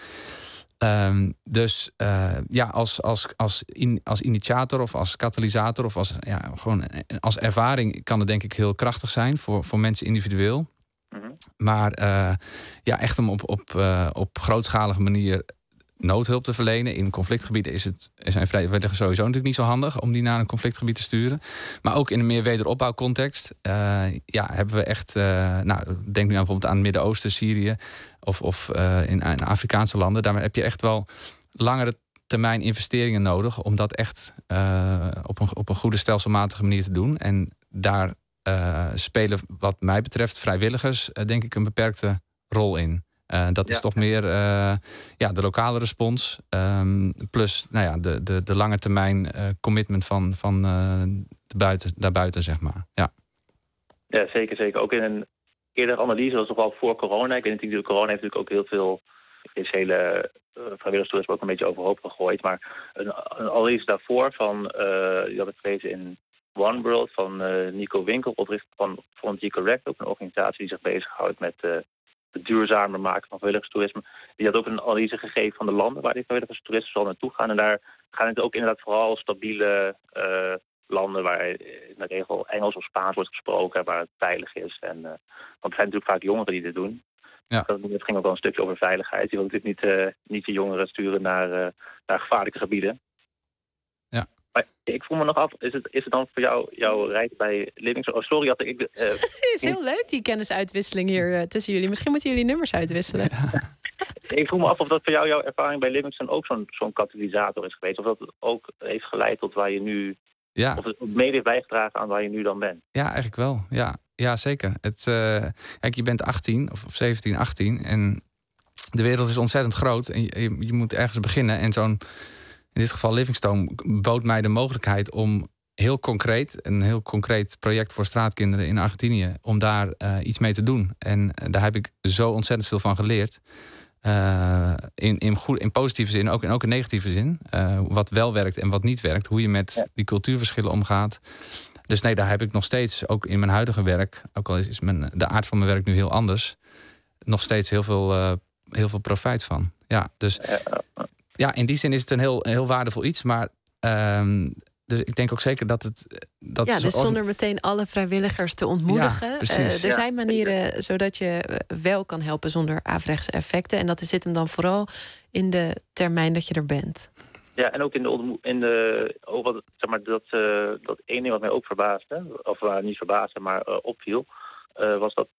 Um, dus uh, ja, als, als, als, in, als initiator of als katalysator of als, ja, gewoon als ervaring kan het denk ik heel krachtig zijn voor, voor mensen individueel. Mm-hmm. Maar uh, ja, echt om op, op, uh, op grootschalige manier noodhulp te verlenen. In conflictgebieden is het, zijn vrijwilligers sowieso natuurlijk niet zo handig om die naar een conflictgebied te sturen. Maar ook in een meer wederopbouwcontext uh, ja, hebben we echt, uh, nou, denk nu aan bijvoorbeeld aan het Midden-Oosten, Syrië of, of uh, in, in Afrikaanse landen. Daar heb je echt wel langere termijn investeringen nodig om dat echt uh, op, een, op een goede stelselmatige manier te doen. En daar uh, spelen wat mij betreft vrijwilligers uh, denk ik een beperkte rol in. Uh, dat is ja. toch meer uh, ja, de lokale respons. Um, plus nou ja, de, de, de lange termijn uh, commitment van, van uh, de buiten, daarbuiten, zeg maar. Ja. Ja, zeker, zeker. Ook in een eerdere analyse, dat was nog wel voor corona. Ik weet niet, corona heeft natuurlijk ook heel veel deze hele uh, vrijwilligerstoerisme ook een beetje overhoop gegooid. Maar een, een analyse daarvoor van, uh, die had ik gelezen in One World van uh, Nico Winkel, oprichter van Frontier Correct, ook een organisatie die zich bezighoudt met uh, het duurzamer maken van vrijwilligerstoerisme. Die had ook een analyse gegeven van de landen waar die vrijwilligerstoeristen zal naartoe gaan. En daar gaan het ook inderdaad vooral stabiele uh, landen waar in de regel Engels of Spaans wordt gesproken, waar het veilig is. En, uh, want het zijn natuurlijk vaak jongeren die dit doen. Ja. Het ging ook wel een stukje over veiligheid. Je wil natuurlijk niet, uh, niet je jongeren sturen naar, uh, naar gevaarlijke gebieden. Ja. Maar ik voel me nog af, is het, is het dan voor jou jouw reis bij Livingstone? Oh, sorry dat ik... Uh, het is heel leuk, die kennisuitwisseling hier uh, tussen jullie. Misschien moeten jullie nummers uitwisselen. Ja. Ik vroeg me af of dat voor jou jouw ervaring bij Livingstone ook zo'n zo'n katalysator is geweest. Of dat het ook heeft geleid tot waar je nu... Ja. Of het mede heeft bijgedragen aan waar je nu dan bent. Ja, eigenlijk wel. Ja, ja zeker. Het, uh, kijk, je bent achttien of zeventien, achttien en de wereld is ontzettend groot. En je, je, je moet ergens beginnen. En zo'n, in dit geval Livingstone, bood mij de mogelijkheid om heel concreet, een heel concreet project voor straatkinderen in Argentinië, om daar uh, iets mee te doen. En uh, daar heb ik zo ontzettend veel van geleerd. Uh, in, in, goed, in positieve zin, ook, en ook in negatieve zin. Uh, wat wel werkt en wat niet werkt. Hoe je met ja. die cultuurverschillen omgaat. Dus nee, daar heb ik nog steeds, ook in mijn huidige werk, ook al is mijn, de aard van mijn werk nu heel anders, nog steeds heel veel, uh, heel veel profijt van. Ja, dus ja, in die zin is het een heel, heel waardevol iets. Maar uh, dus ik denk ook zeker dat het... Dat ja, dus zonder meteen alle vrijwilligers te ontmoedigen. Ja, uh, er ja. zijn manieren zodat je wel kan helpen zonder averechtse effecten. En dat zit hem dan vooral in de termijn dat je er bent. Ja, en ook in de... Ontmo- in de oh, wat, zeg maar, dat, uh, dat één ding wat mij ook verbaasde, of uh, niet verbaasde, maar uh, opviel, uh, was dat...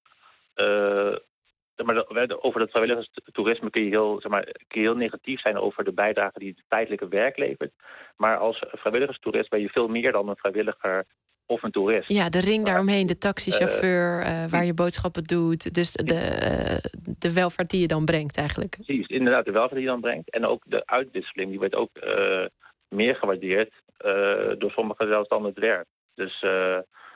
Uh, Maar over dat vrijwilligerstoerisme kun je, heel, zeg maar, kun je heel negatief zijn over de bijdrage die het tijdelijke werk levert. Maar als vrijwilligerstoerist ben je veel meer dan een vrijwilliger of een toerist. Ja, de ring daaromheen, de taxichauffeur, uh, waar je boodschappen doet. Dus de, uh, de welvaart die je dan brengt eigenlijk. Precies, inderdaad, de welvaart die je dan brengt. En ook de uitwisseling, die wordt ook uh, meer gewaardeerd uh, door sommigen zelfs dan het werk. Dus... Uh,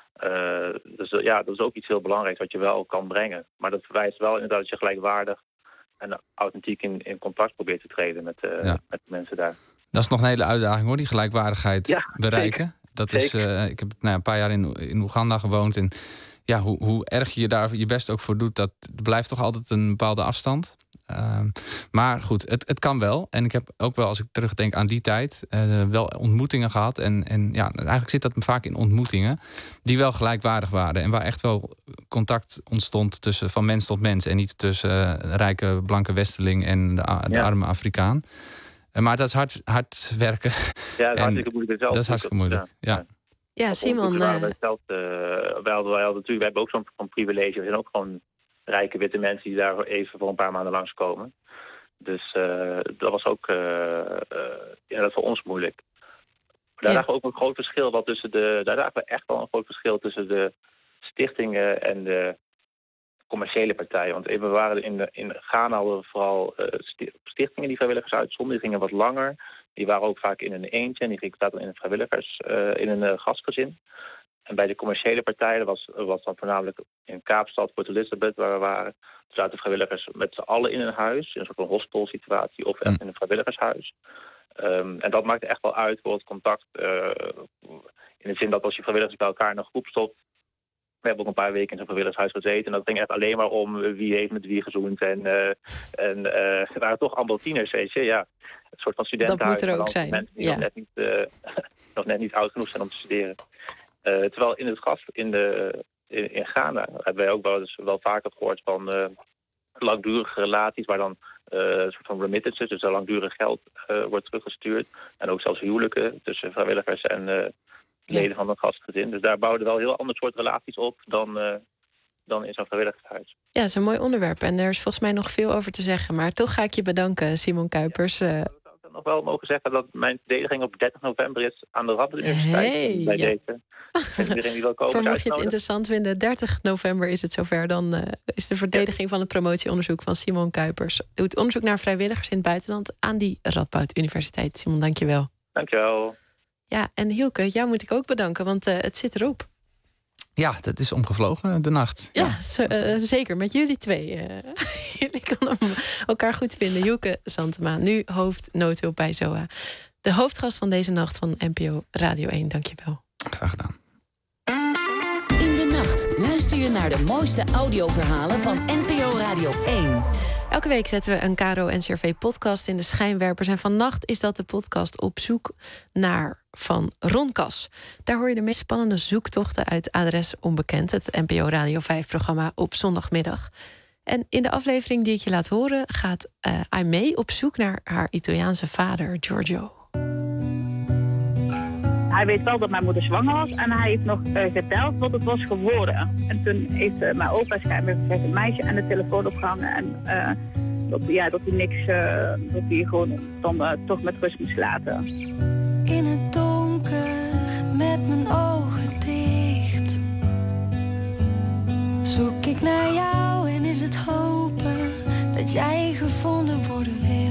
Uh, dus ja, dat is ook iets heel belangrijks wat je wel kan brengen. Maar dat verwijst wel inderdaad dat je gelijkwaardig en authentiek in, in contact probeert te treden met, uh, ja. met de mensen daar. Dat is nog een hele uitdaging hoor, die gelijkwaardigheid ja, bereiken. Zeker. Dat is, uh, ik heb nou, een paar jaar in, in Oeganda gewoond. En ja, hoe, hoe erg je daar je best ook voor doet, dat blijft toch altijd een bepaalde afstand. Uh, maar goed, het, het kan wel. En ik heb ook wel, als ik terugdenk aan die tijd, uh, wel ontmoetingen gehad. En, en ja, eigenlijk zit dat vaak in ontmoetingen die wel gelijkwaardig waren. En waar echt wel contact ontstond tussen van mens tot mens. En niet tussen uh, rijke blanke westerling en de, de ja. arme Afrikaan. Uh, maar dat is hard, hard werken. Ja, dat is hartstikke moeilijk. Dat is hartstikke moeilijk, ja. ja. Ja, Simon. Uh... Wij, zelf, uh, wij, hadden, wij, hadden natuurlijk, wij hebben ook zo'n, zo'n privilege. We zijn ook gewoon rijke witte mensen die daar even voor een paar maanden langskomen. Dus uh, dat was ook uh, uh, ja, dat voor ons moeilijk. Daar ja. zagen we ook een groot verschil wat tussen de. Daar zagen we echt wel een groot verschil tussen de stichtingen en de commerciële partijen. Want we waren in, de, in Ghana hadden we vooral uh, stichtingen die vrijwilligers uitzonden. Die gingen wat langer. Die waren ook vaak in een eentje en die gingen zaten in een vrijwilligers uh, in een uh, gastgezin. En bij de commerciële partijen was, was dan voornamelijk in Kaapstad, Port Elizabeth, waar we waren. Er zaten vrijwilligers met z'n allen in een huis, in een soort van hostelsituatie of echt in een vrijwilligershuis. Um, en dat maakte echt wel uit voor het contact. Uh, in de zin dat als je vrijwilligers bij elkaar in een groep stopt. We hebben ook een paar weken in zo'n vrijwilligershuis gezeten. En dat ging echt alleen maar om wie heeft met wie gezoend. En, uh, en uh, het waren toch allemaal tieners, weet je. Ja, een soort van studentenhuis. Dat moet er ook zijn. Mensen die ja. nog, net niet, uh, nog net niet oud genoeg zijn om te studeren. Uh, terwijl in het gast in, de, in, in Ghana hebben wij ook wel, dus wel vaker gehoord van uh, langdurige relaties waar dan uh, een soort van remittances, dus langdurig geld uh, wordt teruggestuurd. En ook zelfs huwelijken tussen vrijwilligers en uh, leden ja. van een gastgezin. Dus daar bouwden wel heel ander soort relaties op dan, uh, dan in zo'n vrijwilligershuis. Ja, dat is een mooi onderwerp en er is volgens mij nog veel over te zeggen. Maar toch ga ik je bedanken, Simon Kuipers. Uh, nog wel mogen zeggen dat mijn verdediging op dertig november is aan de Radboud Universiteit. Hey, bij ja. deze. Iedereen die wil komen. Voor mocht je het interessant vinden, dertig november is het zover. Dan uh, is de verdediging ja. van het promotieonderzoek van Simon Kuipers. Doet onderzoek naar vrijwilligers in het buitenland aan die Radboud Universiteit. Simon, dank je wel. Dank je wel. Ja, en Hielke, jou moet ik ook bedanken, want uh, het zit erop. Ja, dat is omgevlogen, de nacht. Ja, ja zo, uh, zeker. Met jullie twee. Uh, jullie kunnen elkaar goed vinden. Hielke Santema, nu hoofd noodhulp bij Z O A. De hoofdgast van deze nacht van N P O Radio één. Dank je wel. Graag gedaan. In de nacht luister je naar de mooiste audioverhalen van N P O Radio één. Elke week zetten we een K R O N C R V-podcast in de schijnwerpers. En vannacht is dat de podcast Op zoek naar van Ron Kas. Daar hoor je de meest spannende zoektochten uit Adres Onbekend, het N P O Radio vijf-programma op zondagmiddag. En in de aflevering die ik je laat horen gaat uh, Aimee op zoek naar haar Italiaanse vader, Giorgio. hij weet wel dat mijn moeder zwanger was en hij heeft nog uh, geteld wat het was geworden. En toen heeft uh, mijn opa schijnbaar gezegd een meisje en de telefoon opgehangen en uh, dat, ja, dat hij niks, uh, dat hij gewoon dan uh, toch met rust moest laten. In het donker met mijn ogen dicht zoek ik naar jou en is het hopen dat jij gevonden worden wil.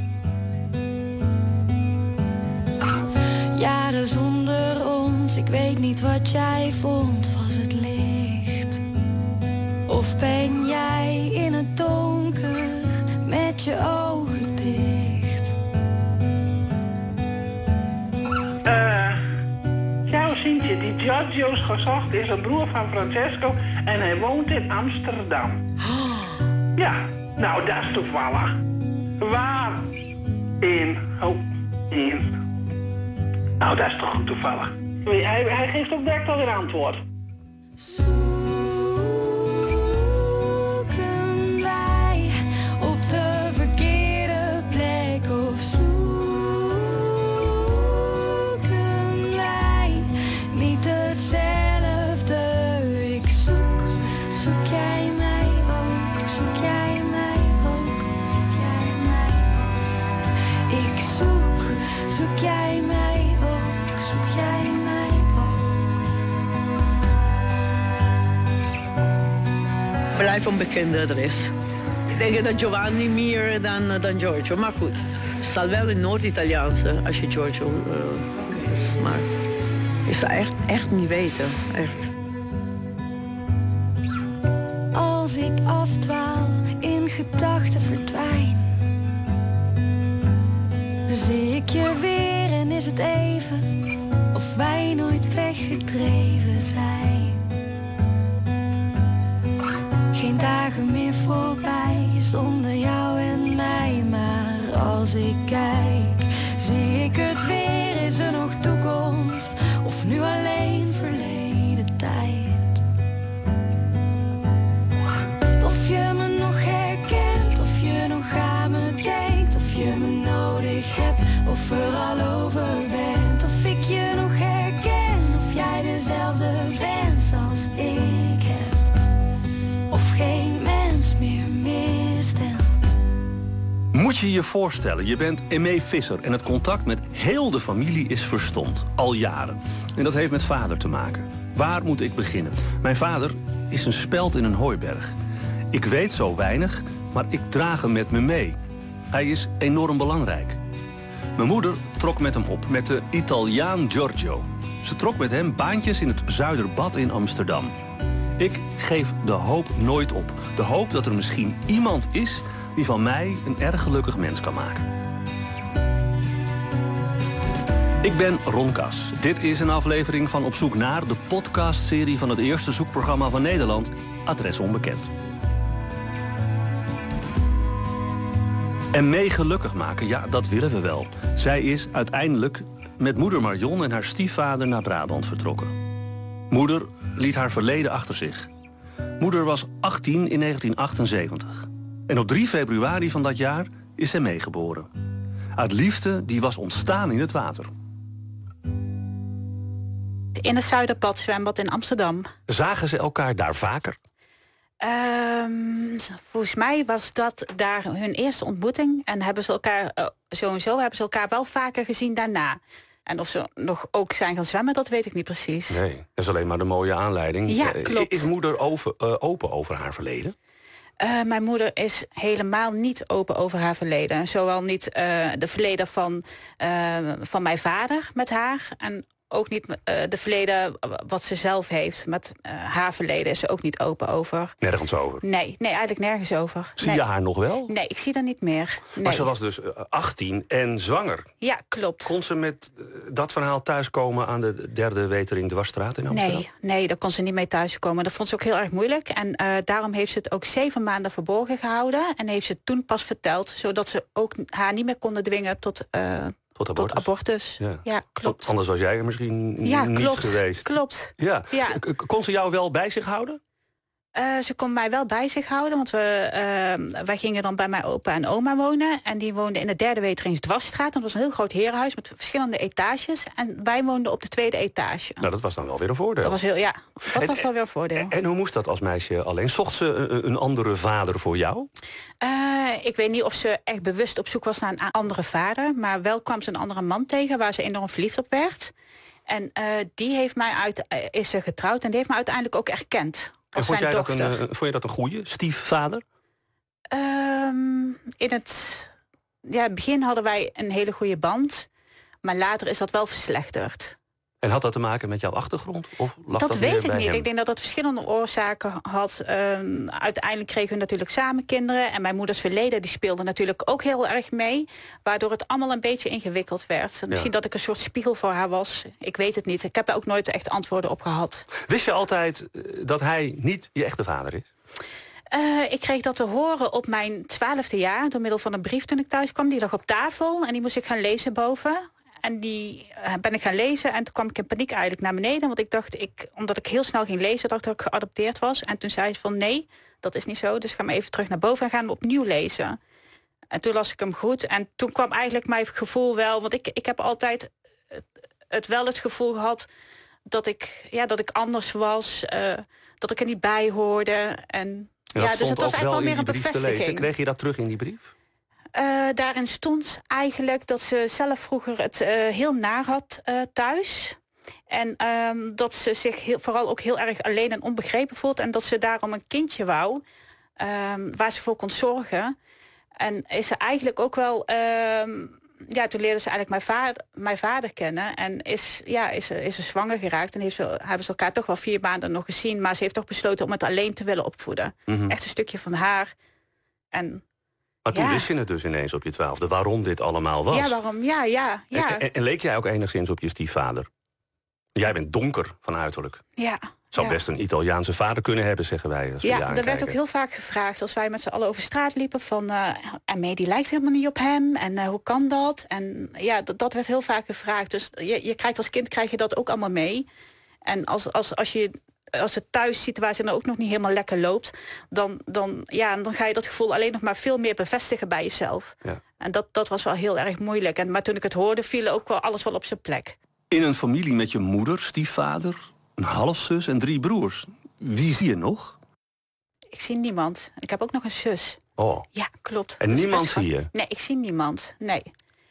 Jaren zonder ons, ik weet niet wat jij vond, was het licht? Of ben jij in het donker met je ogen dicht? Uh, jouw Sintje, die Giorgio's gezocht, is een broer van Francesco en hij woont in Amsterdam. Ja, nou dat is toevallig. Waar? In, oh, in... Nou, dat is toch goed toevallig. Hij, hij geeft ook direct al weer antwoord. Zoeken wij op de verkeerde plek of zoeken wij niet hetzelfde? Ik zoek, zoek jij mij ook, zoek jij mij ook, zoek jij mij ook. Ik zoek, zoek jij mij. Blijf onbekend adres. Ik denk dat Giovanni meer dan, dan Giorgio. Maar goed, het staat wel in Noord-Italiaans als je Giorgio uh, is. Maar ik zou echt, echt niet weten. Echt. Als ik afdwaal, in gedachten verdwijn, dan zie ik je weer en is het even of wij nooit weggedreven zijn. Geen dagen meer voorbij zonder jou en mij, maar als ik kijk, zie ik het weer. Is er nog toekomst of nu alleen verleden tijd? Of je me nog herkent, of je nog aan me denkt, of je me nodig hebt, of er al over bent. Of ik je nog herken, of jij dezelfde wens als ik heb. Of geen mens meer mist hem. Moet je je voorstellen, je bent Aimé Visser en het contact met heel de familie is verstomd. Al jaren. En dat heeft met vader te maken. Waar moet ik beginnen? Mijn vader is een speld in een hooiberg. Ik weet zo weinig, maar ik draag hem met me mee. Hij is enorm belangrijk. Mijn moeder trok met hem op, met de Italiaan Giorgio. Ze trok met hem baantjes in het Zuiderbad in Amsterdam. Ik geef de hoop nooit op. De hoop dat er misschien iemand is die van mij een erg gelukkig mens kan maken. Ik ben Ron Kas. Dit is een aflevering van Op zoek naar, de podcastserie van het eerste zoekprogramma van Nederland, Adres Onbekend. En mee gelukkig maken, ja, dat willen we wel. Zij is uiteindelijk met moeder Marion en haar stiefvader naar Brabant vertrokken. Moeder liet haar verleden achter zich. Moeder was achttien in negentien achtenzeventig. En op drie februari van dat jaar is zij meegeboren. Uit liefde die was ontstaan in het water. In het Zuiderbad zwembad in Amsterdam. Zagen ze elkaar daar vaker? Um, volgens mij was dat daar hun eerste ontmoeting. En hebben ze elkaar, uh, sowieso hebben ze elkaar wel vaker gezien daarna. En of ze nog ook zijn gaan zwemmen, dat weet ik niet precies. Nee, dat is alleen maar de mooie aanleiding. Ja, klopt. Is moeder over, uh, open over haar verleden? Uh, mijn moeder is helemaal niet open over haar verleden. Zowel niet uh, de verleden van, uh, van mijn vader met haar. En ook niet uh, de verleden wat ze zelf heeft. Met uh, haar verleden is ze ook niet open over. Nergens over? Nee, nee, eigenlijk nergens over. Zie nee. je haar nog wel? Nee, ik zie haar niet meer. Nee. Maar ze was dus achttien en zwanger. Ja, klopt. Kon ze met uh, dat verhaal thuiskomen aan de derde Wetering Dwarsstraat in Amsterdam? Nee, nee, daar kon ze niet mee thuiskomen. Dat vond ze ook heel erg moeilijk. En uh, daarom heeft ze het ook zeven maanden verborgen gehouden. En heeft ze het toen pas verteld, zodat ze ook haar niet meer konden dwingen tot... Uh, Tot abortus? Tot abortus. Ja, ja klopt. Anders was jij er misschien ja, niet klopt, geweest. Klopt. Ja. Ja. Kon ze jou wel bij zich houden? Uh, ze kon mij wel bij zich houden, want we, uh, wij gingen dan bij mijn opa en oma wonen. En die woonden in de derde Weteringsdwarsstraat. Dat was een heel groot herenhuis met verschillende etages. En wij woonden op de tweede etage. Nou, dat was dan wel weer een voordeel. Dat was heel, ja, dat en, was wel weer een voordeel. En, en hoe moest dat als meisje alleen? Zocht ze een, een andere vader voor jou? Uh, ik weet niet of ze echt bewust op zoek was naar een andere vader. Maar wel kwam ze een andere man tegen waar ze enorm verliefd op werd. En uh, die heeft mij uit, uh, is ze getrouwd en die heeft me uiteindelijk ook erkend. En vond, jij dat een, uh, vond je dat een goede stiefvader? Um, in het, ja, het begin hadden wij een hele goede band. Maar later is dat wel verslechterd. En had dat te maken met jouw achtergrond? Of lag dat dat weet ik bij niet. Hem? Ik denk dat dat verschillende oorzaken had. Um, uiteindelijk kregen we natuurlijk samen kinderen. En mijn moeders verleden die speelde natuurlijk ook heel erg mee. Waardoor het allemaal een beetje ingewikkeld werd. Ja. Misschien dat ik een soort spiegel voor haar was. Ik weet het niet. Ik heb daar ook nooit echt antwoorden op gehad. Wist je altijd dat hij niet je echte vader is? Uh, ik kreeg dat te horen op mijn twaalfde jaar. Door middel van een brief toen ik thuis kwam. Die lag op tafel en die moest ik gaan lezen boven. En die uh, ben ik gaan lezen en toen kwam ik in paniek eigenlijk naar beneden. Want ik dacht, ik, omdat ik heel snel ging lezen, dacht dat ik geadopteerd was. En toen zei ze van nee, dat is niet zo. Dus ga maar even terug naar boven en gaan we opnieuw lezen. En toen las ik hem goed. En toen kwam eigenlijk mijn gevoel wel. Want ik, ik heb altijd het, het wel het gevoel gehad dat ik, ja, dat ik anders was. Uh, dat ik er niet bij hoorde. En, ja, ja, dus het was eigenlijk wel meer een bevestiging. Kreeg je dat terug in die brief? Uh, daarin stond eigenlijk dat ze zelf vroeger het uh, heel naar had uh, thuis. En um, dat ze zich heel, vooral ook heel erg alleen en onbegrepen voelt. En dat ze daarom een kindje wou, um, waar ze voor kon zorgen. En is ze eigenlijk ook wel... Um, ja, toen leerde ze eigenlijk mijn vader, mijn vader kennen. En is, ja, is, is ze zwanger geraakt. En heeft ze, hebben ze elkaar toch wel vier maanden nog gezien. Maar ze heeft toch besloten om het alleen te willen opvoeden. Mm-hmm. Echt een stukje van haar. En... Maar toen ja. wist je het dus ineens op je twaalfde waarom dit allemaal was. Ja, waarom? Ja, ja, ja. En, en, en leek jij ook enigszins op je stiefvader? Jij bent donker van uiterlijk. Ja. Zou ja. best een Italiaanse vader kunnen hebben, zeggen wij. Als we ja, er werd ook heel vaak gevraagd als wij met z'n allen over straat liepen van uh, en mee die lijkt helemaal niet op hem en uh, hoe kan dat? En ja, dat, dat werd heel vaak gevraagd. Dus je, je krijgt als kind krijg je dat ook allemaal mee. En als, als, als je als de thuissituatie dan ook nog niet helemaal lekker loopt, dan, dan, ja, dan ga je dat gevoel alleen nog maar veel meer bevestigen bij jezelf. Ja. En dat, dat was wel heel erg moeilijk. En, maar toen ik het hoorde, viel ook wel alles wel op zijn plek. In een familie met je moeder, stiefvader, een halfzus en drie broers. Wie zie je nog? Ik zie niemand. Ik heb ook nog een zus. Oh. Ja, klopt. En niemand zie je? Nee, ik zie niemand. Nee.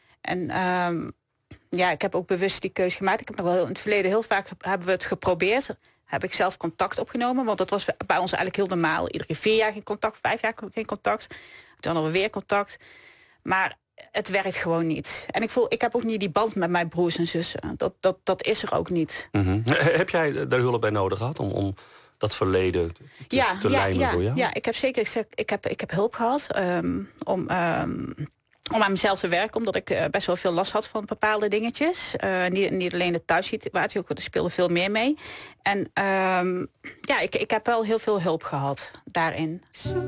En um, ja, ik heb ook bewust die keuze gemaakt. Ik heb nog wel in het verleden heel vaak hebben we het geprobeerd. Heb ik zelf contact opgenomen, want dat was bij ons eigenlijk heel normaal. Iedere keer vier jaar geen contact, vijf jaar geen contact. Toen hadden we weer contact. Maar het werkt gewoon niet. En ik voel, ik heb ook niet die band met mijn broers en zussen. Dat, dat, dat is er ook niet. Mm-hmm. Heb jij daar hulp bij nodig gehad om, om dat verleden te, ja, te ja, lijmen ja, voor jou? Ja, ik heb zeker ik, zeg, ik, heb, ik heb hulp gehad um, om... Um, om aan mezelf te werken, omdat ik uh, best wel veel last had van bepaalde dingetjes. Uh, niet, niet alleen de thuissituatie, ook er speelde veel meer mee. En um, ja, ik, ik heb wel heel veel hulp gehad daarin.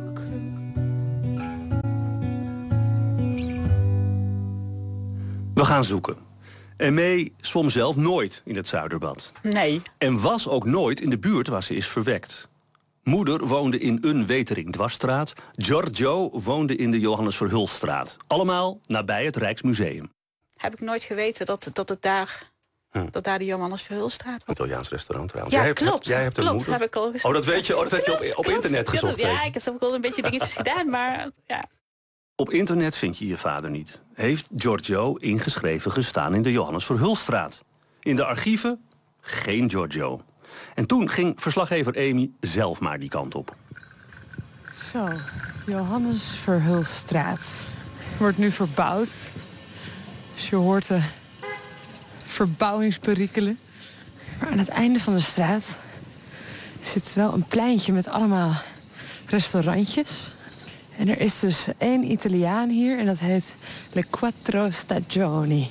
We gaan zoeken. En May zwom zelf nooit in het Zuiderbad. Nee. En was ook nooit in de buurt waar ze is verwekt. Moeder woonde in een Wetering-dwarsstraat. Giorgio woonde in de Johannes Verhulststraat. Allemaal nabij het Rijksmuseum. Heb ik nooit geweten dat, dat het daar... Hm. Dat daar de Johannes Verhulstraat was. Italiaans restaurant trouwens. Ja, jij klopt. Hebt, jij hebt klopt, een moeder. Heb ik al oh, dat weet je, oh, dat heb je op, op klopt, internet gezocht. Ja, ik heb ook wel een beetje dingetjes gedaan, maar ja. Op internet vind je je vader niet. Heeft Giorgio ingeschreven gestaan in de Johannes Verhulststraat. In de archieven geen Giorgio. En toen ging verslaggever Amy zelf maar die kant op. Zo, Johannes Verhulststraat. Wordt nu verbouwd. Dus je hoort de verbouwingsperikelen. Maar aan het einde van de straat zit wel een pleintje met allemaal restaurantjes. En er is dus één Italiaan hier en dat heet Le Quattro Stagioni.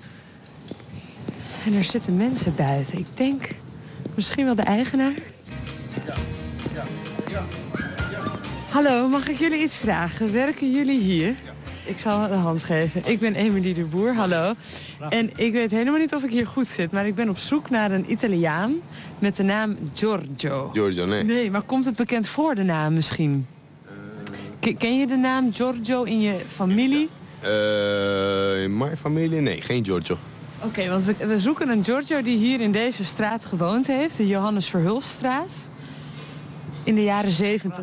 En er zitten mensen buiten. Ik denk misschien wel de eigenaar. Ja, ja, ja, ja. Hallo, mag ik jullie iets vragen? Werken jullie hier? Ik zal de hand geven. Ik ben Emilie de Boer, hallo. En ik weet helemaal niet of ik hier goed zit, maar ik ben op zoek naar een Italiaan met de naam Giorgio. Giorgio, nee. Nee, maar komt het bekend voor de naam misschien? K- ken je de naam Giorgio in je familie? Uh, in mijn familie? Nee, geen Giorgio. Oké, okay, want we, we zoeken een Giorgio die hier in deze straat gewoond heeft, de Johannes Verhulststraat. In de jaren zeventig.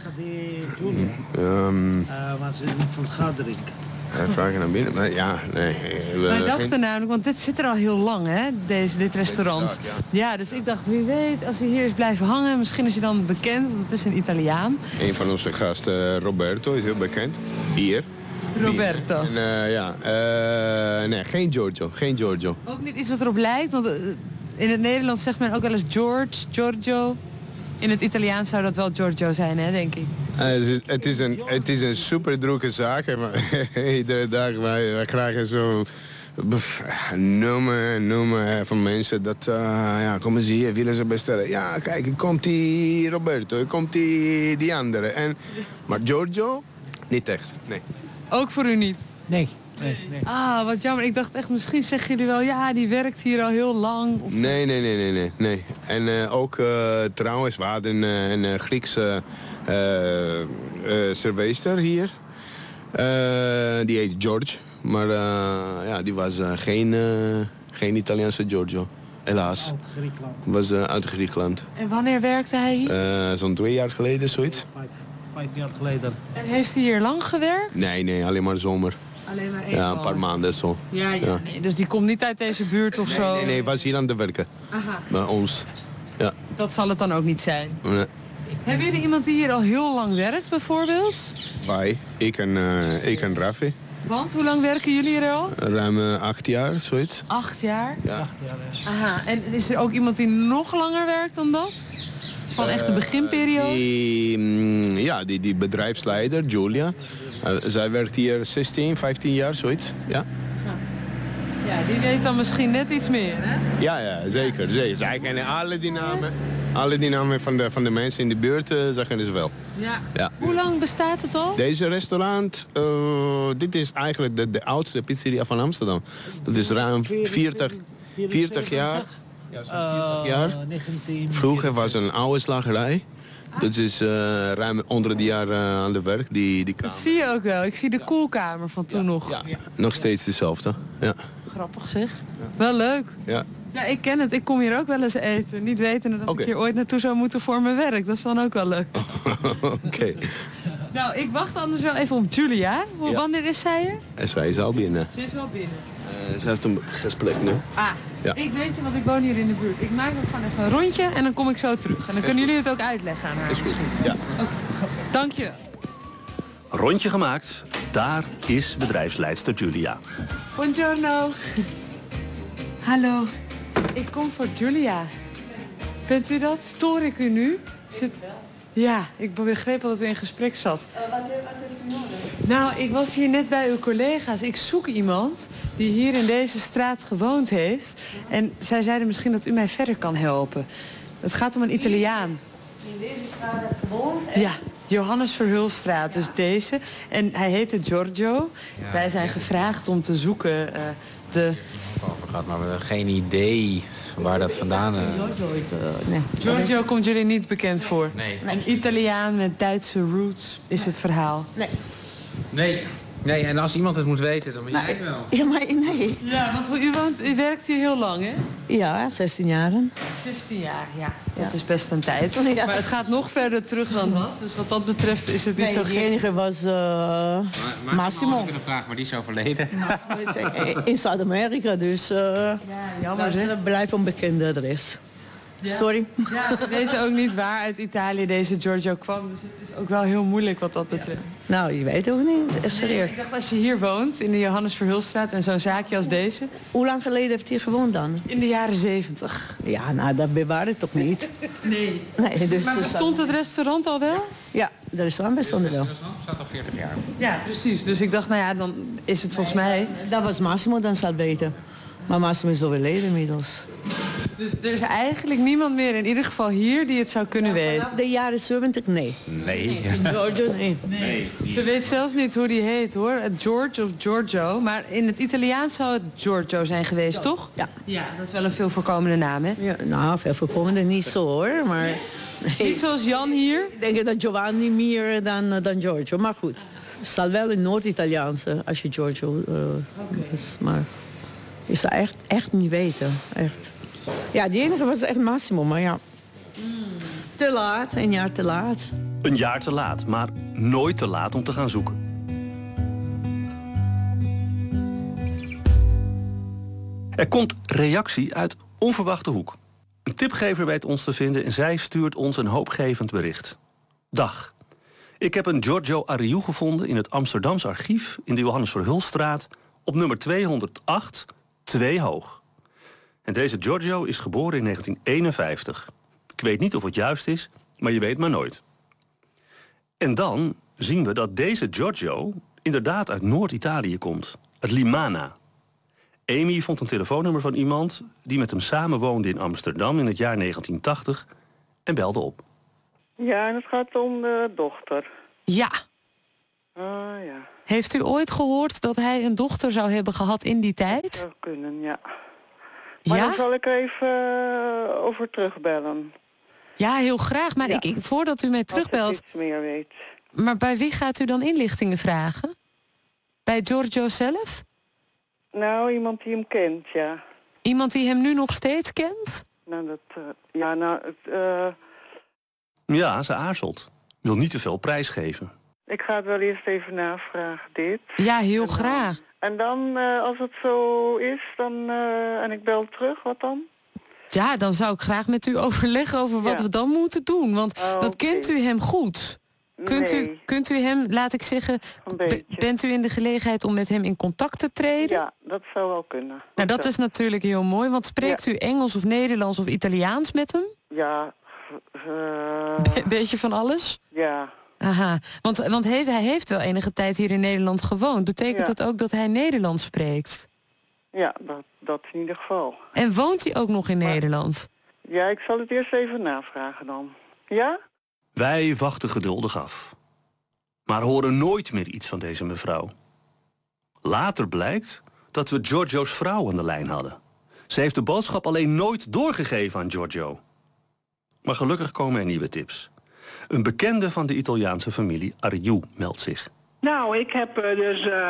Um, uh, was in een vergadering. Wij vragen naar binnen, maar ja, nee. We Wij dachten geen... namelijk, want dit zit er al heel lang, hè, deze, dit restaurant. Zaak, ja. ja, dus ik dacht, wie weet, als hij hier is blijven hangen, misschien is hij dan bekend, want het is een Italiaan. Een van onze gasten, Roberto, is heel bekend. Hier. Roberto. En, uh, ja, uh, nee, geen Giorgio, geen Giorgio. Ook niet iets wat erop lijkt, want in het Nederlands zegt men ook wel eens George, Giorgio. In het Italiaans zou dat wel Giorgio zijn, hè, denk ik. Uh, het, is een, het is een super drukke zaak. Maar iedere dag wij, wij krijgen zo'n nummer, nummer van mensen. Dat, uh, ja, komen ze hier, willen ze bestellen. Ja, kijk, komt die Roberto, komt die, die andere. En, maar Giorgio, niet echt, nee. Ook voor u niet? Nee. Nee, nee. Ah, wat jammer. Ik dacht echt, misschien zeggen jullie wel, ja, die werkt hier al heel lang. Of... Nee, nee, nee, nee, nee, nee. En uh, ook uh, trouwens, we hadden uh, een uh, Griekse uh, uh, serveester hier. Uh, die heet George. Maar uh, ja, die was uh, geen, uh, geen Italiaanse Giorgio. Helaas. Uit Griekenland. Was uh, uit Griekenland. En wanneer werkte hij hier? Uh, Zo'n twee jaar geleden, zoiets. Vijf, vijf jaar geleden. En heeft hij hier lang gewerkt? Nee, nee, alleen maar zomer. Alleen maar even. Ja, een paar maanden zo. Ja, ja, ja. Nee, dus die komt niet uit deze buurt of nee, zo? Nee, nee, was hier aan het werken. Aha. Bij ons. Ja. Dat zal het dan ook niet zijn? Nee. Hebben jullie iemand die hier al heel lang werkt bijvoorbeeld? Wij, ik en, uh, ik en Raffi. Want, hoe lang werken jullie er al? Ruim uh, acht jaar, zoiets. Acht jaar? Ja. Acht jaar, ja. Aha, en is er ook iemand die nog langer werkt dan dat? Van echt de beginperiode? Uh, die, mm, ja, die, die bedrijfsleider, Julia. Uh, zij werkt hier zestien, vijftien jaar, zoiets. Ja. Ja, die weet dan misschien net iets meer, hè? Ja, ja, zeker. zeker. Zij kennen alle die namen. Alle die namen van de, van de mensen in de buurt, uh, zij kennen ze wel. Ja. Ja. Hoe lang bestaat het al? Deze restaurant, uh, dit is eigenlijk de, de oudste pizzeria van Amsterdam. Dat is ruim veertig, veertig jaar. Ja, zo'n veertig jaar. Vroeger was het een oude slagerij. Dat is uh, ruim onder de jaar uh, aan de werk. Die, die dat zie je ook wel. Ik zie de koelkamer van toen ja, nog. Ja, ja. Nog steeds dezelfde. Ja. Grappig zeg. Ja. Wel leuk. Ja. Ja, ik ken het. Ik kom hier ook wel eens eten. Niet wetende dat okay. ik hier ooit naartoe zou moeten voor mijn werk. Dat is dan ook wel leuk. Oké. Okay. Nou, ik wacht anders wel even op Julia. Hoe, ja. Wanneer is zij er? En zij is al binnen. Ze is wel binnen. Uh, ze heeft een gesprek nu. Ah, ja. Ik weet je, want ik woon hier in de buurt. Ik maak nog gewoon even een rondje en dan kom ik zo terug. En dan kunnen jullie het ook uitleggen aan haar. Is goed. Ja. Okay. Dank je. Rondje gemaakt. Daar is bedrijfsleidster Julia. Buongiorno. Hallo. Ik kom voor Julia. Bent u dat? Stoor ik u nu? Zit... Ja, ik begreep al dat u in gesprek zat. Uh, wat, wat heeft u nodig? Nou, ik was hier net bij uw collega's. Ik zoek iemand die hier in deze straat gewoond heeft. En zij zeiden misschien dat u mij verder kan helpen. Het gaat om een Italiaan. In deze straat heeft gewoond? En... Ja, Johannes Verhulststraat, dus deze. En hij heette Giorgio. Ja, Wij zijn gevraagd om te zoeken uh, de... over gehad, maar we hebben geen idee waar dat vandaan is. Uh... Giorgio, uh, nee. Giorgio komt jullie niet bekend voor? Nee. Een Italiaan met Duitse roots is het verhaal. Nee. Nee. Nee, en als iemand het moet weten, dan ben jij het wel. Ja, maar nee. Ja, want u, woont, u werkt hier heel lang, hè? Ja, zestien jaren. zestien jaar, ja. Dat ja. is best een tijd. Ja. Maar het gaat nog verder terug dan dat. Dus wat dat betreft is het niet nee, zo gek. De enige was uh, maar, Massimo. Ik kunnen vragen, maar die is overleden. In Zuid-Amerika, dus uh, ja, jammer, dat is een blijf onbekende adres. Ja. Sorry. Ja, we weten ook niet waar uit Italië deze Giorgio kwam. Dus het is ook wel heel moeilijk wat dat betreft. Ja. Nou, je weet ook niet. Is nee, ik dacht, als je hier woont, in de Johannes Verhulststraat en zo'n zaakje als deze. Hoe lang geleden heeft hij gewoond dan? In de jaren zeventig. Ja, nou, dat bewaar ik toch niet? Nee. nee dus maar bestond het restaurant al wel? Ja, de restaurant bestond er wel. Het restaurant bestaat al veertig jaar. Ja, precies. Dus ik dacht, nou ja, dan is het volgens mij... Dat was Massimo, dan zal het weten. Maar Massimo is overleden inmiddels. Dus er is eigenlijk niemand meer, in ieder geval hier, die het zou kunnen Ja, weten? vanaf de jaren zeventig, nee. Nee. Giorgio, nee. Nee. Ze weet zelfs niet hoe die heet, hoor. George of Giorgio. Maar in het Italiaans zou het Giorgio zijn geweest, toch? Ja. Ja, dat is wel een veel voorkomende naam, hè? Ja, nou, veel voorkomende niet zo, hoor. Maar, nee. Niet zoals Jan hier? Ik denk dat Giovanni meer dan, uh, dan Giorgio. Maar goed, het staat wel in Noord-Italiaans uh, als je Giorgio uh, okay. is. Maar ik zou echt, echt niet weten, echt. Ja, die enige was echt Massimo, maar ja. Te laat, een jaar te laat. Een jaar te laat, maar nooit te laat om te gaan zoeken. Er komt reactie uit onverwachte hoek. Een tipgever weet ons te vinden en zij stuurt ons een hoopgevend bericht. Dag. Ik heb een Giorgio Ariu gevonden in het Amsterdamse archief in de Johannes Verhulstraat op nummer tweehonderdacht, twee hoog. En deze Giorgio is geboren in negentien eenenvijftig. Ik weet niet of het juist is, maar je weet maar nooit. En dan zien we dat deze Giorgio inderdaad uit Noord-Italië komt. Uit Limana. Amy vond een telefoonnummer van iemand die met hem samenwoonde in Amsterdam in het jaar negentien tachtig en belde op. Ja, en het gaat om de dochter. Ja. Ah, ja. Heeft u ooit gehoord dat hij een dochter zou hebben gehad in die tijd? Dat zou kunnen, ja. Maar ja? dan zal ik even uh, over terugbellen. Ja, heel graag. Maar ja. ik, ik, voordat u mij terugbelt... Als ik iets meer weet. Maar bij wie gaat u dan inlichtingen vragen? Bij Giorgio zelf? Nou, iemand die hem kent, ja. Iemand die hem nu nog steeds kent? Nou, dat... Uh, ja, nou... Het, uh... Ja, ze aarzelt. Wil niet te veel prijsgeven. Ik ga het wel eerst even navragen, dit. Ja, heel en dan, graag. En dan, uh, als het zo is, dan... Uh, en ik bel terug, wat dan? Ja, dan zou ik graag met u overleggen over wat ja. we dan moeten doen. Want oh, dat okay. kent u hem goed. Kunt, nee. u, kunt u hem, laat ik zeggen, b- bent u in de gelegenheid om met hem in contact te treden? Ja, dat zou wel kunnen. Nou, dat is natuurlijk heel mooi, want spreekt ja. u Engels of Nederlands of Italiaans met hem? Ja. Uh... Be- beetje van alles? Ja. Aha, want, want heeft, hij heeft wel enige tijd hier in Nederland gewoond. Betekent ja. dat ook dat hij Nederlands spreekt? Ja, dat, dat in ieder geval. En woont hij ook nog in maar, Nederland? Ja, ik zal het eerst even navragen dan. Ja? Wij wachten geduldig af. Maar horen nooit meer iets van deze mevrouw. Later blijkt dat we Giorgio's vrouw aan de lijn hadden. Ze heeft de boodschap alleen nooit doorgegeven aan Giorgio. Maar gelukkig komen er nieuwe tips. Een bekende van de Italiaanse familie Ariu meldt zich. Nou, ik heb uh, dus... Uh,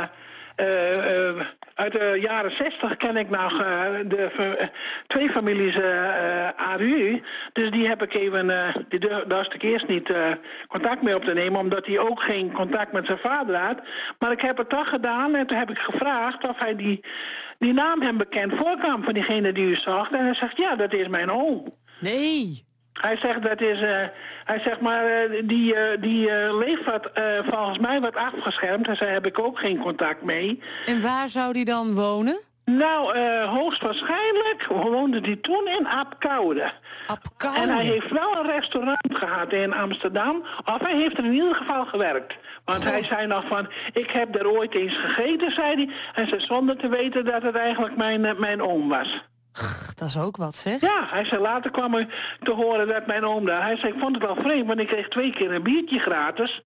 uh, uh, uit de jaren zestig ken ik nog uh, de uh, twee families uh, Ariu. Dus die heb ik even... Uh, die durfde ik eerst niet uh, contact mee op te nemen, omdat hij ook geen contact met zijn vader had. Maar ik heb het toch gedaan en toen heb ik gevraagd of hij die, die naam hem bekend voorkwam van diegene die u zocht. En hij zegt, ja, dat is mijn oom. Nee... Hij zegt dat is, uh, hij zegt maar, uh, die, uh, die uh, leeft wat, uh, volgens mij wat afgeschermd. En daar heb ik ook geen contact mee. En waar zou die dan wonen? Nou, uh, hoogstwaarschijnlijk woonde die toen in Apkoude. Apkoude? En hij heeft wel een restaurant gehad in Amsterdam. Of hij heeft er in ieder geval gewerkt. Want oh. hij zei nog van, ik heb er ooit eens gegeten, zei hij. En ze zonder te weten dat het eigenlijk mijn, uh, mijn oom was. Dat is ook wat, zeg. Ja, hij zei, later kwam er te horen dat mijn oom daar... Hij zei, ik vond het wel vreemd, want ik kreeg twee keer een biertje gratis.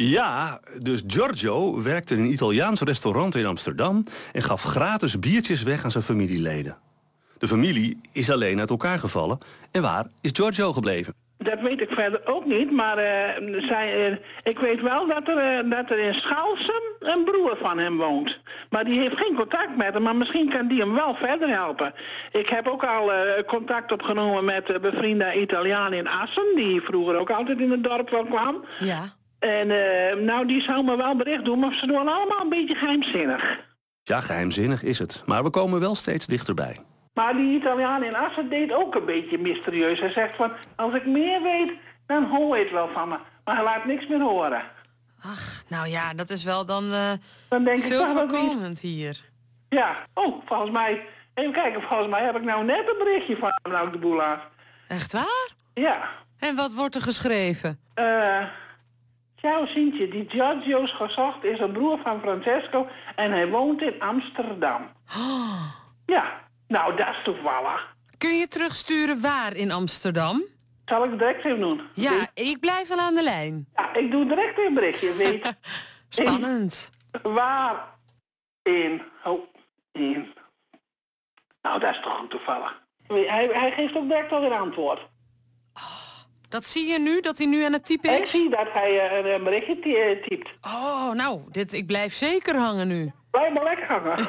Ja, dus Giorgio werkte in een Italiaans restaurant in Amsterdam... en gaf gratis biertjes weg aan zijn familieleden. De familie is alleen uit elkaar gevallen. En waar is Giorgio gebleven? Dat weet ik verder ook niet, maar uh, zij, uh, ik weet wel dat er, uh, dat er in Schalsem een broer van hem woont. Maar die heeft geen contact met hem, maar misschien kan die hem wel verder helpen. Ik heb ook al uh, contact opgenomen met uh, bevriende Italiaan in Assen, die vroeger ook altijd in het dorp wel kwam. Ja. En uh, nou, die zou me wel bericht doen, maar ze doen allemaal een beetje geheimzinnig. Ja, geheimzinnig is het, maar we komen wel steeds dichterbij. Maar die Italiaan in Assen deed ook een beetje mysterieus. Hij zegt van, als ik meer weet, dan hoor je het wel van me. Maar hij laat niks meer horen. Ach, nou ja, dat is wel dan, uh, dan denk veel ik voorkomend hier. Ja, oh, volgens mij, even kijken, volgens mij heb ik nou net een berichtje van hem, nou de boel aan. Echt waar? Ja. En wat wordt er geschreven? Eh, ciao Sintje, die Giorgio's gezocht is een broer van Francesco en hij woont in Amsterdam. Oh. Ja. Nou, dat is toevallig. Kun je terugsturen waar in Amsterdam? Zal ik het direct even doen? Ja, ik blijf wel aan de lijn. Ja, ik doe direct een berichtje, weet. Spannend. In, waar? In. Oh, in. Nou, dat is toch goed toevallig. Hij, hij geeft ook direct alweer antwoord. Dat zie je nu, dat hij nu aan het typen is? Ik zie dat hij uh, een berichtje typt. Oh, nou, dit, ik blijf zeker hangen nu. Blijf maar lekker hangen.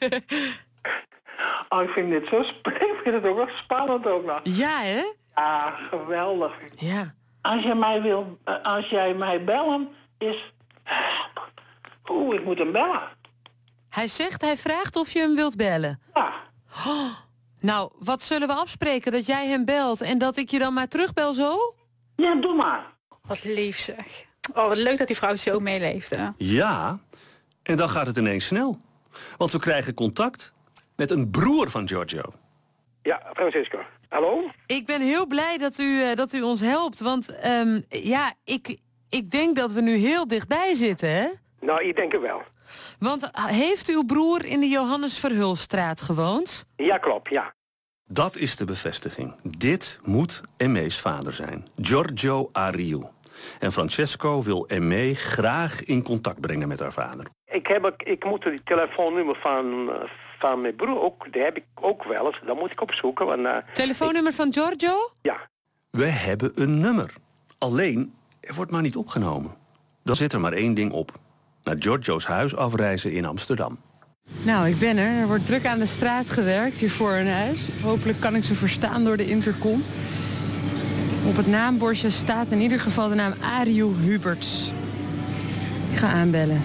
Oh, ik vind dit zo spannend. Ik vind het ook wel spannend ook nog. Ja, hè? Ja, geweldig. Ja. Als jij mij wil, uh, als jij mij bellen, is... Oeh, ik moet hem bellen. Hij zegt, hij vraagt of je hem wilt bellen. Ja. Oh, nou, wat zullen we afspreken? Dat jij hem belt en dat ik je dan maar terugbel zo? Ja, doe maar. Wat lief zeg. Oh, wat leuk dat die vrouw zo meeleeft, hè? Ja, en dan gaat het ineens snel. Want we krijgen contact met een broer van Giorgio. Ja, Francisco. Hallo? Ik ben heel blij dat u, uh, dat u ons helpt. Want um, ja, ik, ik denk dat we nu heel dichtbij zitten, hè? Nou, ik denk het wel. Want heeft uw broer in de Johannes Verhulstraat gewoond? Ja, klopt, ja. Dat is de bevestiging. Dit moet Emme's vader zijn. Giorgio Ariu. En Francesco wil Emme graag in contact brengen met haar vader. Ik, heb, ik moet het telefoonnummer van, van mijn broer ook, die heb ik ook wel eens. Dat moet ik opzoeken. Want, uh, telefoonnummer ik... van Giorgio? Ja. We hebben een nummer. Alleen, er wordt maar niet opgenomen. Dan zit er maar één ding op. Naar Giorgio's huis afreizen in Amsterdam. Nou, ik ben er. Er wordt druk aan de straat gewerkt hier voor hun huis. Hopelijk kan ik ze verstaan door de intercom. Op het naambordje staat in ieder geval de naam Ariu Huberts. Ik ga aanbellen.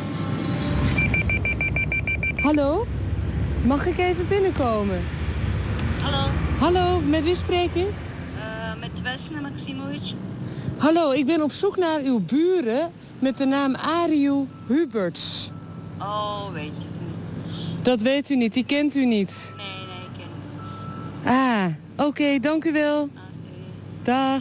Hallo? Mag ik even binnenkomen? Hallo. Hallo, met wie spreek ik? Uh, met Vesna Maximovic. Hallo, ik ben op zoek naar uw buren met de naam Ariu Huberts. Oh, weet je niet. Dat weet u niet, die kent u niet? Nee, nee, ik ken hem niet. Ah, oké, okay, dank u wel. Okay. Dag.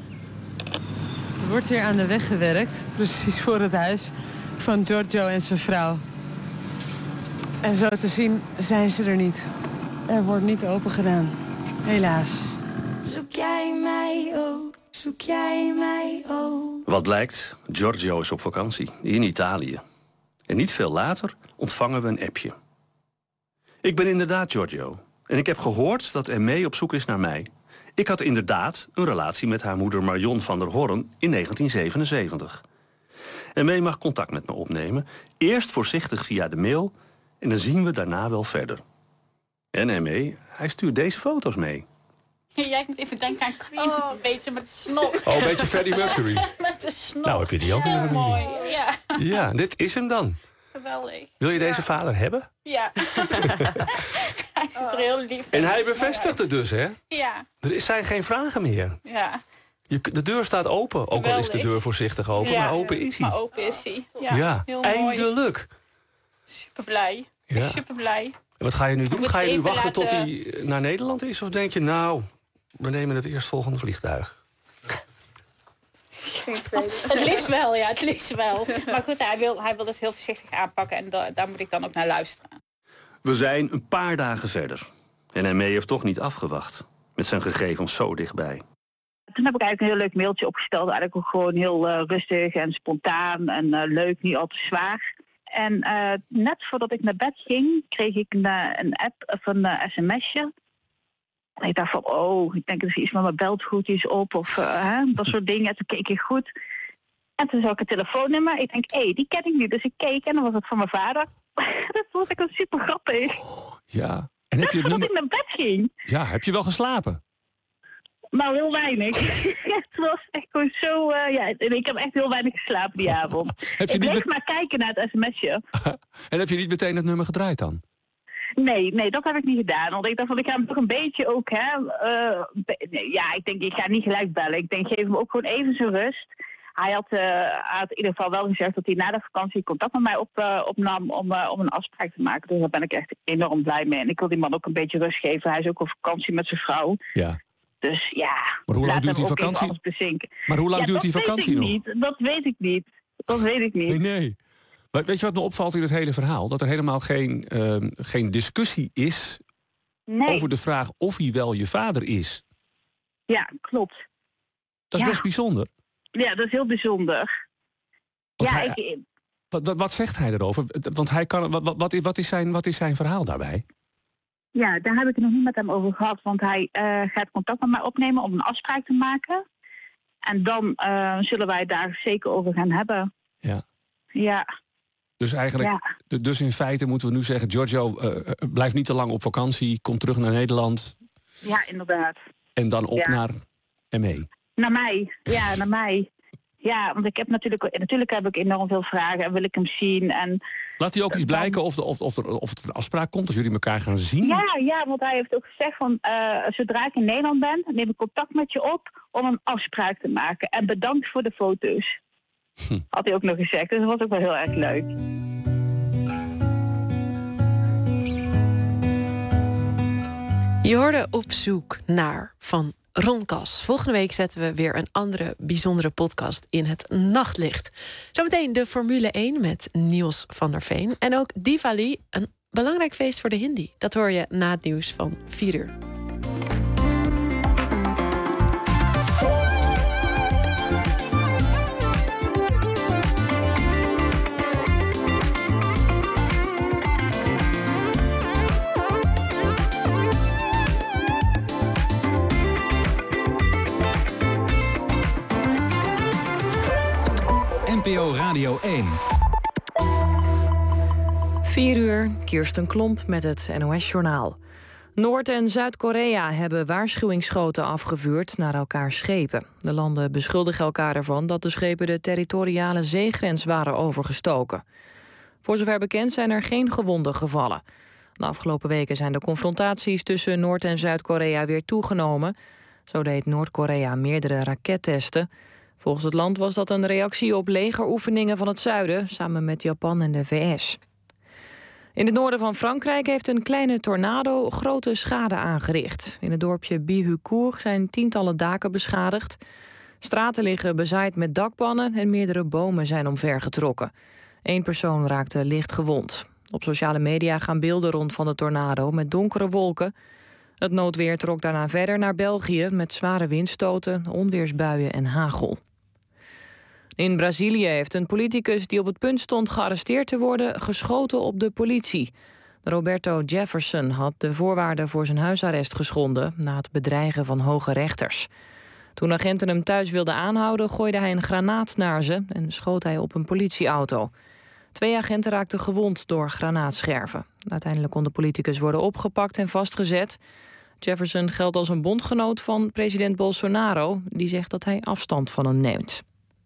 Er wordt hier aan de weg gewerkt, precies voor het huis van Giorgio en zijn vrouw. En zo te zien zijn ze er niet. Er wordt niet open gedaan, helaas. Zoek jij mij ook, zoek jij mij ook. Wat blijkt, Giorgio is op vakantie in Italië. En niet veel later ontvangen we een appje. Ik ben inderdaad Giorgio. En ik heb gehoord dat Emme op zoek is naar mij. Ik had inderdaad een relatie met haar moeder Marion van der Horn in negentien zevenenzeventig. Emme mag contact met me opnemen. Eerst voorzichtig via de mail en dan zien we daarna wel verder. En Emme, hij stuurt deze foto's mee. Ja, ik moet even denken aan Queen, oh. Een beetje met de snor. Oh, een beetje Freddie Mercury. Met de snor. Nou, heb je die ook in de familie? Mooi, ja. Ja, dit is hem dan. Geweldig. Wil je deze ja. vader hebben? Ja. Hij ziet er heel lief en hij bevestigt het dus, hè? Ja. Er zijn geen vragen meer. Ja. Je, de deur staat open, ook Geweldig. al is de deur voorzichtig open, ja. maar open is hij. Maar open is hij. Ja, ja. heel eindelijk. Super blij. Ja. Super blij. En wat ga je nu doen? Ga je nu wachten laten... tot hij naar Nederland is? Of denk je, nou, we nemen het eerstvolgende vliegtuig? Het liefst wel, ja, het liefst wel. Maar goed, hij wil, hij wil het heel voorzichtig aanpakken en da daar moet ik dan ook naar luisteren. We zijn een paar dagen verder. En Emme heeft toch niet afgewacht. Met zijn gegevens zo dichtbij. Toen heb ik eigenlijk een heel leuk mailtje opgesteld. Eigenlijk ook gewoon heel uh, rustig en spontaan en uh, leuk, niet al te zwaar. En uh, net voordat ik naar bed ging, kreeg ik een, uh, een app of een uh, sms'je. En ik dacht van, oh, ik denk dat er iets met mijn beltgoed is op of uh, hè, dat soort dingen. En toen keek ik goed. En toen zag ik het telefoonnummer. Ik denk, hé, hey, die ken ik niet. Dus ik keek en dan was het van mijn vader. Dat vond ik wel super grappig. Oh, ja. En heb je het nummer... ik naar bed ging. Ja, heb je wel geslapen? Nou, heel weinig. Het was echt gewoon zo... Uh, ja, ik heb echt heel weinig geslapen die avond. Heb je ik bleef niet maar kijken naar het sms'je. En heb je niet meteen het nummer gedraaid dan? Nee, nee, dat heb ik niet gedaan. Want ik dacht van, ik ga hem toch een beetje ook, hè... Uh, nee, ja, ik denk, ik ga niet gelijk bellen. Ik denk, geef hem ook gewoon even zijn rust. Hij had, uh, hij had in ieder geval wel gezegd dat hij na de vakantie contact met mij op, uh, opnam om, uh, om een afspraak te maken. Dus daar ben ik echt enorm blij mee. En ik wil die man ook een beetje rust geven. Hij is ook op vakantie met zijn vrouw. Ja. Dus ja, maar hoe lang duurt die vakantie? Maar hoe lang ja, duurt die vakantie nog? Niet. Dat weet ik niet. Dat weet ik niet. Nee, nee. Maar weet je wat me opvalt in het hele verhaal? Dat er helemaal geen, uh, geen discussie is Nee. over de vraag of hij wel je vader is. Ja, klopt. Dat is Ja. best bijzonder. Ja, dat is heel bijzonder. Want ja, hij- ik, Wat, wat, wat zegt hij erover? Want hij kan, wat, wat, wat, is, wat, is zijn, wat is zijn verhaal daarbij? ja, daar heb ik het nog niet met hem over gehad. Want hij eh, gaat contact met mij opnemen om een afspraak te maken. En dan eh, zullen wij daar zeker over gaan hebben. Ja. Ja. Dus eigenlijk, Ja. d- dus in feite moeten we nu zeggen... Giorgio, uh, blijf niet te lang op vakantie, kom terug naar Nederland... Ja, inderdaad. en dan op Ja. naar M E. Naar mij. Ja, naar mij. Ja, want ik heb natuurlijk, natuurlijk heb ik enorm veel vragen en wil ik hem zien. En Laat hij ook eens blijken of, de, of, of, er, of er een afspraak komt, of jullie elkaar gaan zien. ja, ja, want hij heeft ook gezegd van uh, zodra ik in Nederland ben, neem ik contact met je op om een afspraak te maken. En bedankt voor de foto's. Hm. Had hij ook nog gezegd, dus dat was ook wel heel erg leuk. Je hoorde Op zoek naar van Ron Kas. Volgende week zetten we weer een andere bijzondere podcast in het nachtlicht. Zometeen de Formule één met Niels van der Veen. En ook Diwali, een belangrijk feest voor de Hindi. Dat hoor je na het nieuws van vier uur. N P O Radio één. vier uur, Kirsten Klomp met het N O S-journaal. Noord- en Zuid-Korea hebben waarschuwingsschoten afgevuurd naar elkaars schepen. De landen beschuldigen elkaar ervan dat de schepen de territoriale zeegrens waren overgestoken. Voor zover bekend zijn er geen gewonden gevallen. De afgelopen weken zijn de confrontaties tussen Noord- en Zuid-Korea weer toegenomen. Zo deed Noord-Korea meerdere rakettesten. Volgens het land was dat een reactie op legeroefeningen van het zuiden, samen met Japan en de V S. In het noorden van Frankrijk heeft een kleine tornado grote schade aangericht. In het dorpje Bihucourt zijn tientallen daken beschadigd. Straten liggen bezaaid met dakpannen en meerdere bomen zijn omvergetrokken. Eén persoon raakte licht gewond. Op sociale media gaan beelden rond van de tornado met donkere wolken. Het noodweer trok daarna verder naar België met zware windstoten, onweersbuien en hagel. In Brazilië heeft een politicus die op het punt stond gearresteerd te worden geschoten op de politie. Roberto Jefferson had de voorwaarden voor zijn huisarrest geschonden na het bedreigen van hoge rechters. Toen agenten hem thuis wilden aanhouden, gooide hij een granaat naar ze en schoot hij op een politieauto. Twee agenten raakten gewond door granaatscherven. Uiteindelijk kon de politicus worden opgepakt en vastgezet. Jefferson geldt als een bondgenoot van president Bolsonaro, die zegt dat hij afstand van hem neemt.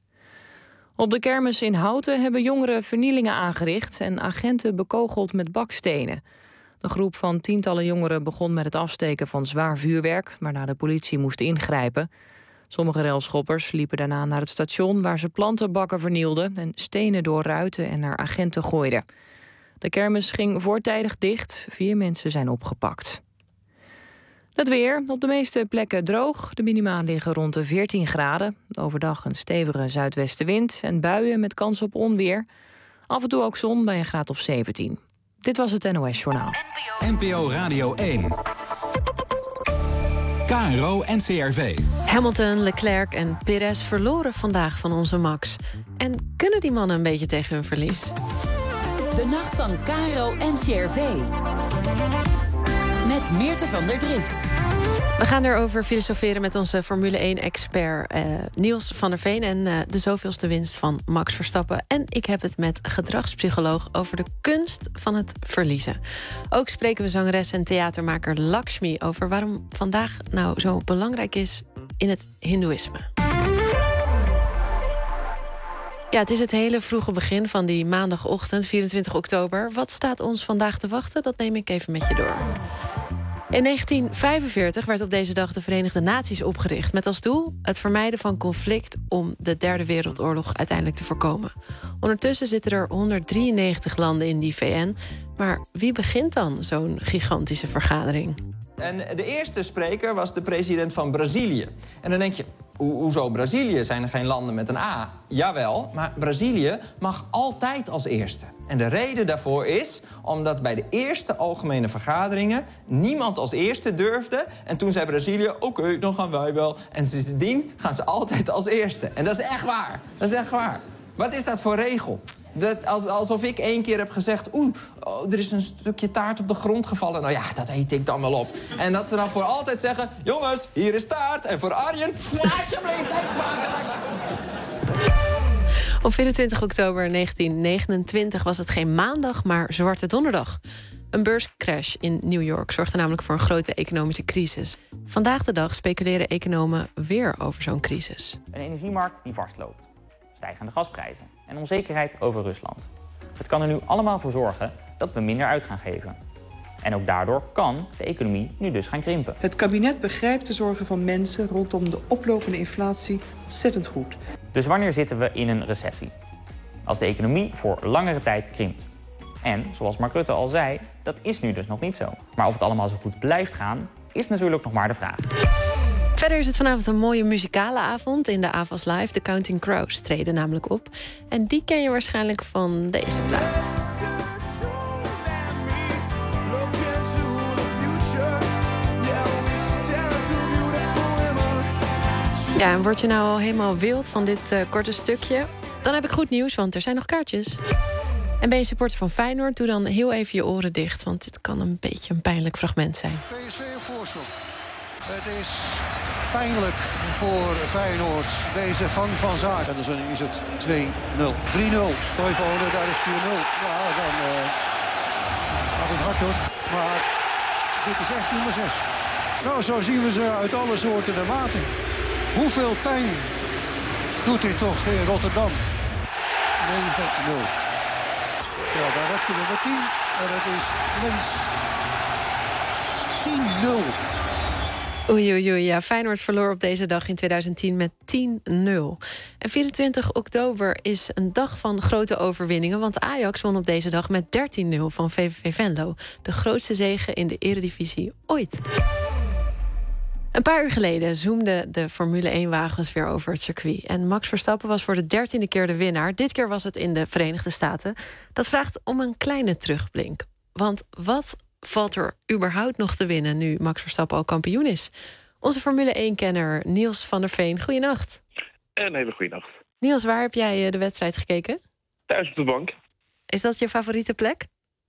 Op de kermis in Houten hebben jongeren vernielingen aangericht en agenten bekogeld met bakstenen. De groep van tientallen jongeren begon met het afsteken van zwaar vuurwerk, waarna de politie moest ingrijpen. Sommige railschoppers liepen daarna naar het station waar ze plantenbakken vernielden en stenen door ruiten en naar agenten gooiden. De kermis ging voortijdig dicht, vier mensen zijn opgepakt. Het weer, op de meeste plekken droog. De minima liggen rond de veertien graden. Overdag een stevige zuidwestenwind en buien met kans op onweer. Af en toe ook zon bij een graad of zeventien. Dit was het N O S-journaal. N P O Radio één. K R O N C R V. Hamilton, Leclerc en Perez verloren vandaag van onze Max. En kunnen die mannen een beetje tegen hun verlies? De nacht van K R O N C R V. Met Meerte van der Drift. We gaan erover filosoferen met onze Formule één-expert uh, Niels van der Veen en uh, de zoveelste winst van Max Verstappen. En ik heb het met gedragspsycholoog over de kunst van het verliezen. Ook spreken we zangeres en theatermaker Lakshmi over waarom vandaag nou zo belangrijk is in het Hindoeïsme. Ja, het is het hele vroege begin van die maandagochtend, vierentwintig oktober. Wat staat ons vandaag te wachten? Dat neem ik even met je door. In negentien vijfenveertig werd op deze dag de Verenigde Naties opgericht, met als doel het vermijden van conflict om de Derde Wereldoorlog uiteindelijk te voorkomen. Ondertussen zitten er honderddrieënnegentig landen in die V N. Maar wie begint dan zo'n gigantische vergadering? En de eerste spreker was de president van Brazilië. En dan denk je, Ho- hoezo Brazilië? Zijn er geen landen met een A? Jawel, maar Brazilië mag altijd als eerste. En de reden daarvoor is omdat bij de eerste algemene vergaderingen niemand als eerste durfde. En toen zei Brazilië, oké, okay, dan gaan wij wel. En sindsdien gaan ze altijd als eerste. En dat is echt waar. Dat is echt waar. Wat is dat voor regel? Dat, als, alsof ik één keer heb gezegd... oeh, oh, er is een stukje taart op de grond gevallen. Nou ja, dat eet ik dan wel op. En dat ze dan voor altijd zeggen... jongens, hier is taart. En voor Arjen, alsjeblieft, eet smakelijk. Op vierentwintig oktober negentien negenentwintig was het geen maandag, maar Zwarte Donderdag. Een beurscrash in New York zorgde namelijk voor een grote economische crisis. Vandaag de dag speculeren economen weer over zo'n crisis. Een energiemarkt die vastloopt. Stijgende gasprijzen en onzekerheid over Rusland. Het kan er nu allemaal voor zorgen dat we minder uit gaan geven. En ook daardoor kan de economie nu dus gaan krimpen. Het kabinet begrijpt de zorgen van mensen rondom de oplopende inflatie ontzettend goed. Dus wanneer zitten we in een recessie? Als de economie voor langere tijd krimpt. En, zoals Mark Rutte al zei, dat is nu dus nog niet zo. Maar of het allemaal zo goed blijft gaan, is natuurlijk nog maar de vraag. Verder is het vanavond een mooie muzikale avond in de A V A S Live. De Counting Crows treden namelijk op. En die ken je waarschijnlijk van deze plaat. Ja, en word je nou al helemaal wild van dit uh, korte stukje? Dan heb ik goed nieuws, want er zijn nog kaartjes. En ben je supporter van Feyenoord, doe dan heel even je oren dicht... want dit kan een beetje een pijnlijk fragment zijn. P S V op voorsprong. Het is pijnlijk voor Feyenoord, deze gang van zaken. En dan is het twee nul. drie nul. Toivonen, daar is vier nul. Ja, dan uh, gaat het hard hoor. Maar dit is echt nummer zes. Nou, zo zien we ze uit alle soorten en maten. Hoeveel pijn doet dit toch in Rotterdam? negen nul. Ja, daar heb je nummer tien. En dat is Lens. tien nul. Oei, oei, oei. Ja, Feyenoord verloor op deze dag in tweeduizend tien met tien nul. En vierentwintig oktober is een dag van grote overwinningen... want Ajax won op deze dag met dertien nul van V V V Venlo. De grootste zege in de eredivisie ooit. Een paar uur geleden zoomden de Formule één-wagens weer over het circuit. En Max Verstappen was voor de dertiende keer de winnaar. Dit keer was het in de Verenigde Staten. Dat vraagt om een kleine terugblink. Want wat valt er überhaupt nog te winnen nu Max Verstappen al kampioen is? Onze Formule één-kenner Niels van der Veen, goeienacht. Een hele goede nacht. Niels, waar heb jij de wedstrijd gekeken? Thuis op de bank. Is dat je favoriete plek?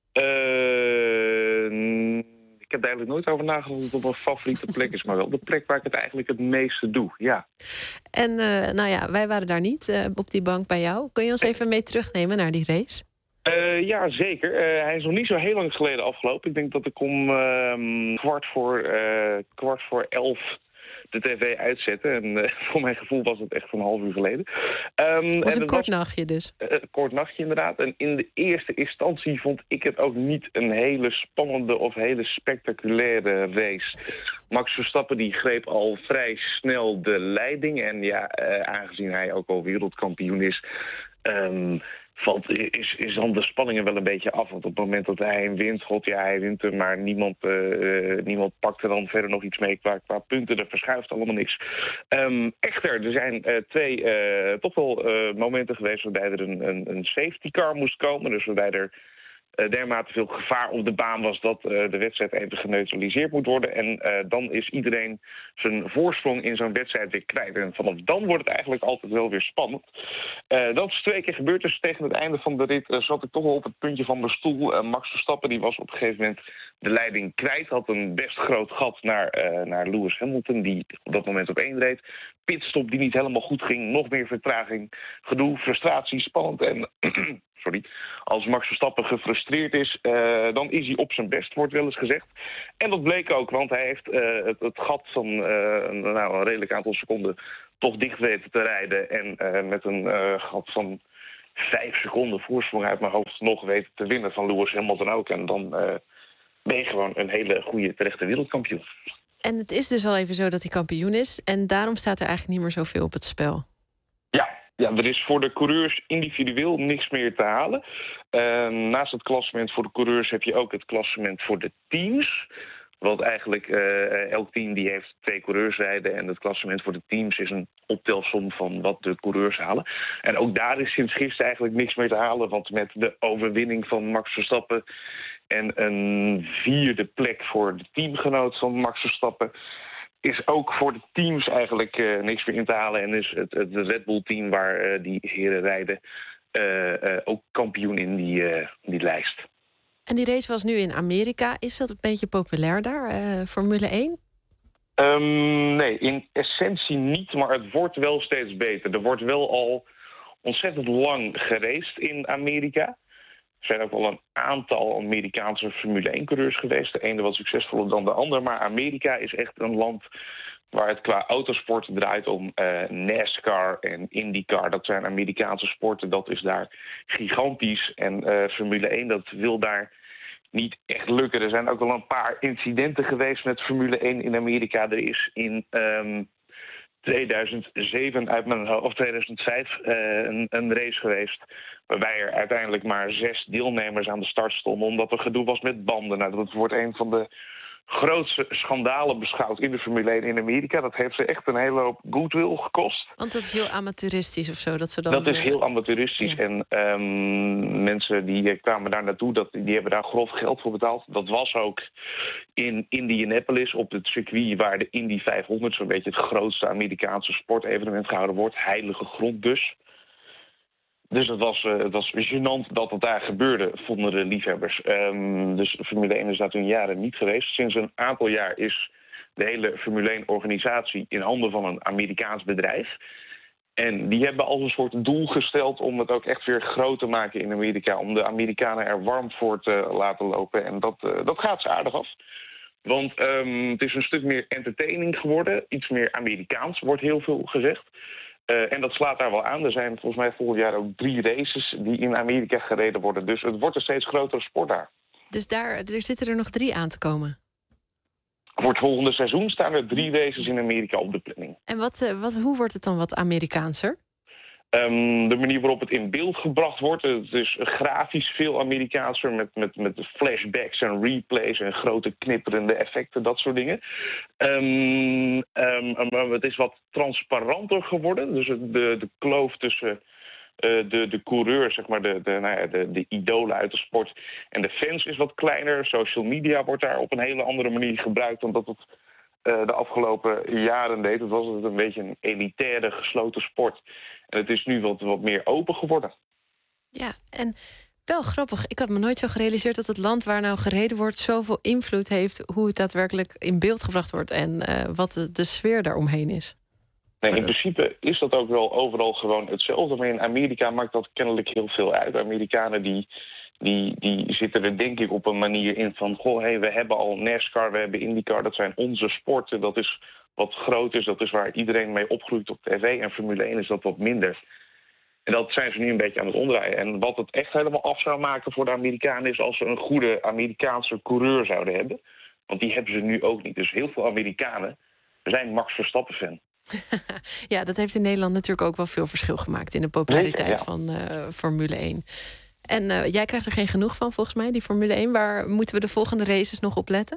Uh, ik heb er eigenlijk nooit over nagedacht dat het op een favoriete plek is... maar wel de plek waar ik het eigenlijk het meeste doe, ja. En uh, nou ja, wij waren daar niet uh, op die bank bij jou. Kun je ons even mee terugnemen naar die race? Uh, ja, zeker. Uh, hij is nog niet zo heel lang geleden afgelopen. Ik denk dat ik om uh, kwart, voor, uh, kwart voor elf de tv uitzette. En uh, voor mijn gevoel was het echt een half uur geleden. Um, het was een en kort was, nachtje dus. Een uh, kort nachtje inderdaad. En in de eerste instantie vond ik het ook niet een hele spannende of hele spectaculaire race. Max Verstappen die greep al vrij snel de leiding. En ja, uh, aangezien hij ook al wereldkampioen is... Um, Valt, is, is dan de spanningen wel een beetje af. Want op het moment dat hij hem wint, god ja, hij wint hem, maar niemand, uh, niemand pakt er dan verder nog iets mee qua, qua punten. Er verschuift allemaal niks. Um, echter, er zijn uh, twee uh, toch wel uh, momenten geweest waarbij er een, een, een safety car moest komen. Dus waarbij er uh, dermate veel gevaar op de baan was dat uh, de wedstrijd even geneutraliseerd moet worden. En uh, dan is iedereen zijn voorsprong in zo'n wedstrijd weer kwijt. En vanaf dan wordt het eigenlijk altijd wel weer spannend. Uh, dat is twee keer gebeurd, dus tegen het einde van de rit uh, zat ik toch wel op het puntje van mijn stoel. Uh, Max Verstappen die was op een gegeven moment de leiding kwijt. Had een best groot gat naar, uh, naar Lewis Hamilton, die op dat moment op één reed. Pitstop die niet helemaal goed ging, nog meer vertraging, gedoe, frustratie, spannend. En sorry, als Max Verstappen gefrustreerd is, uh, dan is hij op zijn best, wordt wel eens gezegd. En dat bleek ook, want hij heeft uh, het, het gat van uh, een, nou, een redelijk aantal seconden toch dicht weten te rijden. En uh, met een uh, gat van vijf seconden voorsprong uit mijn hoofd nog weten te winnen van Lewis Hamilton ook. En dan uh, ben je gewoon een hele goede terechte wereldkampioen. En het is dus wel even zo dat hij kampioen is. En daarom staat er eigenlijk niet meer zoveel op het spel. Ja, ja, er is voor de coureurs individueel niks meer te halen. Uh, naast het klassement voor de coureurs heb je ook het klassement voor de teams. Want eigenlijk uh, elk team die heeft twee coureurs rijden en het klassement voor de teams is een optelsom van wat de coureurs halen. En ook daar is sinds gisteren eigenlijk niks meer te halen, want met de overwinning van Max Verstappen en een vierde plek voor de teamgenoot van Max Verstappen is ook voor de teams eigenlijk uh, niks meer in te halen. En is het, het Red Bull-team waar uh, die heren rijden uh, uh, ook kampioen in die, uh, die lijst. En die race was nu in Amerika. Is dat een beetje populair daar, uh, Formule één? Um, nee, in essentie niet, maar het wordt wel steeds beter. Er wordt wel al ontzettend lang geraced in Amerika. Er zijn ook wel een aantal Amerikaanse Formule één-coureurs geweest. De ene wat succesvoller dan de ander. Maar Amerika is echt een land waar het qua autosport draait om uh, NASCAR en IndyCar. Dat zijn Amerikaanse sporten, dat is daar gigantisch. En uh, Formule één, dat wil daar niet echt lukken. Er zijn ook al een paar incidenten geweest met Formule één in Amerika. Er is in um, tweeduizend zeven uit mijn hoofd, of tweeduizend vijf uh, een, een race geweest waarbij er uiteindelijk maar zes deelnemers aan de start stonden omdat er gedoe was met banden. Nou, dat wordt een van de grootste schandalen beschouwd in de Formule één in Amerika. Dat heeft ze echt een hele hoop goodwill gekost. Want dat is heel amateuristisch of zo? Dat, ze dan, dat is heel amateuristisch. Ja. En um, mensen die kwamen daar naartoe, dat, die hebben daar grof geld voor betaald. Dat was ook in Indianapolis op het circuit waar de Indy vijfhonderd, zo'n beetje het grootste Amerikaanse sportevenement gehouden wordt. Heilige grond dus. Dus het was, uh, het was gênant dat het daar gebeurde, vonden de liefhebbers. Um, dus Formule één is daar toen jaren niet geweest. Sinds een aantal jaar is de hele Formule één-organisatie in handen van een Amerikaans bedrijf. En die hebben als een soort doel gesteld om het ook echt weer groot te maken in Amerika. Om de Amerikanen er warm voor te laten lopen. En dat, uh, dat gaat ze aardig af. Want um, het is een stuk meer entertaining geworden. Iets meer Amerikaans, wordt heel veel gezegd. Uh, en dat slaat daar wel aan. Er zijn volgens mij volgend jaar ook drie races die in Amerika gereden worden. Dus het wordt een steeds grotere sport daar. Dus daar er zitten er nog drie aan te komen? Voor het volgende seizoen staan er drie races in Amerika op de planning. En wat, uh, wat, hoe wordt het dan wat Amerikaanser? Um, de manier waarop het in beeld gebracht wordt. Het is grafisch veel Amerikaanser met, met, met flashbacks en replays en grote knipperende effecten, dat soort dingen. Um, um, um, het is wat transparanter geworden. Dus de, de kloof tussen uh, de, de coureurs, zeg maar, de, de, nou ja, de, de idolen uit de sport en de fans is wat kleiner. Social media wordt daar op een hele andere manier gebruikt dan dat het uh, de afgelopen jaren deed. Het was het een beetje een elitaire, gesloten sport. En het is nu wat, wat meer open geworden. Ja, en wel grappig. Ik had me nooit zo gerealiseerd dat het land waar nou gereden wordt zoveel invloed heeft hoe het daadwerkelijk in beeld gebracht wordt en uh, wat de, de sfeer daaromheen is. Nee, in principe is dat ook wel overal gewoon hetzelfde. Maar in Amerika maakt dat kennelijk heel veel uit. De Amerikanen die, die, die zitten er denk ik op een manier in van goh, hey, we hebben al NASCAR, we hebben IndyCar, dat zijn onze sporten. Dat is wat groot is, dat is waar iedereen mee opgroeit op tv. En Formule één is dat wat minder. En dat zijn ze nu een beetje aan het omdraaien. En wat het echt helemaal af zou maken voor de Amerikanen is als ze een goede Amerikaanse coureur zouden hebben. Want die hebben ze nu ook niet. Dus heel veel Amerikanen zijn Max Verstappen-fan. Ja, dat heeft in Nederland natuurlijk ook wel veel verschil gemaakt in de populariteit Zeker, ja. van uh, Formule één. En uh, jij krijgt er geen genoeg van volgens mij, die Formule één. Waar moeten we de volgende races nog op letten?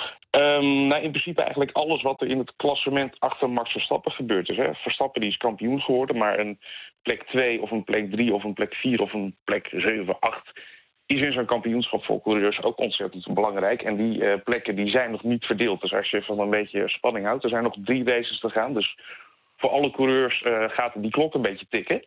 Um, nou, in principe eigenlijk alles wat er in het klassement achter Max Verstappen gebeurd is. Hè. Verstappen die is kampioen geworden, maar een plek twee of een plek drie of een plek vier of een plek zeven, acht is in zo'n kampioenschap voor coureurs ook ontzettend belangrijk. En die uh, plekken die zijn nog niet verdeeld. Dus als je van een beetje spanning houdt, er zijn nog drie races te gaan. Dus voor alle coureurs uh, gaat die klok een beetje tikken.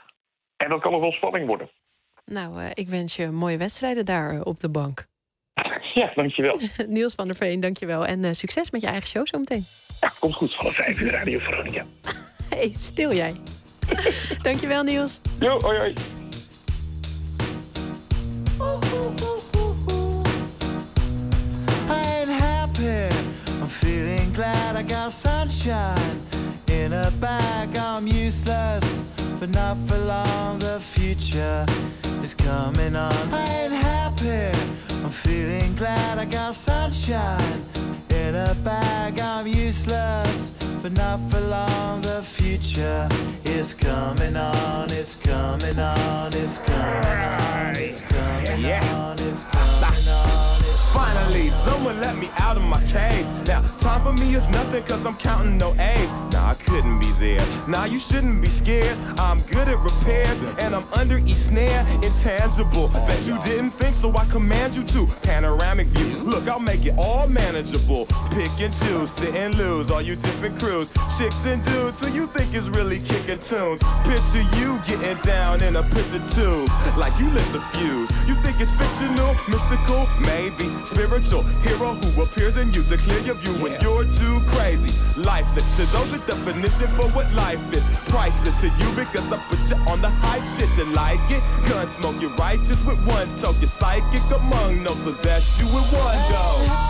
En dat kan nog wel spanning worden. Nou, uh, ik wens je mooie wedstrijden daar uh, op de bank. Ja, dankjewel. Niels van der Veen, dankjewel. En uh, succes met je eigen show zometeen. Ja, komt goed. Vanaf vijf uur Radio Veronica. Hey, stil jij. Dankjewel, Niels. Jo, hoi, hoi. I ain't happy. I'm feeling glad I got sunshine in a bag. I'm useless, but not for long. The future is coming on. I ain't happy. I'm feeling glad I got sunshine in a bag. I'm useless, but not for long. The future is coming on. It's coming on. It's coming on. It's coming on. It's coming on. Finally, someone let me out of my cage. Now, time for me is nothing cause I'm counting no A's. Nah, I couldn't be there. Nah, you shouldn't be scared. I'm good at repairs and I'm under each snare. Intangible, bet you didn't think, so I command you to. Panoramic view, look, I'll make it all manageable. Pick and choose, sit and lose, all you different crews. Chicks and dudes, who you think is really kicking tunes. Picture you getting down in a picture tube, like you lit the fuse. You think it's fictional, mystical, maybe spiritual hero who appears in you to clear your view when you're too crazy. Lifeless to those, the definition for what life is. Priceless to you because I put you on the hype shit. You like it? Gun smoke, you're righteous with one toke. You're psychic among no possess you with one go.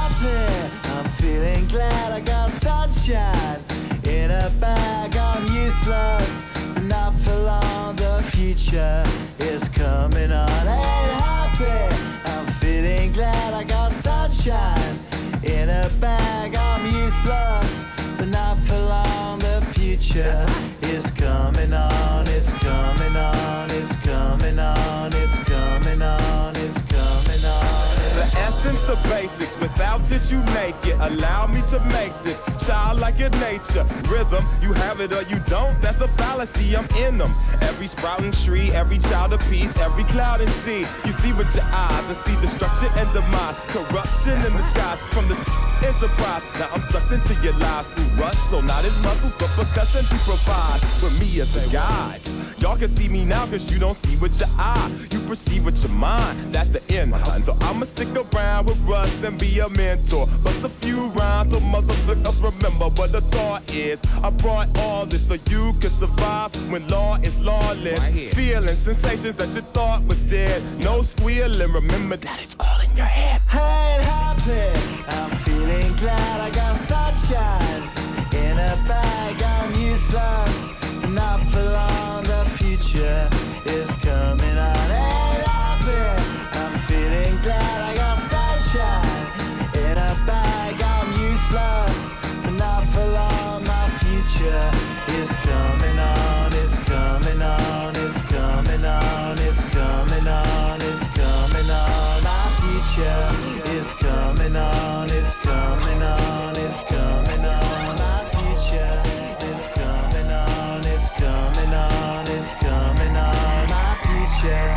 I'm feeling glad I got sunshine in a bag. I'm useless, but not for long. The future is coming on. Ain't happy. I'm feeling glad I got sunshine in a bag. I'm useless, but not for long. The future is coming on. It's coming on. It's coming on. It's coming on. It's coming on. The essence, the basics, without it you make it. Allow me to make this childlike in nature. Rhythm, you have it or you don't, that's a fallacy, I'm in them. Every sprouting tree, every child of peace, every cloud and sea. You see with your eyes and see destruction and demise. Corruption in the skies from this enterprise. Now I'm sucked into your lives through rust, so not as muscles, but percussion to provide with me as a guide. Y'all can see me now cause you don't see with your eye. You perceive with your mind, that's the end. So I'ma stick around with Russ and be a mentor. Bust a few rhymes so motherfuckers remember what the thought is. I brought all this so you can survive when law is lawless. Right, feeling sensations that you thought was dead. No squealing, remember that it's all in your head. I ain't happy, I'm feeling glad I got sunshine in a bag. I'm useless, but not for long. The future is coming on. Ain't happy, I'm feeling glad I got sunshine in a bag. I'm useless, but not for long. My future is coming on. It's coming on. It's coming on. It's coming on. It's coming on. My future is coming on. It's coming on. It's coming on. My future is coming on. It's coming on. It's coming on. My future.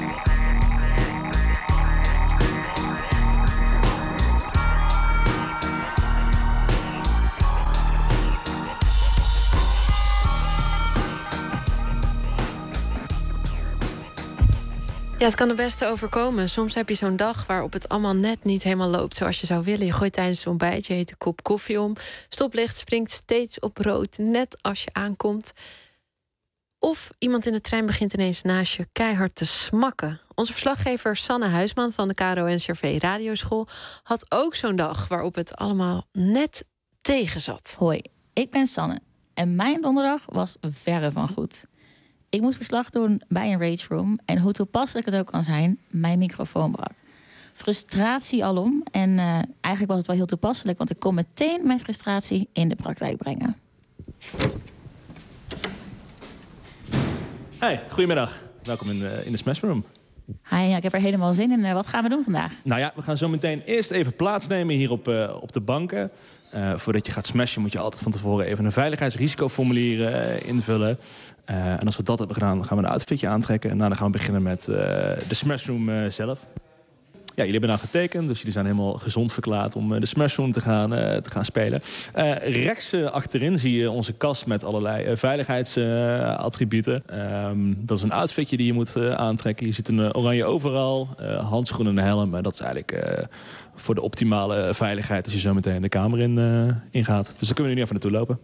Ja, het kan het beste overkomen. Soms heb je zo'n dag waarop het allemaal net niet helemaal loopt zoals je zou willen. Je gooit tijdens het ontbijt je hete kop koffie om. Stoplicht springt steeds op rood, net als je aankomt. Of iemand in de trein begint ineens naast je keihard te smakken. Onze verslaggever Sanne Huisman van de K R O N C R V Radioschool had ook zo'n dag waarop het allemaal net tegen zat. Hoi, ik ben Sanne en mijn donderdag was verre van goed. Ik moest verslag doen bij een rage room en hoe toepasselijk het ook kan zijn, mijn microfoon brak. Frustratie alom en uh, eigenlijk was het wel heel toepasselijk, want ik kon meteen mijn frustratie in de praktijk brengen. Hey, goedemiddag. Welkom in, uh, in de Smash Room. Hi, ja, ik heb er helemaal zin in. Uh, wat gaan we doen vandaag? Nou ja, we gaan zo meteen eerst even plaatsnemen hier op, uh, op de banken. Uh, voordat je gaat smashen moet je altijd van tevoren even een veiligheidsrisicoformulier uh, invullen. Uh, en als we dat hebben gedaan, dan gaan we een outfitje aantrekken. En nou, dan gaan we beginnen met uh, de Smash Room uh, zelf. Ja, jullie hebben nou getekend, dus jullie zijn helemaal gezond verklaard om uh, de Smash Room te gaan, uh, te gaan spelen. Uh, rechts uh, achterin zie je onze kast met allerlei uh, veiligheidsattributen. Uh, um, dat is een outfitje die je moet uh, aantrekken. Je ziet een uh, oranje overal, uh, handschoenen en een helm. Uh, dat is eigenlijk uh, voor de optimale veiligheid als je zo meteen de kamer in, uh, ingaat. Dus daar kunnen we nu even naartoe lopen.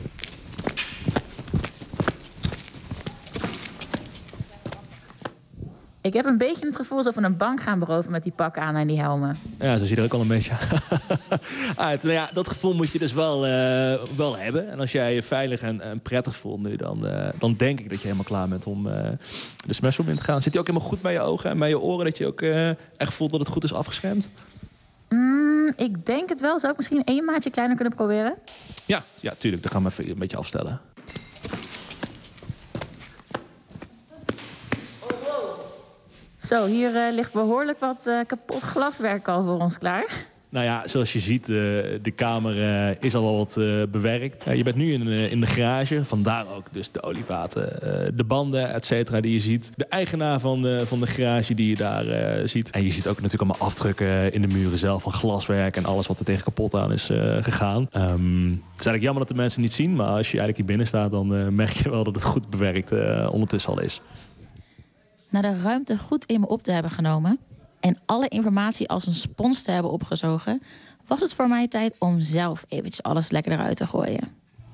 Ik heb een beetje het gevoel alsof we een bank gaan beroven met die pakken aan en die helmen. Ja, zo zie je er ook al een beetje uit. Nou ja, dat gevoel moet je dus wel, uh, wel hebben. En als jij je veilig en, en prettig voelt nu, dan, uh, dan denk ik dat je helemaal klaar bent om uh, de Smash Room in te gaan. Zit je ook helemaal goed bij je ogen en bij je oren, dat je ook uh, echt voelt dat het goed is afgeschermd? Mm, ik denk het wel. Zou ik misschien één maatje kleiner kunnen proberen? Ja, ja, tuurlijk. Dan gaan we even een beetje afstellen. Zo, hier uh, ligt behoorlijk wat uh, kapot glaswerk al voor ons klaar. Nou ja, zoals je ziet, uh, de kamer uh, is al wel wat uh, bewerkt. Uh, je bent nu in, uh, in de garage, vandaar ook dus de olievaten, uh, de banden, et cetera, die je ziet. De eigenaar van de, van de garage die je daar uh, ziet. En je ziet ook natuurlijk allemaal afdrukken in de muren zelf van glaswerk en alles wat er tegen kapot aan is uh, gegaan. Um, het is eigenlijk jammer dat de mensen niet zien, maar als je eigenlijk hier binnen staat, dan uh, merk je wel dat het goed bewerkt uh, ondertussen al is. Na de ruimte goed in me op te hebben genomen en alle informatie als een spons te hebben opgezogen, was het voor mij tijd om zelf eventjes alles lekker eruit te gooien.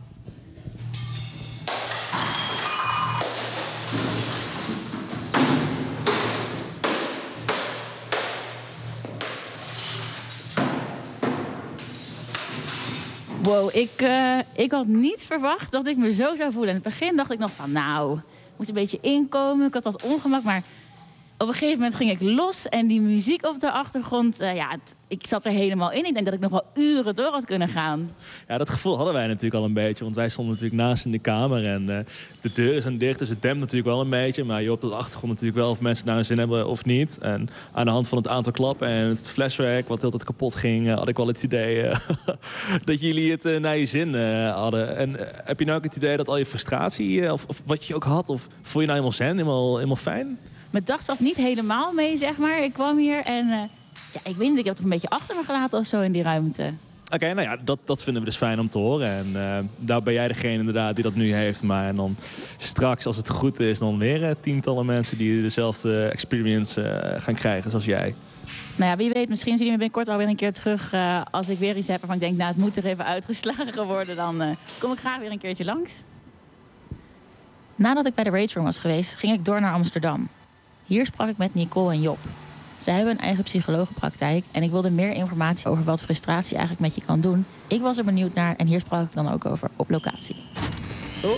Wow, ik, uh, ik had niet verwacht dat ik me zo zou voelen. In het begin dacht ik nog van, nou, ik moest een beetje inkomen. Ik had wat ongemak, maar op een gegeven moment ging ik los. En die muziek op de achtergrond, uh, ja, het, ik zat er helemaal in. Ik denk dat ik nog wel uren door had kunnen gaan. Ja, dat gevoel hadden wij natuurlijk al een beetje. Want wij stonden natuurlijk naast in de kamer. En uh, de deuren zijn dicht, dus het dempt natuurlijk wel een beetje. Maar je op de achtergrond natuurlijk wel of mensen naar hun zin hebben of niet. En aan de hand van het aantal klappen en het flashwerk wat heel tijd kapot ging, uh, had ik wel het idee uh, dat jullie het uh, naar je zin uh, hadden. En uh, heb je nou ook het idee dat al je frustratie, uh, of, of wat je ook had, of voel je nou helemaal zen, helemaal, helemaal fijn? Mijn dag zat niet helemaal mee, zeg maar. Ik kwam hier en uh, ja, ik weet niet, ik heb het een beetje achter me gelaten of zo in die ruimte. Oké, okay, nou ja, dat, dat vinden we dus fijn om te horen. En uh, daar ben jij degene inderdaad die dat nu heeft. Maar en dan straks, als het goed is, dan weer uh, tientallen mensen die dezelfde experience uh, gaan krijgen zoals jij. Nou ja, wie weet, misschien zien jullie me binnenkort wel weer een keer terug. Uh, als ik weer iets heb waarvan ik denk, nou, het moet er even uitgeslagen worden. Dan uh, kom ik graag weer een keertje langs. Nadat ik bij de Rage Room was geweest, ging ik door naar Amsterdam. Hier sprak ik met Nicole en Job. Zij hebben een eigen psychologenpraktijk en ik wilde meer informatie over wat frustratie eigenlijk met je kan doen. Ik was er benieuwd naar en hier sprak ik dan ook over op locatie. Oh.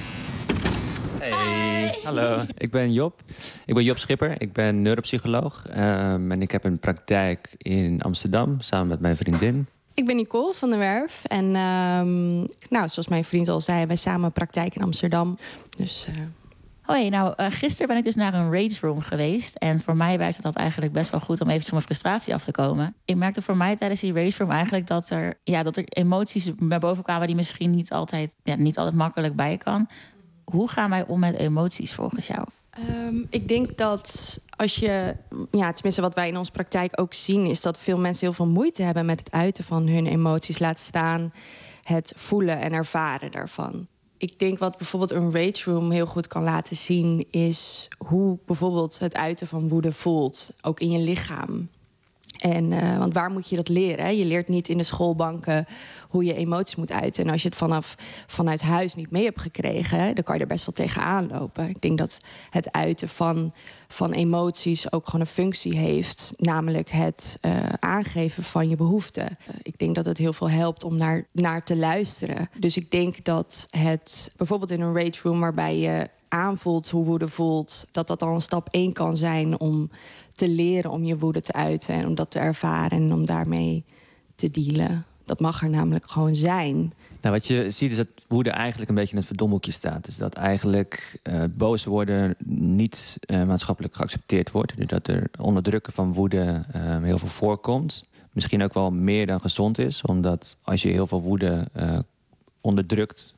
Hey, Hi. Hallo. Ik ben Job. Ik ben Job Schipper. Ik ben neuropsycholoog um, en ik heb een praktijk in Amsterdam samen met mijn vriendin. Ik ben Nicole van der Werf en um, nou, zoals mijn vriend al zei, wij samen een praktijk in Amsterdam. Dus... Uh... Hoi, nou, uh, gisteren ben ik dus naar een Rage Room geweest. En voor mij werkte dat eigenlijk best wel goed om even van mijn frustratie af te komen. Ik merkte voor mij tijdens die Rage Room eigenlijk dat er, ja, dat er emoties naar boven kwamen die misschien niet altijd, ja, niet altijd makkelijk bij kan. Hoe gaan wij om met emoties volgens jou? Um, ik denk dat als je, ja, tenminste wat wij in onze praktijk ook zien, is dat veel mensen heel veel moeite hebben met het uiten van hun emoties. Laat staan het voelen en ervaren daarvan. Ik denk wat bijvoorbeeld een Rage Room heel goed kan laten zien, is hoe bijvoorbeeld het uiten van woede voelt, ook in je lichaam. En, uh, want waar moet je dat leren? Hè? Je leert niet in de schoolbanken hoe je emoties moet uiten. En als je het vanaf, vanuit huis niet mee hebt gekregen, hè, dan kan je er best wel tegenaan lopen. Ik denk dat het uiten van, van emoties ook gewoon een functie heeft. Namelijk het uh, aangeven van je behoeften. Uh, ik denk dat het heel veel helpt om naar, naar te luisteren. Dus ik denk dat het bijvoorbeeld in een Rage Room waarbij je aanvoelt hoe woede voelt, dat dat dan stap één kan zijn om te leren om je woede te uiten en om dat te ervaren en om daarmee te dealen. Dat mag er namelijk gewoon zijn. Nou, wat je ziet is dat woede eigenlijk een beetje in het verdomhoekje staat. Dus dat eigenlijk uh, boos worden niet uh, maatschappelijk geaccepteerd wordt. Dus dat er onderdrukken van woede uh, heel veel voorkomt. Misschien ook wel meer dan gezond is. Omdat als je heel veel woede uh, onderdrukt,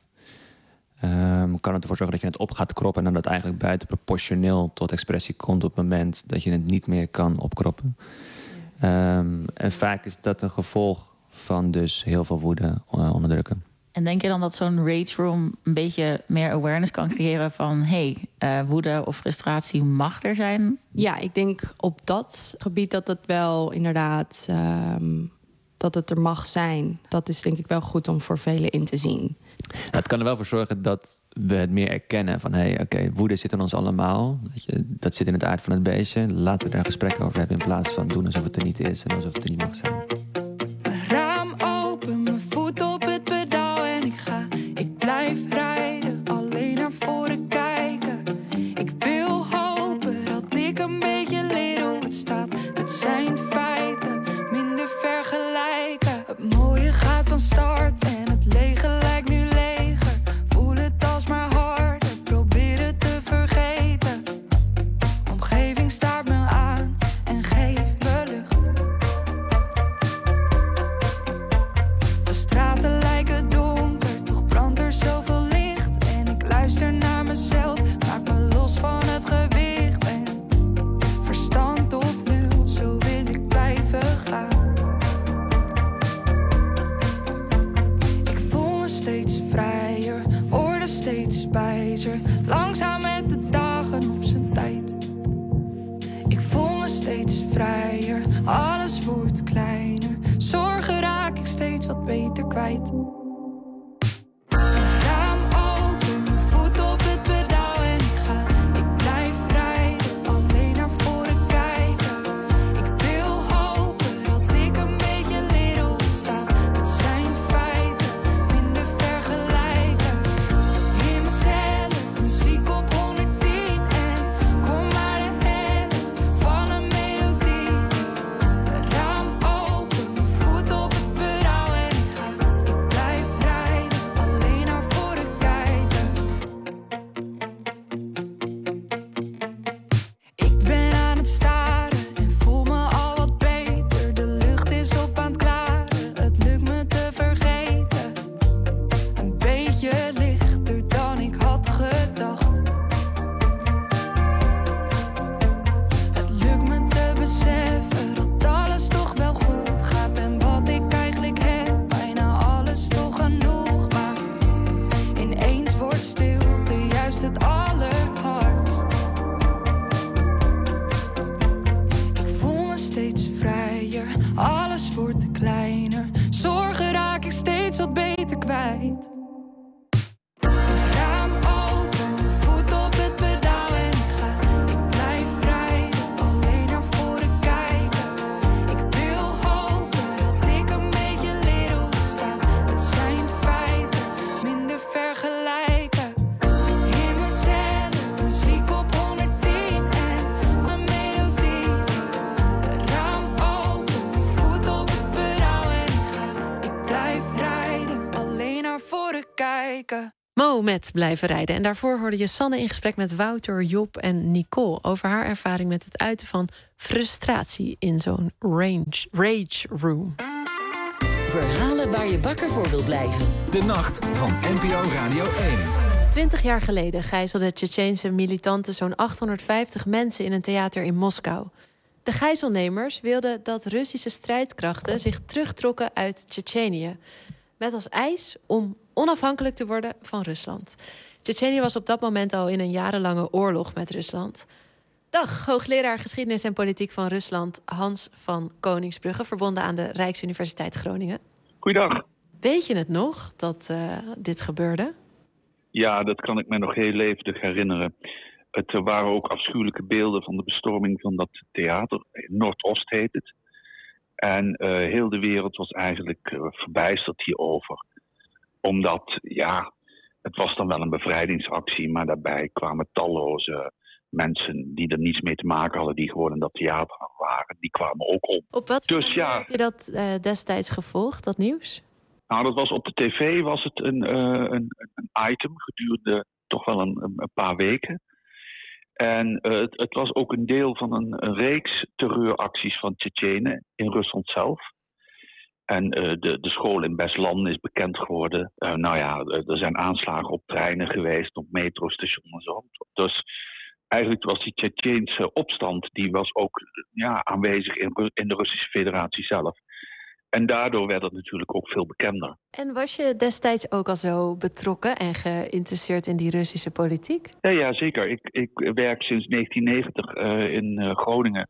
Um, kan het ervoor zorgen dat je het op gaat kroppen en dat het eigenlijk buitenproportioneel tot expressie komt op het moment dat je het niet meer kan opkroppen. Ja. Um, en vaak is dat een gevolg van dus heel veel woede uh, onderdrukken. En denk je dan dat zo'n Rage Room een beetje meer awareness kan creëren van hé, hey, uh, woede of frustratie mag er zijn? Ja, ik denk op dat gebied dat het wel inderdaad um, dat het er mag zijn. Dat is denk ik wel goed om voor velen in te zien. Nou, het kan er wel voor zorgen dat we het meer erkennen van hé, hey, oké, okay, woede zit in ons allemaal. Weet je, dat zit in het aard van het beestje. Laten we daar een gesprek over hebben in plaats van doen alsof het er niet is en alsof het er niet mag zijn. Mijn raam open, mijn voet op het pedaal en ik ga. Ik blijf rijden, alleen naar voren kijken. Ik wil hopen dat ik een beetje leer hoe het staat. Het zijn feiten, minder vergelijken. Het mooie gaat van start en het lege lijkt nu leger. Voel het alsmaar harder, probeer het te vergeten. Omgeving staart me vrijer, worden steeds wijzer. Langzaam met de dagen op zijn tijd. Ik voel me steeds vrijer, alles wordt kleiner. Zorgen raak ik steeds wat beter kwijt. Mo met Blijven rijden. En daarvoor hoorde je Sanne in gesprek met Wouter, Job en Nicole over haar ervaring met het uiten van frustratie in zo'n range, rage room. Verhalen waar je wakker voor wil blijven. De nacht van N P O Radio één. Twintig jaar geleden gijzelden Tsjetsjeense militanten zo'n achthonderdvijftig mensen in een theater in Moskou. De gijzelnemers wilden dat Russische strijdkrachten zich terugtrokken uit Tsjetsjenië. Met als eis om onafhankelijk te worden van Rusland. Tsjetsjenië was op dat moment al in een jarenlange oorlog met Rusland. Dag, hoogleraar geschiedenis en politiek van Rusland Hans van Koningsbrugge, verbonden aan de Rijksuniversiteit Groningen. Goeiedag. Weet je het nog, dat uh, dit gebeurde? Ja, dat kan ik me nog heel levendig herinneren. Het uh, waren ook afschuwelijke beelden van de bestorming van dat theater. Noordoost heet het. En uh, heel de wereld was eigenlijk uh, verbijsterd hierover. Omdat, ja, het was dan wel een bevrijdingsactie, maar daarbij kwamen talloze mensen die er niets mee te maken hadden, die gewoon in dat theater waren, die kwamen ook om. Op wat dus, manier ja, heb je dat uh, destijds gevolgd, dat nieuws? Nou, dat was op de tv was het een, uh, een, een item gedurende toch wel een, een paar weken. En uh, het, het was ook een deel van een, een reeks terreuracties van Tsjetsjenen in Rusland zelf. En uh, de, de school in Beslan is bekend geworden. Uh, nou ja, er zijn aanslagen op treinen geweest, op metrostations en zo. Dus eigenlijk was die Tsjetsjeense opstand, die was ook ja, aanwezig in, in de Russische Federatie zelf. En daardoor werd het natuurlijk ook veel bekender. En was je destijds ook al zo betrokken en geïnteresseerd in die Russische politiek? Ja, ja zeker. Ik, ik werk sinds negentien negentig uh, in uh, Groningen.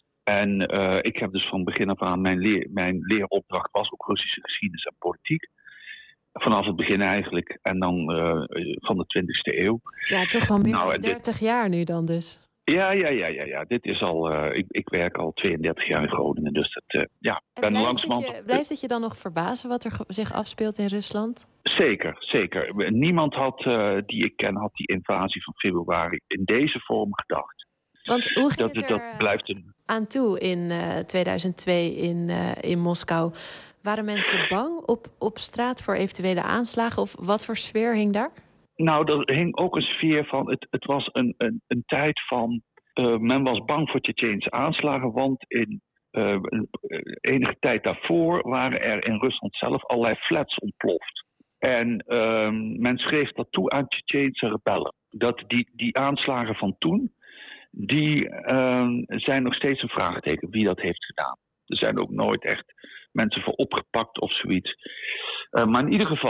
En uh, ik heb dus van begin af aan, mijn, leer, mijn leeropdracht was ook Russische geschiedenis en politiek. Vanaf het begin eigenlijk. En dan uh, van de twintigste eeuw. Ja, toch wel meer nou, dan dertig dit... jaar nu dan dus. Ja, ja, ja, ja, ja. Dit is al. Uh, ik, ik werk al tweeëndertig jaar in Groningen, dus dat. Uh, ja. Ben blijft, het je, blijft het je dan nog verbazen wat er zich afspeelt in Rusland? Zeker, zeker. Niemand had uh, die ik ken had die invasie van februari in deze vorm gedacht. Want hoe ging dat, het er dat blijft een... aan toe in uh, tweeduizend twee in, uh, in Moskou? Waren mensen bang op, op straat voor eventuele aanslagen? Of wat voor sfeer hing daar? Nou, er hing ook een sfeer van... Het, het was een, een, een tijd van... Uh, men was bang voor Tsjetsjeense aanslagen, want in uh, enige tijd daarvoor waren er in Rusland zelf allerlei flats ontploft. En uh, men schreef dat toe aan Tsjetsjeense rebellen. Dat die, die aanslagen van toen, die uh, zijn nog steeds een vraagteken wie dat heeft gedaan. Er zijn ook nooit echt mensen voor opgepakt of zoiets. Uh, maar in ieder geval,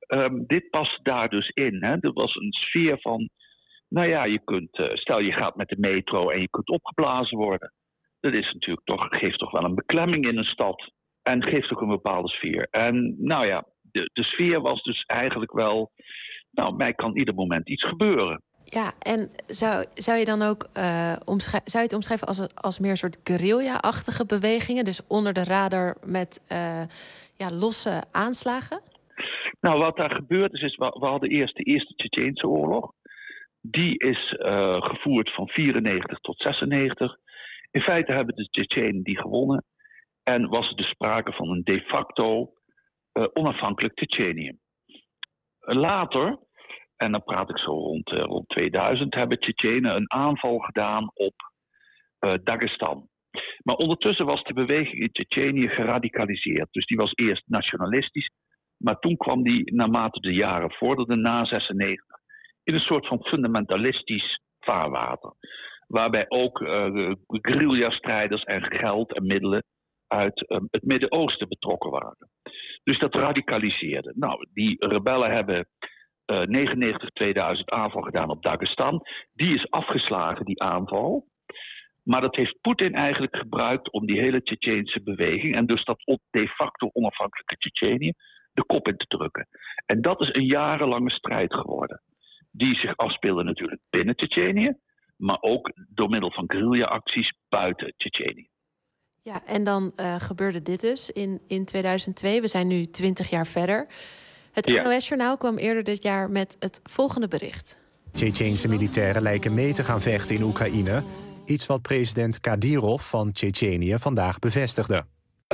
um, dit past daar dus in. Hè? Er was een sfeer van, nou ja, je kunt, uh, stel je gaat met de metro en je kunt opgeblazen worden. Dat is natuurlijk toch, geeft toch wel een beklemming in een stad. En geeft ook een bepaalde sfeer. En nou ja, de, de sfeer was dus eigenlijk wel, nou, mij kan ieder moment iets gebeuren. Ja, en zou, zou je dan ook uh, omschrij- zou je het omschrijven als, als meer een soort guerrilla-achtige bewegingen? Dus onder de radar met uh, ja, losse aanslagen? Nou, wat daar gebeurd is, is we, we hadden eerst de Eerste Tsjetsjeense oorlog. Die is uh, gevoerd van vierennegentig tot zesennegentig. In feite hebben de Tsjetsjenen die gewonnen. En was er dus sprake van een de facto uh, onafhankelijk Tsjetsjenië. Later, en dan praat ik zo rond, uh, rond tweeduizend, hebben Tsjetsjenen een aanval gedaan op uh, Dagestan. Maar ondertussen was de beweging in Tsjetsjenië geradicaliseerd. Dus die was eerst nationalistisch, maar toen kwam die, naarmate de jaren vorderden, na zesennegentig, in een soort van fundamentalistisch vaarwater. Waarbij ook uh, guerrilla-strijders en geld en middelen uit uh, het Midden-Oosten betrokken waren. Dus dat radicaliseerde. Nou, die rebellen hebben uh, negenennegentig tweeduizend aanval gedaan op Dagestan. Die is afgeslagen, die aanval. Maar dat heeft Poetin eigenlijk gebruikt om die hele Tsjetsjeense beweging, en dus dat de facto onafhankelijke Tsjetsjenië, de kop in te drukken. En dat is een jarenlange strijd geworden. Die zich afspeelde natuurlijk binnen Tsjetsjenië, maar ook door middel van guerrilla-acties buiten Tsjetsjenië. Ja, en dan uh, gebeurde dit dus in, in tweeduizend twee. We zijn nu twintig jaar verder. Het Ja. N O S-journaal kwam eerder dit jaar met het volgende bericht. Tsjetsjeense militairen lijken mee te gaan vechten in Oekraïne. Iets wat president Kadyrov van Tsjetsjenië vandaag bevestigde.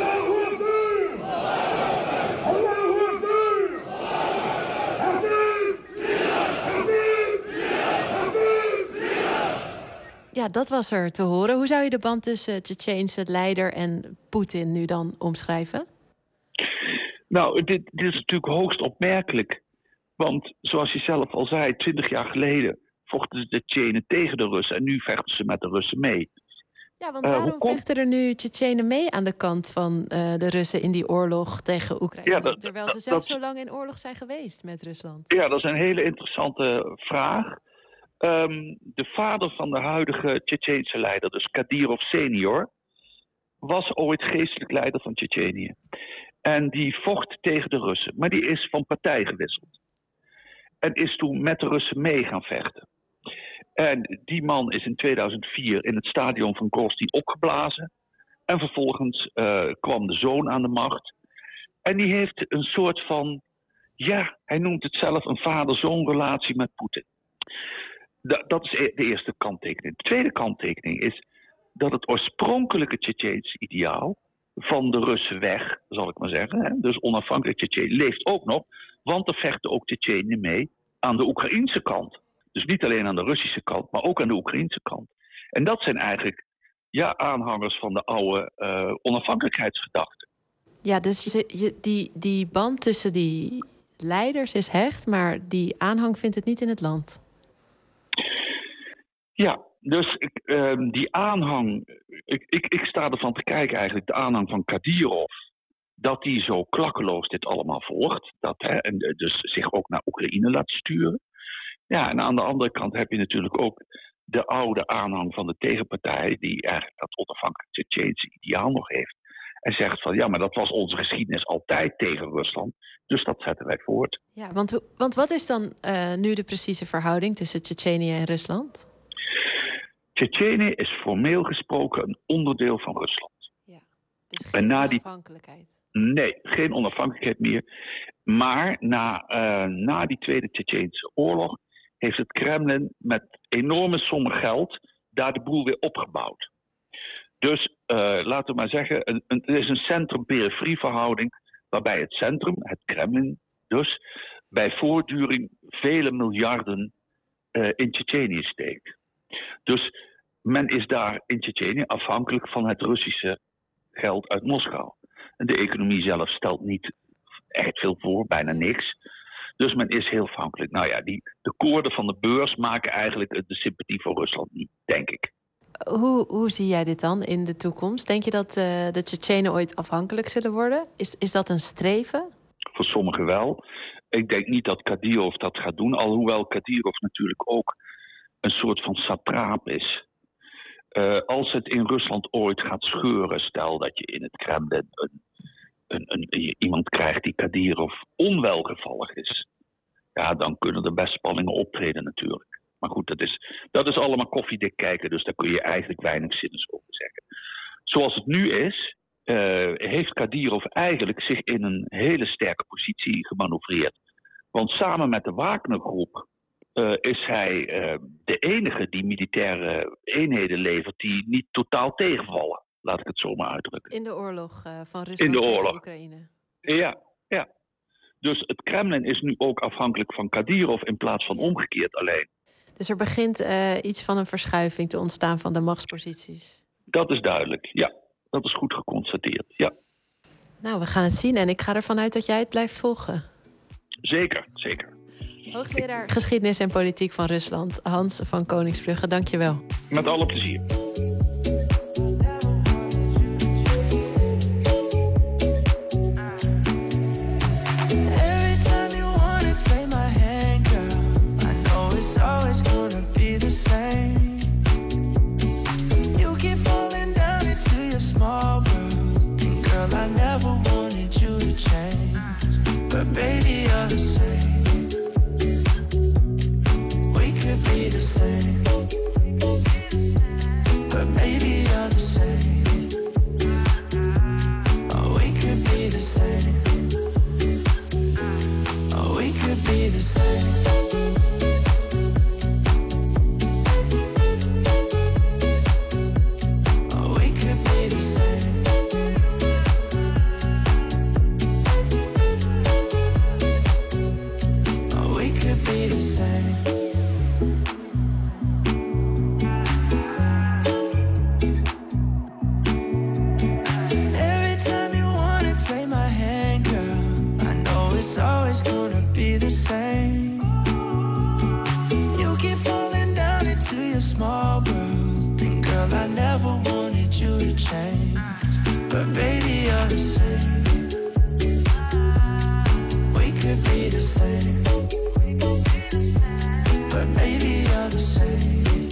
Ja, dat was er te horen. Hoe zou je de band tussen Tsjetsjeense leider en Poetin nu dan omschrijven? Nou, dit, dit is natuurlijk hoogst opmerkelijk. Want zoals je zelf al zei, twintig jaar geleden vochten de Tsjetsjenen tegen de Russen en nu vechten ze met de Russen mee. Ja, want Uh, waarom hoe komt- vechten er nu Tsjetsjenen mee aan de kant van uh, de Russen in die oorlog tegen Oekraïne? Ja, dat- terwijl ze dat- zelf dat- zo lang in oorlog zijn geweest met Rusland. Ja, dat is een hele interessante vraag. Um, de vader van de huidige Tsjetsjeense leider, dus Kadyrov senior, was ooit geestelijk leider van Tsjetsjenië. En die vocht tegen de Russen, maar die is van partij gewisseld. En is toen met de Russen mee gaan vechten. En die man is in tweeduizend vier in het stadion van Grozny opgeblazen. En vervolgens uh, kwam de zoon aan de macht. En die heeft een soort van, ja, hij noemt het zelf een vader-zoon relatie met Poetin. Da- dat is e- de eerste kanttekening. De tweede kanttekening is dat het oorspronkelijke Tsjetsjeense ideaal van de Russen weg, zal ik maar zeggen, hè, dus onafhankelijk Tsjetsjenië, leeft ook nog, want er vechten ook Tsjetsjenen mee aan de Oekraïnse kant. Dus niet alleen aan de Russische kant, maar ook aan de Oekraïnse kant. En dat zijn eigenlijk ja, aanhangers van de oude uh, onafhankelijkheidsgedachte. Ja, dus je, je, die, die band tussen die leiders is hecht, maar die aanhang vindt het niet in het land. Ja, dus ik, um, die aanhang, ik, ik, ik sta ervan te kijken eigenlijk, de aanhang van Kadyrov, dat die zo klakkeloos dit allemaal volgt, dat, hè, en dus zich ook naar Oekraïne laat sturen. Ja, en aan de andere kant heb je natuurlijk ook de oude aanhang van de tegenpartij, die eigenlijk dat onafhankelijk Tsjetsjeense ideaal nog heeft. En zegt van, ja, maar dat was onze geschiedenis altijd tegen Rusland, dus dat zetten wij voort. Ja, want, hoe- want wat is dan uh, nu de precieze verhouding tussen Tsjetsjenië en Rusland? Tsjetsjenië is formeel gesproken een onderdeel van Rusland. Dus en na die onafhankelijkheid. Nee, geen onafhankelijkheid meer. Maar na, uh, na die Tweede Tsjetsjeense oorlog heeft het Kremlin met enorme sommen geld daar de boel weer opgebouwd. Dus uh, laten we maar zeggen, een, een, er is een centrum-periferie verhouding waarbij het centrum, het Kremlin dus, bij voortduring vele miljarden uh, in Tsjetsjenië steekt. Dus men is daar in Tsjetsjenië afhankelijk van het Russische geld uit Moskou. En de economie zelf stelt niet echt veel voor, bijna niks. Dus men is heel afhankelijk. Nou ja, die, de koorden van de beurs maken eigenlijk de sympathie voor Rusland niet, denk ik. Hoe, hoe zie jij dit dan in de toekomst? Denk je dat uh, de Tsjetsjenen ooit afhankelijk zullen worden? Is, is dat een streven? Voor sommigen wel. Ik denk niet dat Kadyrov dat gaat doen. Alhoewel Kadyrov natuurlijk ook een soort van satraap is. Uh, als het in Rusland ooit gaat scheuren, stel dat je in het Kremlin een, een, een, iemand krijgt die Kadyrov onwelgevallig is. Ja, dan kunnen er best spanningen optreden natuurlijk. Maar goed, dat is, dat is allemaal koffiedik kijken, dus daar kun je eigenlijk weinig zinnigs over zeggen. Zoals het nu is, uh, heeft Kadyrov eigenlijk zich in een hele sterke positie gemanoeuvreerd. Want samen met de Wagner-groep uh, is hij uh, de enige die militaire eenheden levert die niet totaal tegenvallen. Laat ik het zo maar uitdrukken. In de oorlog uh, van Rusland in de tegen oorlog. Oekraïne. Ja, ja. Dus het Kremlin is nu ook afhankelijk van Kadyrov in plaats van omgekeerd alleen. Dus er begint uh, iets van een verschuiving te ontstaan van de machtsposities. Dat is duidelijk, ja. Dat is goed geconstateerd, ja. Nou, we gaan het zien en ik ga ervan uit dat jij het blijft volgen. Zeker, zeker. Hoogleraar Geschiedenis en Politiek van Rusland, Hans van Koningsbrugge, dank je wel. Met alle plezier. Baby, you're the same. We could be the same. But baby, you're the same. Oh, we could be the same. Oh, we could be the same. Oh, we could be the same. Be the same. Every time you wanna take my hand, girl, I know it's always gonna be the same. You keep falling down into your small world, and girl, I never wanted you to change, but baby, you're the same. We could be the same. But baby, you're the same.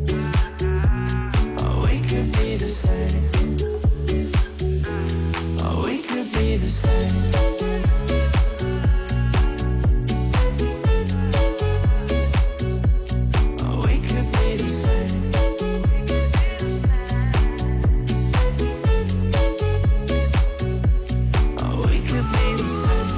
Oh, we could be the same. Oh, we could be the same. Oh, we could be the same. Oh, we could be the same.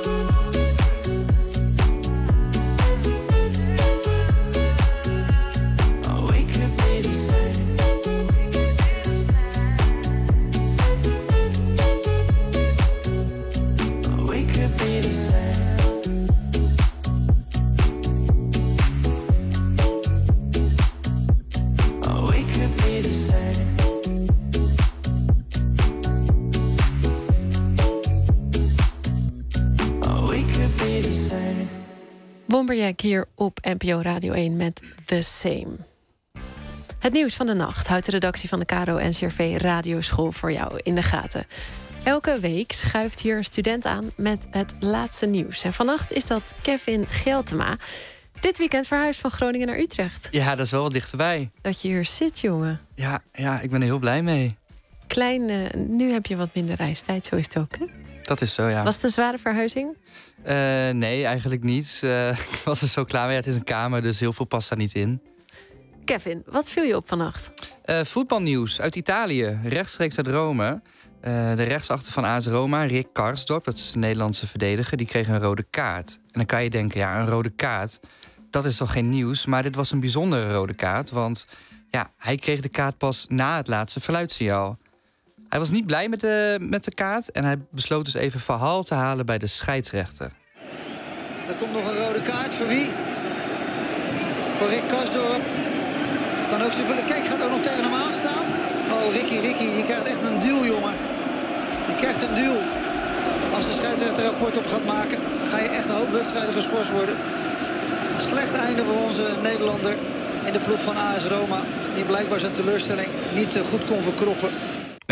Bomberjack hier op N P O Radio één met The Same. Het nieuws van de nacht houdt de redactie van de K R O N C R V Radioschool voor jou in de gaten. Elke week schuift hier een student aan met het laatste nieuws. En vannacht is dat Kevin Geltema. Dit weekend verhuisd van Groningen naar Utrecht. Ja, dat is wel wat dichterbij. Dat je hier zit, jongen. Ja, ja, ik ben er heel blij mee. Klein, uh, nu heb je wat minder reistijd, zo is het ook, hè? Dat is zo, ja. Was het een zware verhuizing? Uh, nee, eigenlijk niet. Uh, ik was er zo klaar mee. Ja, het is een kamer, dus heel veel past daar niet in. Kevin, wat viel je op vannacht? Uh, voetbalnieuws uit Italië, rechtstreeks uit Rome. Uh, de rechtsachter van A S Roma, Rick Karsdorp, dat is een Nederlandse verdediger, die kreeg een rode kaart. En dan kan je denken, ja, een rode kaart, dat is toch geen nieuws? Maar dit was een bijzondere rode kaart, want ja, hij kreeg de kaart pas na het laatste fluitsignaal. Hij was niet blij met de, met de kaart en hij besloot dus even verhaal te halen bij de scheidsrechter. Er komt nog een rode kaart, voor wie? Voor Rick Karsdorp. Kan ook zo vullen. Kijk, gaat ook nog tegen hem aanstaan. Oh, Ricky, Ricky, je krijgt echt een duel, jongen. Je krijgt een duel. Als de scheidsrechter rapport op gaat maken, dan ga je echt een hoop wedstrijden geschorst worden. Een slecht einde voor onze Nederlander in de ploeg van A S Roma, die blijkbaar zijn teleurstelling niet goed kon verkroppen.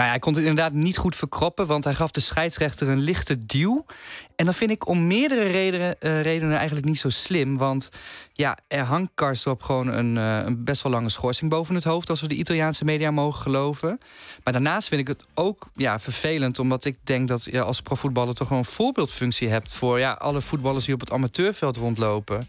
Nou ja, hij kon het inderdaad niet goed verkroppen, want hij gaf de scheidsrechter een lichte duw. En dat vind ik om meerdere redenen, uh, redenen eigenlijk niet zo slim. Want ja, er hangt Karsdorp gewoon een, uh, een best wel lange schorsing boven het hoofd, als we de Italiaanse media mogen geloven. Maar daarnaast vind ik het ook ja, vervelend, omdat ik denk dat je als profvoetballer toch gewoon een voorbeeldfunctie hebt voor ja, alle voetballers die op het amateurveld rondlopen.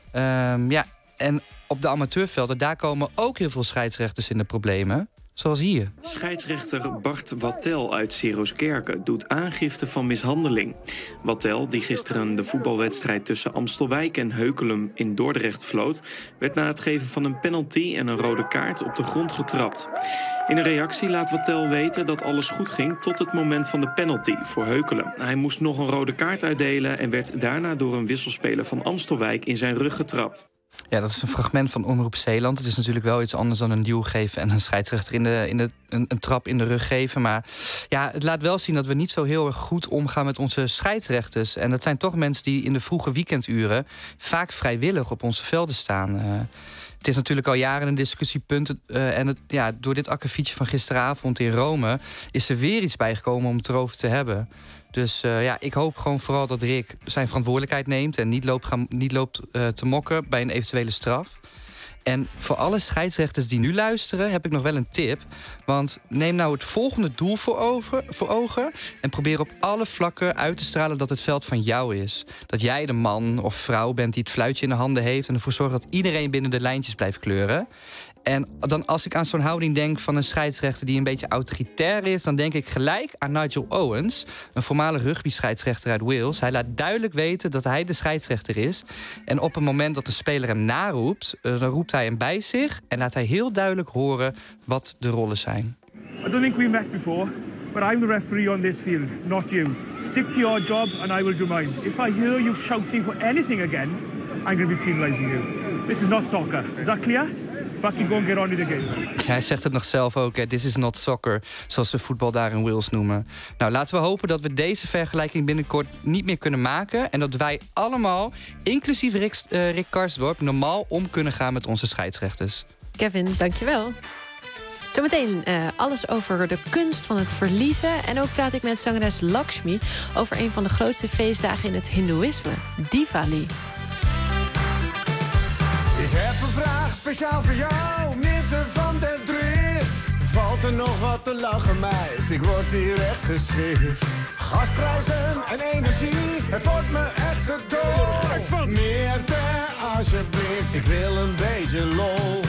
Um, ja, en op de amateurvelden, daar komen ook heel veel scheidsrechters in de problemen. Zoals hier. Scheidsrechter Bart Wattel uit Seroskerke doet aangifte van mishandeling. Wattel, die gisteren de voetbalwedstrijd tussen Amstelwijk en Heukelum in Dordrecht floot, werd na het geven van een penalty en een rode kaart op de grond getrapt. In een reactie laat Wattel weten dat alles goed ging tot het moment van de penalty voor Heukelum. Hij moest nog een rode kaart uitdelen en werd daarna door een wisselspeler van Amstelwijk in zijn rug getrapt. Ja, dat is een fragment van Omroep Zeeland. Het is natuurlijk wel iets anders dan een duw geven en een scheidsrechter in de, in de, een, een trap in de rug geven. Maar ja, het laat wel zien dat we niet zo heel erg goed omgaan met onze scheidsrechters. En dat zijn toch mensen die in de vroege weekenduren vaak vrijwillig op onze velden staan. Uh, het is natuurlijk al jaren een discussiepunt. Uh, en het, ja, door dit akkefietje van gisteravond in Rome is er weer iets bijgekomen om het erover te hebben. Dus uh, ja, ik hoop gewoon vooral dat Rick zijn verantwoordelijkheid neemt en niet loopt, gaan, niet loopt uh, te mokken bij een eventuele straf. En voor alle scheidsrechters die nu luisteren heb ik nog wel een tip. Want neem nou het volgende doel voor ogen, voor ogen en probeer op alle vlakken uit te stralen dat het veld van jou is. Dat jij de man of vrouw bent die het fluitje in de handen heeft en ervoor zorgt dat iedereen binnen de lijntjes blijft kleuren. En dan als ik aan zo'n houding denk van een scheidsrechter die een beetje autoritair is, dan denk ik gelijk aan Nigel Owens, een voormalig rugby-scheidsrechter uit Wales. Hij laat duidelijk weten dat hij de scheidsrechter is. En op het moment dat de speler hem naroept, dan roept hij hem bij zich en laat hij heel duidelijk horen wat de rollen zijn. I don't think we met before, but I'm the referee on this field, not you. Stick to your job and I will do mine. If I hear you shouting for anything again, I'm going to be penalizing you. This is not soccer. Is that clear? Back you go and get on with the game. Hij zegt het nog zelf ook, hè. This is not soccer, zoals ze voetbal daar in Wales noemen. Nou, laten we hopen dat we deze vergelijking binnenkort niet meer kunnen maken en dat wij allemaal, inclusief Rick, uh, Rick Karsdorp, normaal om kunnen gaan met onze scheidsrechters. Kevin, dankjewel. Zometeen uh, alles over de kunst van het verliezen. En ook praat ik met zangeres Lakshmi over een van de grootste feestdagen in het Hindoeïsme, Diwali. Ik heb een vraag speciaal voor jou, Mirte van der Drift. Valt er nog wat te lachen, meid? Ik word hier echt geschift. Gasprijzen en energie, het wordt me echt te dol. Mirte, alsjeblieft, ik wil een beetje lol.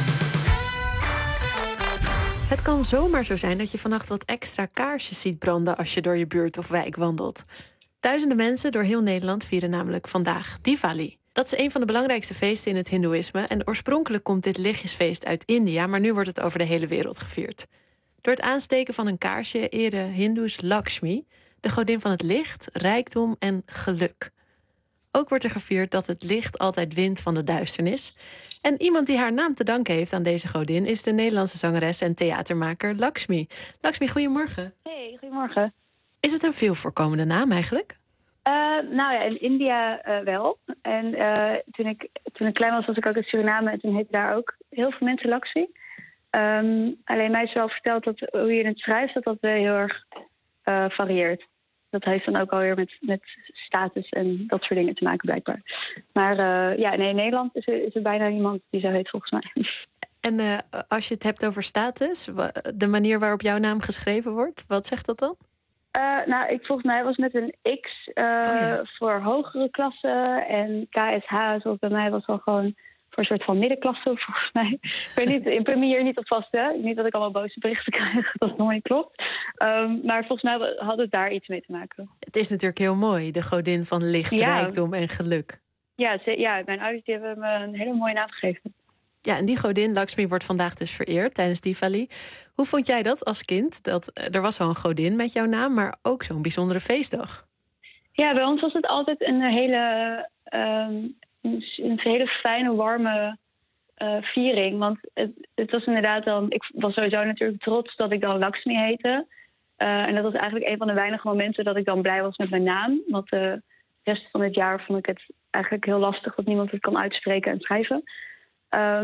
Het kan zomaar zo zijn dat je vannacht wat extra kaarsjes ziet branden als je door je buurt of wijk wandelt. Duizenden mensen door heel Nederland vieren namelijk vandaag Diwali. Dat is een van de belangrijkste feesten in het Hindoeïsme. En oorspronkelijk komt dit lichtjesfeest uit India, maar nu wordt het over de hele wereld gevierd. Door het aansteken van een kaarsje eren Hindoes Lakshmi, de godin van het licht, rijkdom en geluk. Ook wordt er gevierd dat het licht altijd wint van de duisternis. En iemand die haar naam te danken heeft aan deze godin is de Nederlandse zangeres en theatermaker Lakshmi. Lakshmi, goedemorgen. Hey, goedemorgen. Is het een veel voorkomende naam eigenlijk? Uh, nou ja, in India uh, wel. En uh, toen, ik, toen ik klein was, was ik ook in Suriname en toen heette daar ook heel veel mensen Lakshmi. Um, alleen mij is wel verteld dat hoe je het schrijft, dat dat uh, heel erg uh, varieert. Dat heeft dan ook alweer met, met status en dat soort dingen te maken blijkbaar. Maar uh, ja, nee, in Nederland is er, is er bijna niemand die zo heet volgens mij. En uh, als je het hebt over status, de manier waarop jouw naam geschreven wordt, wat zegt dat dan? Uh, nou, ik, volgens mij was met een X uh, oh, ja. voor hogere klassen. En K S H, zoals bij mij, was al gewoon voor een soort van middenklasse, volgens mij. Ik weet niet, ik ben me hier niet op vast, hè. Niet dat ik allemaal boze berichten krijg, dat het nog niet klopt. Um, maar volgens mij had het daar iets mee te maken. Het is natuurlijk heel mooi, de godin van licht, ja. rijkdom en geluk. Ja, ze, ja, mijn ouders die hebben me een hele mooie naam gegeven. Ja, en die godin, Lakshmi, wordt vandaag dus vereerd tijdens Diwali. Hoe vond jij dat als kind? Dat, er was wel een godin met jouw naam, maar ook zo'n bijzondere feestdag. Ja, bij ons was het altijd een hele, um, een hele fijne, warme uh, viering. Want het, het was inderdaad dan... Ik was sowieso natuurlijk trots dat ik dan Lakshmi heette. Uh, en dat was eigenlijk een van de weinige momenten dat ik dan blij was met mijn naam. Want de rest van het jaar vond ik het eigenlijk heel lastig dat niemand het kan uitspreken en schrijven. Um,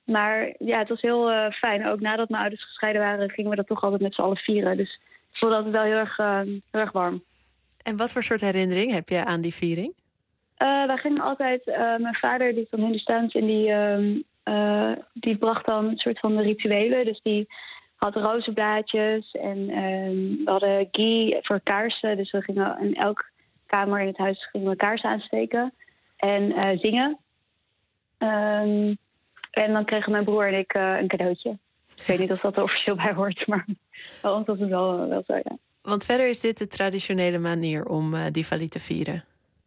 maar ja, het was heel uh, fijn. Ook nadat mijn ouders gescheiden waren, gingen we dat toch altijd met z'n allen vieren. Dus ik vond dat wel heel erg, uh, heel erg warm. En wat voor soort herinnering heb je aan die viering? Uh, wij gingen altijd... Uh, mijn vader, die is van Hindoestaans en die, uh, uh, die bracht dan een soort van rituelen. Dus die had rozenblaadjes en uh, we hadden ghee voor kaarsen. Dus we gingen in elke kamer in het huis gingen we kaarsen aansteken en uh, zingen. Um, en dan kregen mijn broer en ik uh, een cadeautje. Ik weet niet of dat er officieel bij hoort, maar bij ons was het wel, wel zo, ja. Want verder is dit de traditionele manier om uh, Diwali te vieren?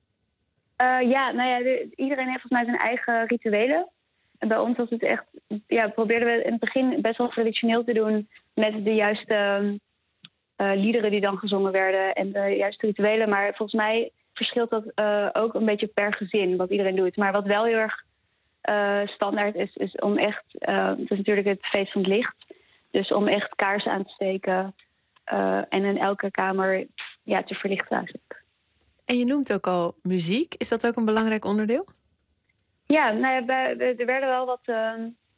Uh, ja, nou ja, de, iedereen heeft volgens mij zijn eigen rituelen. En bij ons was het echt... Ja, probeerden we in het begin best wel traditioneel te doen met de juiste uh, liederen die dan gezongen werden en de juiste rituelen. Maar volgens mij verschilt dat uh, ook een beetje per gezin wat iedereen doet. Maar wat wel heel erg uh, standaard is, is om echt... Uh, het is natuurlijk het feest van het licht. Dus om echt kaarsen aan te steken uh, en in elke kamer ja, te verlichten eigenlijk. En je noemt ook al muziek. Is dat ook een belangrijk onderdeel? Ja, nou ja, bij, er werden wel wat uh,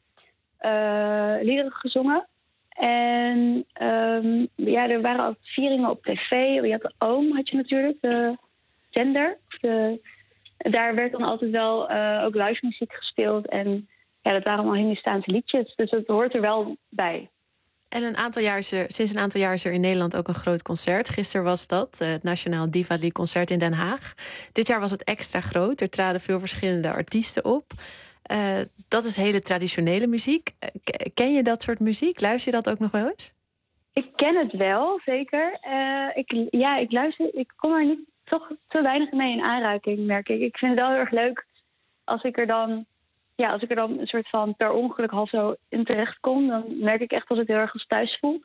uh, liederen gezongen. En um, ja, er waren al vieringen op tv. Je had de Oom, had je natuurlijk, de zender. De, daar werd dan altijd wel uh, ook live muziek gespeeld. En ja, dat waren allemaal Hindoestaanse liedjes. Dus dat hoort er wel bij. En een aantal jaar is er, sinds een aantal jaar is er in Nederland ook een groot concert. Gisteren was dat, het Nationaal Diwali-concert in Den Haag. Dit jaar was het extra groot. Er traden veel verschillende artiesten op. Uh, dat is hele traditionele muziek. Ken je dat soort muziek? Luister je dat ook nog wel eens? Ik ken het wel, zeker. Uh, ik, ja, ik luister. Ik kom er niet toch te weinig mee in aanraking, merk ik. Ik vind het wel heel erg leuk als ik er dan... Ja, als ik er dan een soort van per ongeluk half zo in terecht kom, dan merk ik echt dat het heel erg als thuis voelt.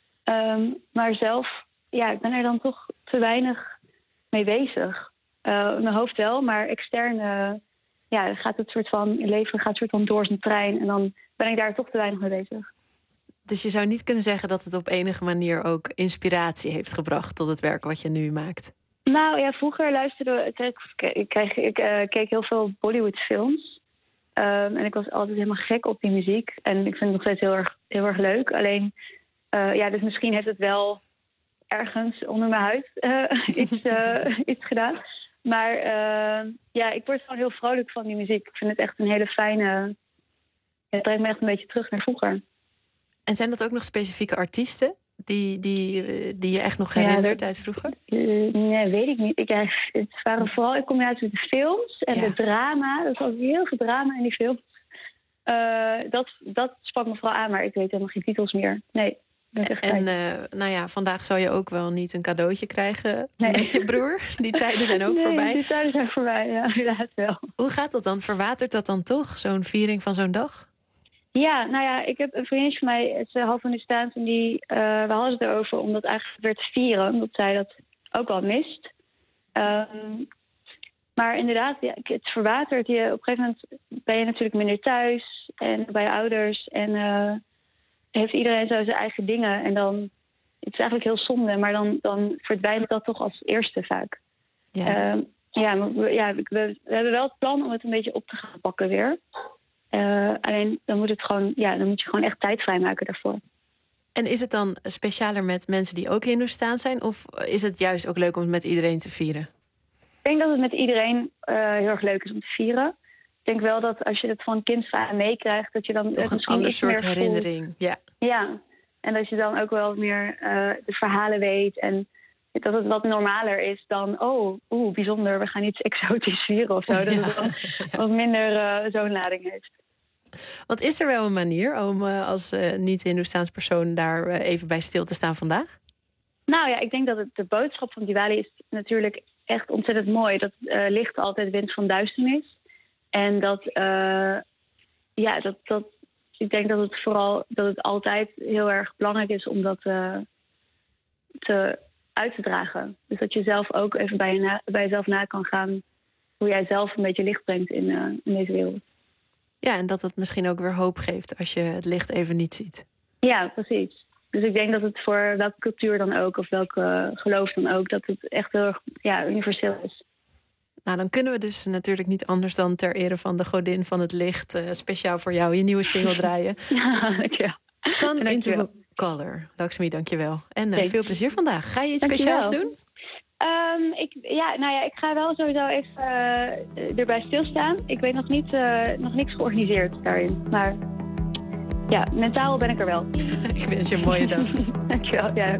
Um, maar zelf, ja, ik ben er dan toch te weinig mee bezig. Uh, in mijn hoofd wel, maar extern uh, ja, gaat het soort van leven gaat soort van door zijn trein. En dan ben ik daar toch te weinig mee bezig. Dus je zou niet kunnen zeggen dat het op enige manier ook inspiratie heeft gebracht tot het werk wat je nu maakt? Nou ja, vroeger luisterde ik, ik, kreeg, ik uh, keek heel veel Bollywoodfilms. Um, en ik was altijd helemaal gek op die muziek. En ik vind het nog steeds heel erg, heel erg leuk. Alleen, uh, ja, dus misschien heeft het wel ergens onder mijn huid uh, iets, uh, iets gedaan. Maar uh, ja, ik word gewoon heel vrolijk van die muziek. Ik vind het echt een hele fijne... Ja, het brengt me echt een beetje terug naar vroeger. En zijn dat ook nog specifieke artiesten die, die, die je echt nog herinnert ja, dat, uit vroeger? Uh, nee, weet ik niet. Ik, ja, het waren vooral in combinatie met de films en ja. de drama. Dat was heel veel drama in die films. Uh, dat, dat sprak me vooral aan, maar ik weet helemaal geen titels meer. Nee. En uh, nou ja, vandaag zou je ook wel niet een cadeautje krijgen nee. met je broer. Die tijden zijn ook nee, voorbij. die tijden zijn voorbij, ja, helaas wel. Hoe gaat dat dan? Verwatert dat dan toch, zo'n viering van zo'n dag? Ja, nou ja, ik heb een vriendje van mij, het is half Hindoestaans, en die, uh, we hadden het erover om dat eigenlijk weer te vieren, omdat zij dat ook wel mist. Um, maar inderdaad, ja, het verwatert. Je, op een gegeven moment ben je natuurlijk minder thuis en bij je ouders en uh, heeft iedereen zo zijn eigen dingen. En dan, het is eigenlijk heel zonde, maar dan, dan verdwijnt dat toch als eerste vaak. Ja, uh, ja, we, ja we, we hebben wel het plan om het een beetje op te gaan pakken weer. Uh, alleen dan moet, het gewoon, ja, dan moet je gewoon echt tijd vrijmaken daarvoor. En is het dan specialer met mensen die ook Hindoestaans zijn? Of is het juist ook leuk om het met iedereen te vieren? Ik denk dat het met iedereen uh, heel erg leuk is om te vieren. Ik denk wel dat als je het van kind van meekrijgt, dat je dan toch een ander soort herinnering. Ja. ja, en dat je dan ook wel meer uh, de verhalen weet en dat het wat normaler is dan, oh, oeh, bijzonder, we gaan iets exotisch vieren of zo. Dat ja. het dan wat minder uh, zo'n lading heeft. Want is er wel een manier om uh, als uh, niet-Hindoestaans persoon daar uh, even bij stil te staan vandaag? Nou ja, ik denk dat het, de boodschap van Diwali is natuurlijk echt ontzettend mooi. Dat uh, licht altijd wint van duisternis. En dat, uh, ja, dat, dat, ik denk dat het vooral, dat het altijd heel erg belangrijk is om dat uh, te... uit te dragen. Dus dat je zelf ook even bij, je na, bij jezelf na kan gaan hoe jij zelf een beetje licht brengt in, uh, in deze wereld. Ja, en dat het misschien ook weer hoop geeft als je het licht even niet ziet. Ja, precies. Dus ik denk dat het voor welke cultuur dan ook, of welke geloof dan ook, dat het echt heel erg ja, universeel is. Nou, dan kunnen we dus natuurlijk niet anders dan ter ere van de godin van het licht... Uh, speciaal voor jou je nieuwe single draaien. Ja, dankjewel. Sun dankjewel. into Color. Lakshmi, dankjewel. En uh, Thanks. veel plezier vandaag. Ga je iets Dankjewel. speciaals doen? Um, ik, ja, nou ja, ik ga wel sowieso even uh, erbij stilstaan. Ik weet nog, niet, uh, nog niks georganiseerd daarin. Maar ja, mentaal ben ik er wel. Ik wens je een mooie dag. Dankjewel, ja.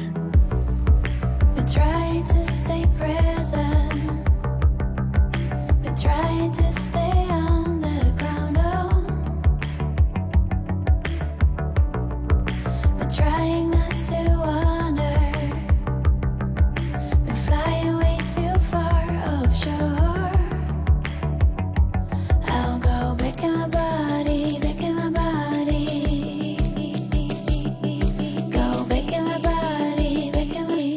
Been trying to stay present. Been trying to stay on the ground. Oh. Been trying not to wander. Been flying way too far offshore. I'll go back in my body, back in my body. Go back in my body, back in my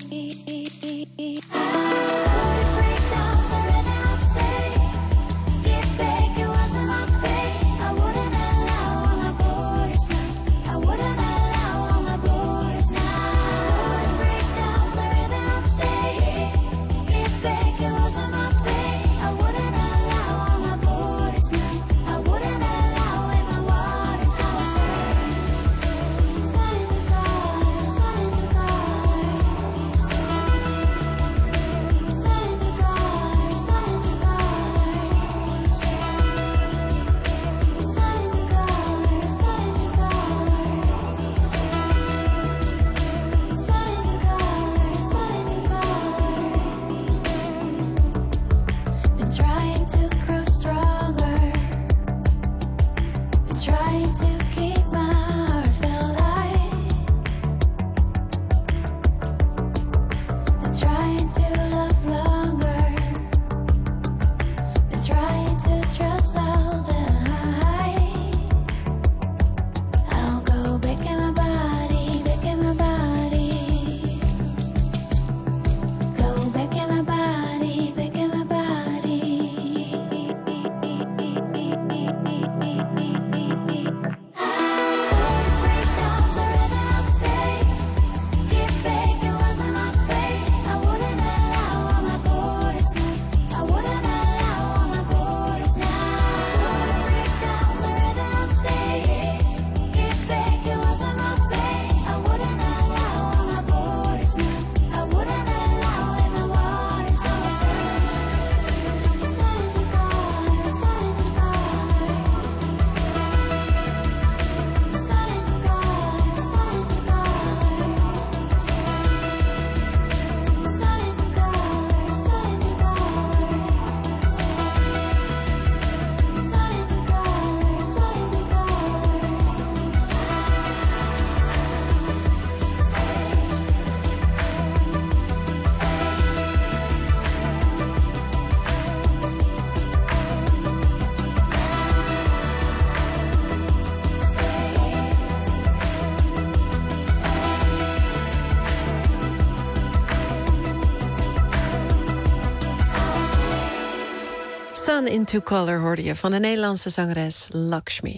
Sun into Color hoorde je van de Nederlandse zangeres Lakshmi.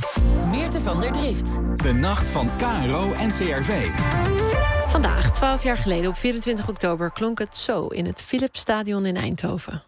Meerte van der Drift. De nacht van K R O en C R V. Vandaag, twaalf jaar geleden, op vierentwintig oktober... klonk het zo in het Philipsstadion in Eindhoven.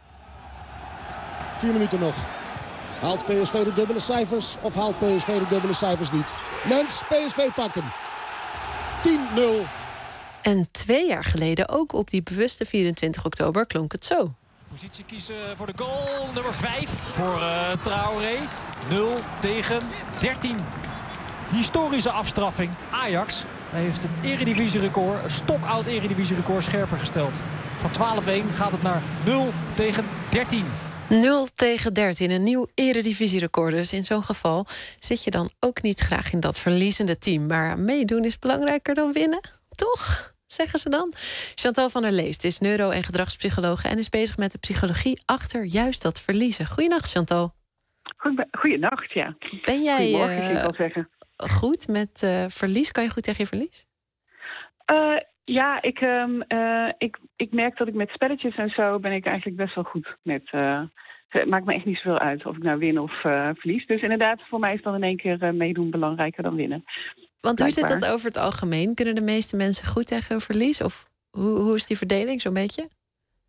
Vier minuten nog. Haalt P S V de dubbele cijfers of haalt P S V de dubbele cijfers niet? Lens, P S V pakt hem. tien nul. En twee jaar geleden, ook op die bewuste vierentwintig oktober, klonk het zo. Positie kiezen voor de goal. Nummer vijf voor uh, Traoré. nul tegen dertien. Historische afstraffing. Ajax heeft het eredivisie-record, een stokoud eredivisie-record, scherper gesteld. Van twaalf één gaat het naar nul tegen dertien. nul tegen dertien, een nieuw eredivisie-record. Dus in zo'n geval zit je dan ook niet graag in dat verliezende team. Maar meedoen is belangrijker dan winnen, toch? Zeggen ze dan. Chantal van der Leest is neuro- en gedragspsychologe en is bezig met de psychologie achter juist dat verliezen. Goeienacht, Chantal. Goeienacht, ja. Ben jij Goedemorgen, uh, ik wil zeggen. goed met uh, verlies? Kan je goed tegen je verlies? Uh, ja, ik, um, uh, ik, ik merk dat ik met spelletjes en zo ben ik eigenlijk best wel goed met. Uh, het maakt me echt niet zoveel uit of ik nou win of uh, verlies. Dus inderdaad, voor mij is dan in één keer uh, meedoen belangrijker dan winnen. Want hoe zit dat over het algemeen? Kunnen de meeste mensen goed tegen hun verlies? Of hoe, hoe is die verdeling zo'n beetje?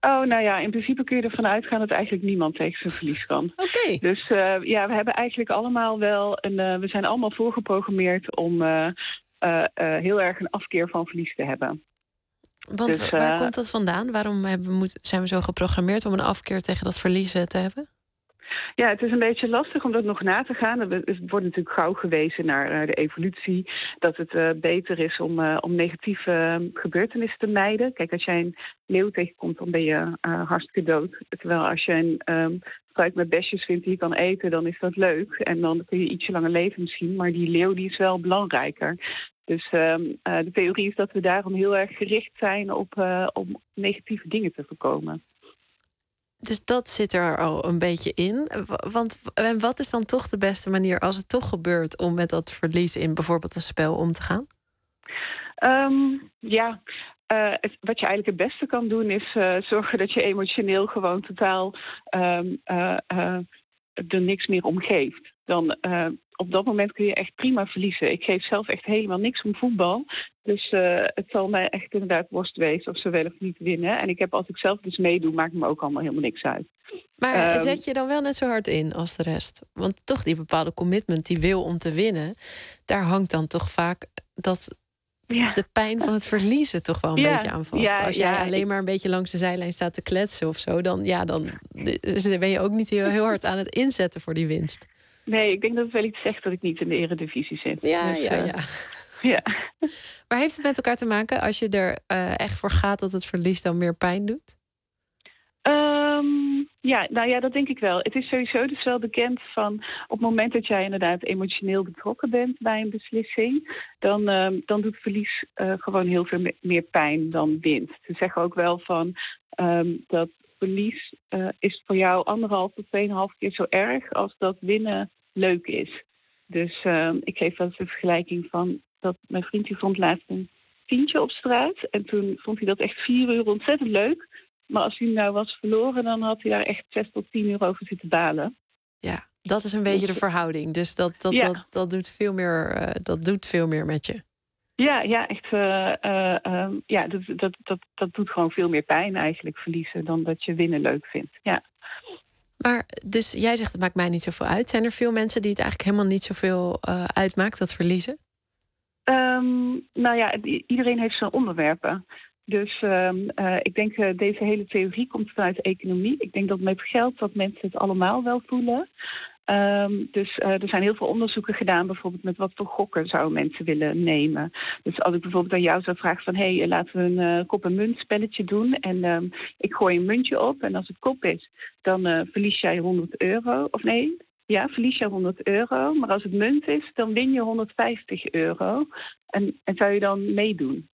Oh, nou ja, in principe kun je ervan uitgaan dat eigenlijk niemand tegen zijn verlies kan. Oké. Okay. Dus uh, ja, we hebben eigenlijk allemaal wel een. Uh, we zijn allemaal voorgeprogrammeerd om uh, uh, uh, heel erg een afkeer van verlies te hebben. Want dus, waar uh, komt dat vandaan? Waarom hebben, moet, zijn we zo geprogrammeerd om een afkeer tegen dat verliezen te hebben? Ja, het is een beetje lastig om dat nog na te gaan. Er wordt natuurlijk gauw gewezen naar, naar de evolutie. Dat het uh, beter is om, uh, om negatieve uh, gebeurtenissen te mijden. Kijk, als jij een leeuw tegenkomt, dan ben je uh, hartstikke dood. Terwijl als je een um, fruit met besjes vindt die je kan eten, dan is dat leuk. En dan kun je ietsje langer leven misschien. Maar die leeuw die is wel belangrijker. Dus um, uh, de theorie is dat we daarom heel erg gericht zijn op uh, om negatieve dingen te voorkomen. Dus dat zit er al een beetje in. Want en wat is dan toch de beste manier als het toch gebeurt om met dat verlies in bijvoorbeeld een spel om te gaan? Um, ja, uh, het, wat je eigenlijk het beste kan doen is uh, zorgen dat je emotioneel gewoon totaal um, uh, uh, er niks meer om geeft. Dan uh, op dat moment kun je echt prima verliezen. Ik geef zelf echt helemaal niks om voetbal. Dus uh, het zal mij echt inderdaad worst wezen of ze wel of niet winnen. En ik heb, als ik zelf dus meedoe, maakt me ook allemaal helemaal niks uit. Maar um, zet je dan wel net zo hard in als de rest? Want toch die bepaalde commitment, die wil om te winnen, daar hangt dan toch vaak dat ja. de pijn van het verliezen toch wel een ja. beetje aan vast. Ja, als jij ja, alleen ik... maar een beetje langs de zijlijn staat te kletsen of zo, dan, ja, dan ben je ook niet heel, heel hard aan het inzetten voor die winst. Nee, ik denk dat het wel iets zegt dat ik niet in de eredivisie zit. Ja, dus, ja, uh, ja. ja. Maar heeft het met elkaar te maken als je er uh, echt voor gaat dat het verlies dan meer pijn doet? Um, ja, nou ja, dat denk ik wel. Het is sowieso dus wel bekend van op het moment dat jij inderdaad emotioneel betrokken bent bij een beslissing, dan, um, dan doet verlies uh, gewoon heel veel meer pijn dan winst. Ze zeggen ook wel van um, dat verlies uh, is voor jou anderhalf tot tweeënhalf keer zo erg als dat winnen leuk is. Dus um, ik geef wel eens de vergelijking van dat mijn vriendje vond laatst een tientje op straat. En toen vond hij dat echt vier uur ontzettend leuk. Maar als hij nou was verloren, dan had hij daar echt zes tot tien uur over zitten balen. Ja, dat is een beetje de verhouding. Dus dat, dat, ja. dat, dat, doet, veel meer, uh, dat doet veel meer met je. Ja, ja, echt. Uh, uh, um, ja, dat, dat, dat, dat doet gewoon veel meer pijn eigenlijk, verliezen, dan dat je winnen leuk vindt. Ja. Maar dus jij zegt, het maakt mij niet zoveel uit. Zijn er veel mensen die het eigenlijk helemaal niet zoveel uh, uitmaakt, dat verliezen? Um, nou ja, iedereen heeft zijn onderwerpen. Dus um, uh, ik denk uh, deze hele theorie komt vanuit de economie. Ik denk dat met geld dat mensen het allemaal wel voelen. Um, dus uh, er zijn heel veel onderzoeken gedaan, bijvoorbeeld met wat voor gokken zouden mensen willen nemen. Dus als ik bijvoorbeeld aan jou zou vragen van, hé, hey, laten we een uh, kop- en munt spelletje doen. En um, ik gooi een muntje op en als het kop is, dan uh, verlies jij honderd euro. Of nee, ja, verlies je honderd euro. Maar als het munt is, dan win je honderdvijftig euro. En, en zou je dan meedoen?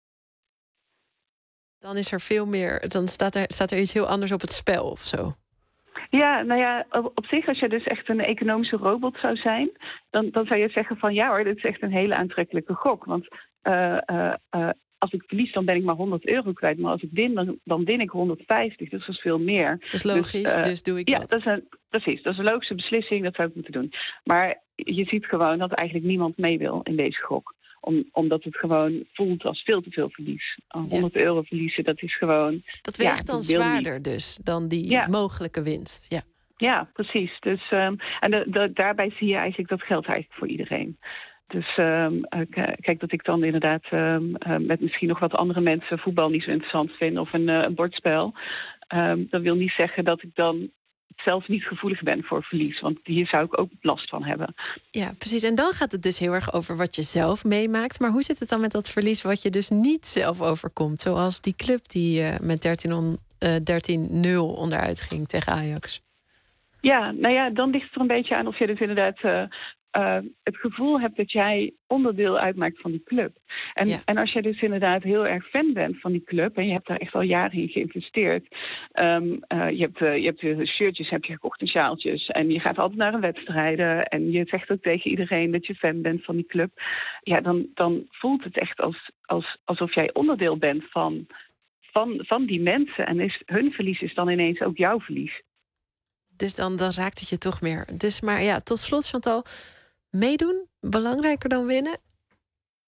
Dan is er veel meer, dan staat er, staat er iets heel anders op het spel of zo. Ja, nou ja, op, op zich, als je dus echt een economische robot zou zijn, dan, dan zou je zeggen van ja hoor, dit is echt een hele aantrekkelijke gok. Want uh, uh, uh, als ik verlies, dan ben ik maar honderd euro kwijt. Maar als ik win, dan, dan win ik honderdvijftig. Dus dat is veel meer. Dat is logisch, dus, uh, dus doe ik ja, dat. dat is een, precies, dat is een logische beslissing, dat zou ik moeten doen. Maar je ziet gewoon dat eigenlijk niemand mee wil in deze gok. Om, omdat het gewoon voelt als veel te veel verlies. honderd ja. euro verliezen, dat is gewoon... Dat weegt ja, dan zwaarder niet. Dus dan die ja. mogelijke winst. Ja, ja precies. Dus, um, en de, de, daarbij zie je eigenlijk dat geldt eigenlijk voor iedereen. Dus um, kijk, dat ik dan inderdaad um, met misschien nog wat andere mensen voetbal niet zo interessant vind of een, uh, een bordspel. Um, dat wil niet zeggen dat ik dan zelf niet gevoelig ben voor verlies. Want hier zou ik ook last van hebben. Ja, precies. En dan gaat het dus heel erg over wat je zelf meemaakt. Maar hoe zit het dan met dat verlies wat je dus niet zelf overkomt? Zoals die club die uh, met dertien nul onderuit ging tegen Ajax. Ja, nou ja, dan ligt het er een beetje aan of je dus inderdaad Uh, Uh, het gevoel hebt dat jij onderdeel uitmaakt van die club. En, ja. en als jij dus inderdaad heel erg fan bent van die club en je hebt daar echt al jaren in geïnvesteerd. Um, uh, je hebt, uh, je hebt shirtjes heb je gekocht en sjaaltjes en je gaat altijd naar een wedstrijden en je zegt ook tegen iedereen dat je fan bent van die club. Ja, dan, dan voelt het echt als, als, alsof jij onderdeel bent van, van, van die mensen. En is, hun verlies is dan ineens ook jouw verlies. Dus dan, dan raakt het je toch meer. Dus maar ja, tot slot, Chantal, meedoen belangrijker dan winnen?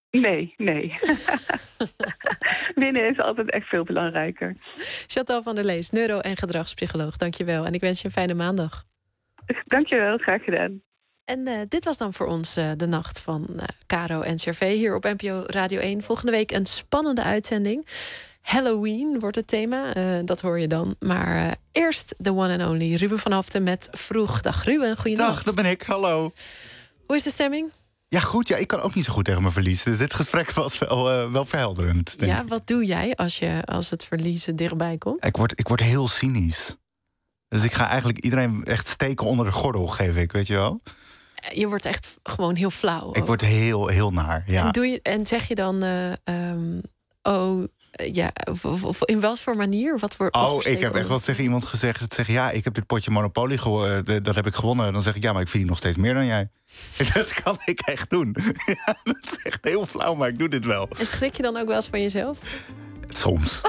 Nee, nee. Winnen is altijd echt veel belangrijker. Chantal van der Lees, neuro- en gedragspsycholoog. Dankjewel. En ik wens je een fijne maandag. Dankjewel, graag gedaan. En uh, dit was dan voor ons uh, de nacht van uh, Caro en Cervé hier op N P O Radio één. Volgende week een spannende uitzending. Halloween wordt het thema, uh, dat hoor je dan. Maar uh, eerst de one and only Ruben van Haften met Vroeg. Dag Ruben, goeiedag. Dag, dat ben ik, hallo. Hoe is de stemming? Ja, goed. Ja, ik kan ook niet zo goed tegen mijn verlies. Dus dit gesprek was wel, uh, wel verhelderend. Denk ja, ik. wat doe jij als, je, als het verliezen dichtbij komt? Ik word, ik word heel cynisch. Dus ik ga eigenlijk iedereen echt steken onder de gordel, geef ik, weet je wel? Je wordt echt gewoon heel flauw. Ik ook. word heel, heel naar, ja. En, doe je, en zeg je dan, uh, um, oh, uh, ja, of, of, of in wat voor manier? Wat voor, wat oh, voor ik heb echt wel tegen iemand gezegd, dat zeg, ja, ik heb dit potje Monopoly gewo- uh, dat heb ik gewonnen. Dan zeg ik, ja, maar ik verdien nog steeds meer dan jij. Dat kan ik echt doen. Ja, dat is echt heel flauw, maar ik doe dit wel. En schrik je dan ook wel eens van jezelf? Soms.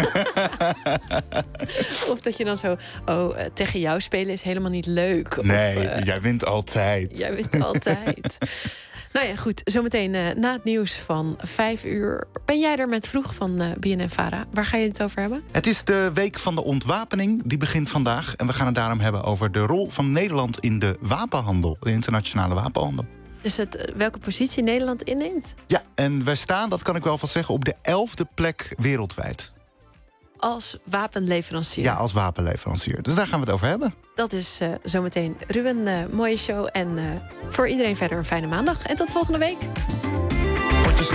Of dat je dan zo, oh, uh, tegen jou spelen is helemaal niet leuk. Nee, of, uh, jij wint altijd. Jij wint altijd. Nou ja, goed. Zometeen uh, na het nieuws van vijf uur... ben jij er met Vroeg van uh, B N N Vara. Waar ga je het over hebben? Het is de week van de ontwapening. Die begint vandaag. En we gaan het daarom hebben over de rol van Nederland in de wapenhandel. De internationale wapenhandel. Dus het, welke positie Nederland inneemt? Ja, en wij staan, dat kan ik wel vast zeggen, op de elfde plek wereldwijd. Als wapenleverancier? Ja, als wapenleverancier. Dus daar gaan we het over hebben. Dat is uh, zometeen Ruben, uh, mooie show. En uh, voor iedereen verder een fijne maandag. En tot volgende week. Dus...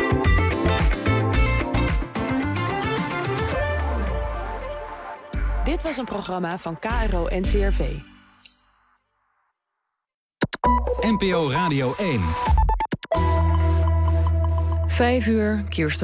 Dit was een programma van K R O en C R V. N P O Radio één. Vijf uur, Kirsten.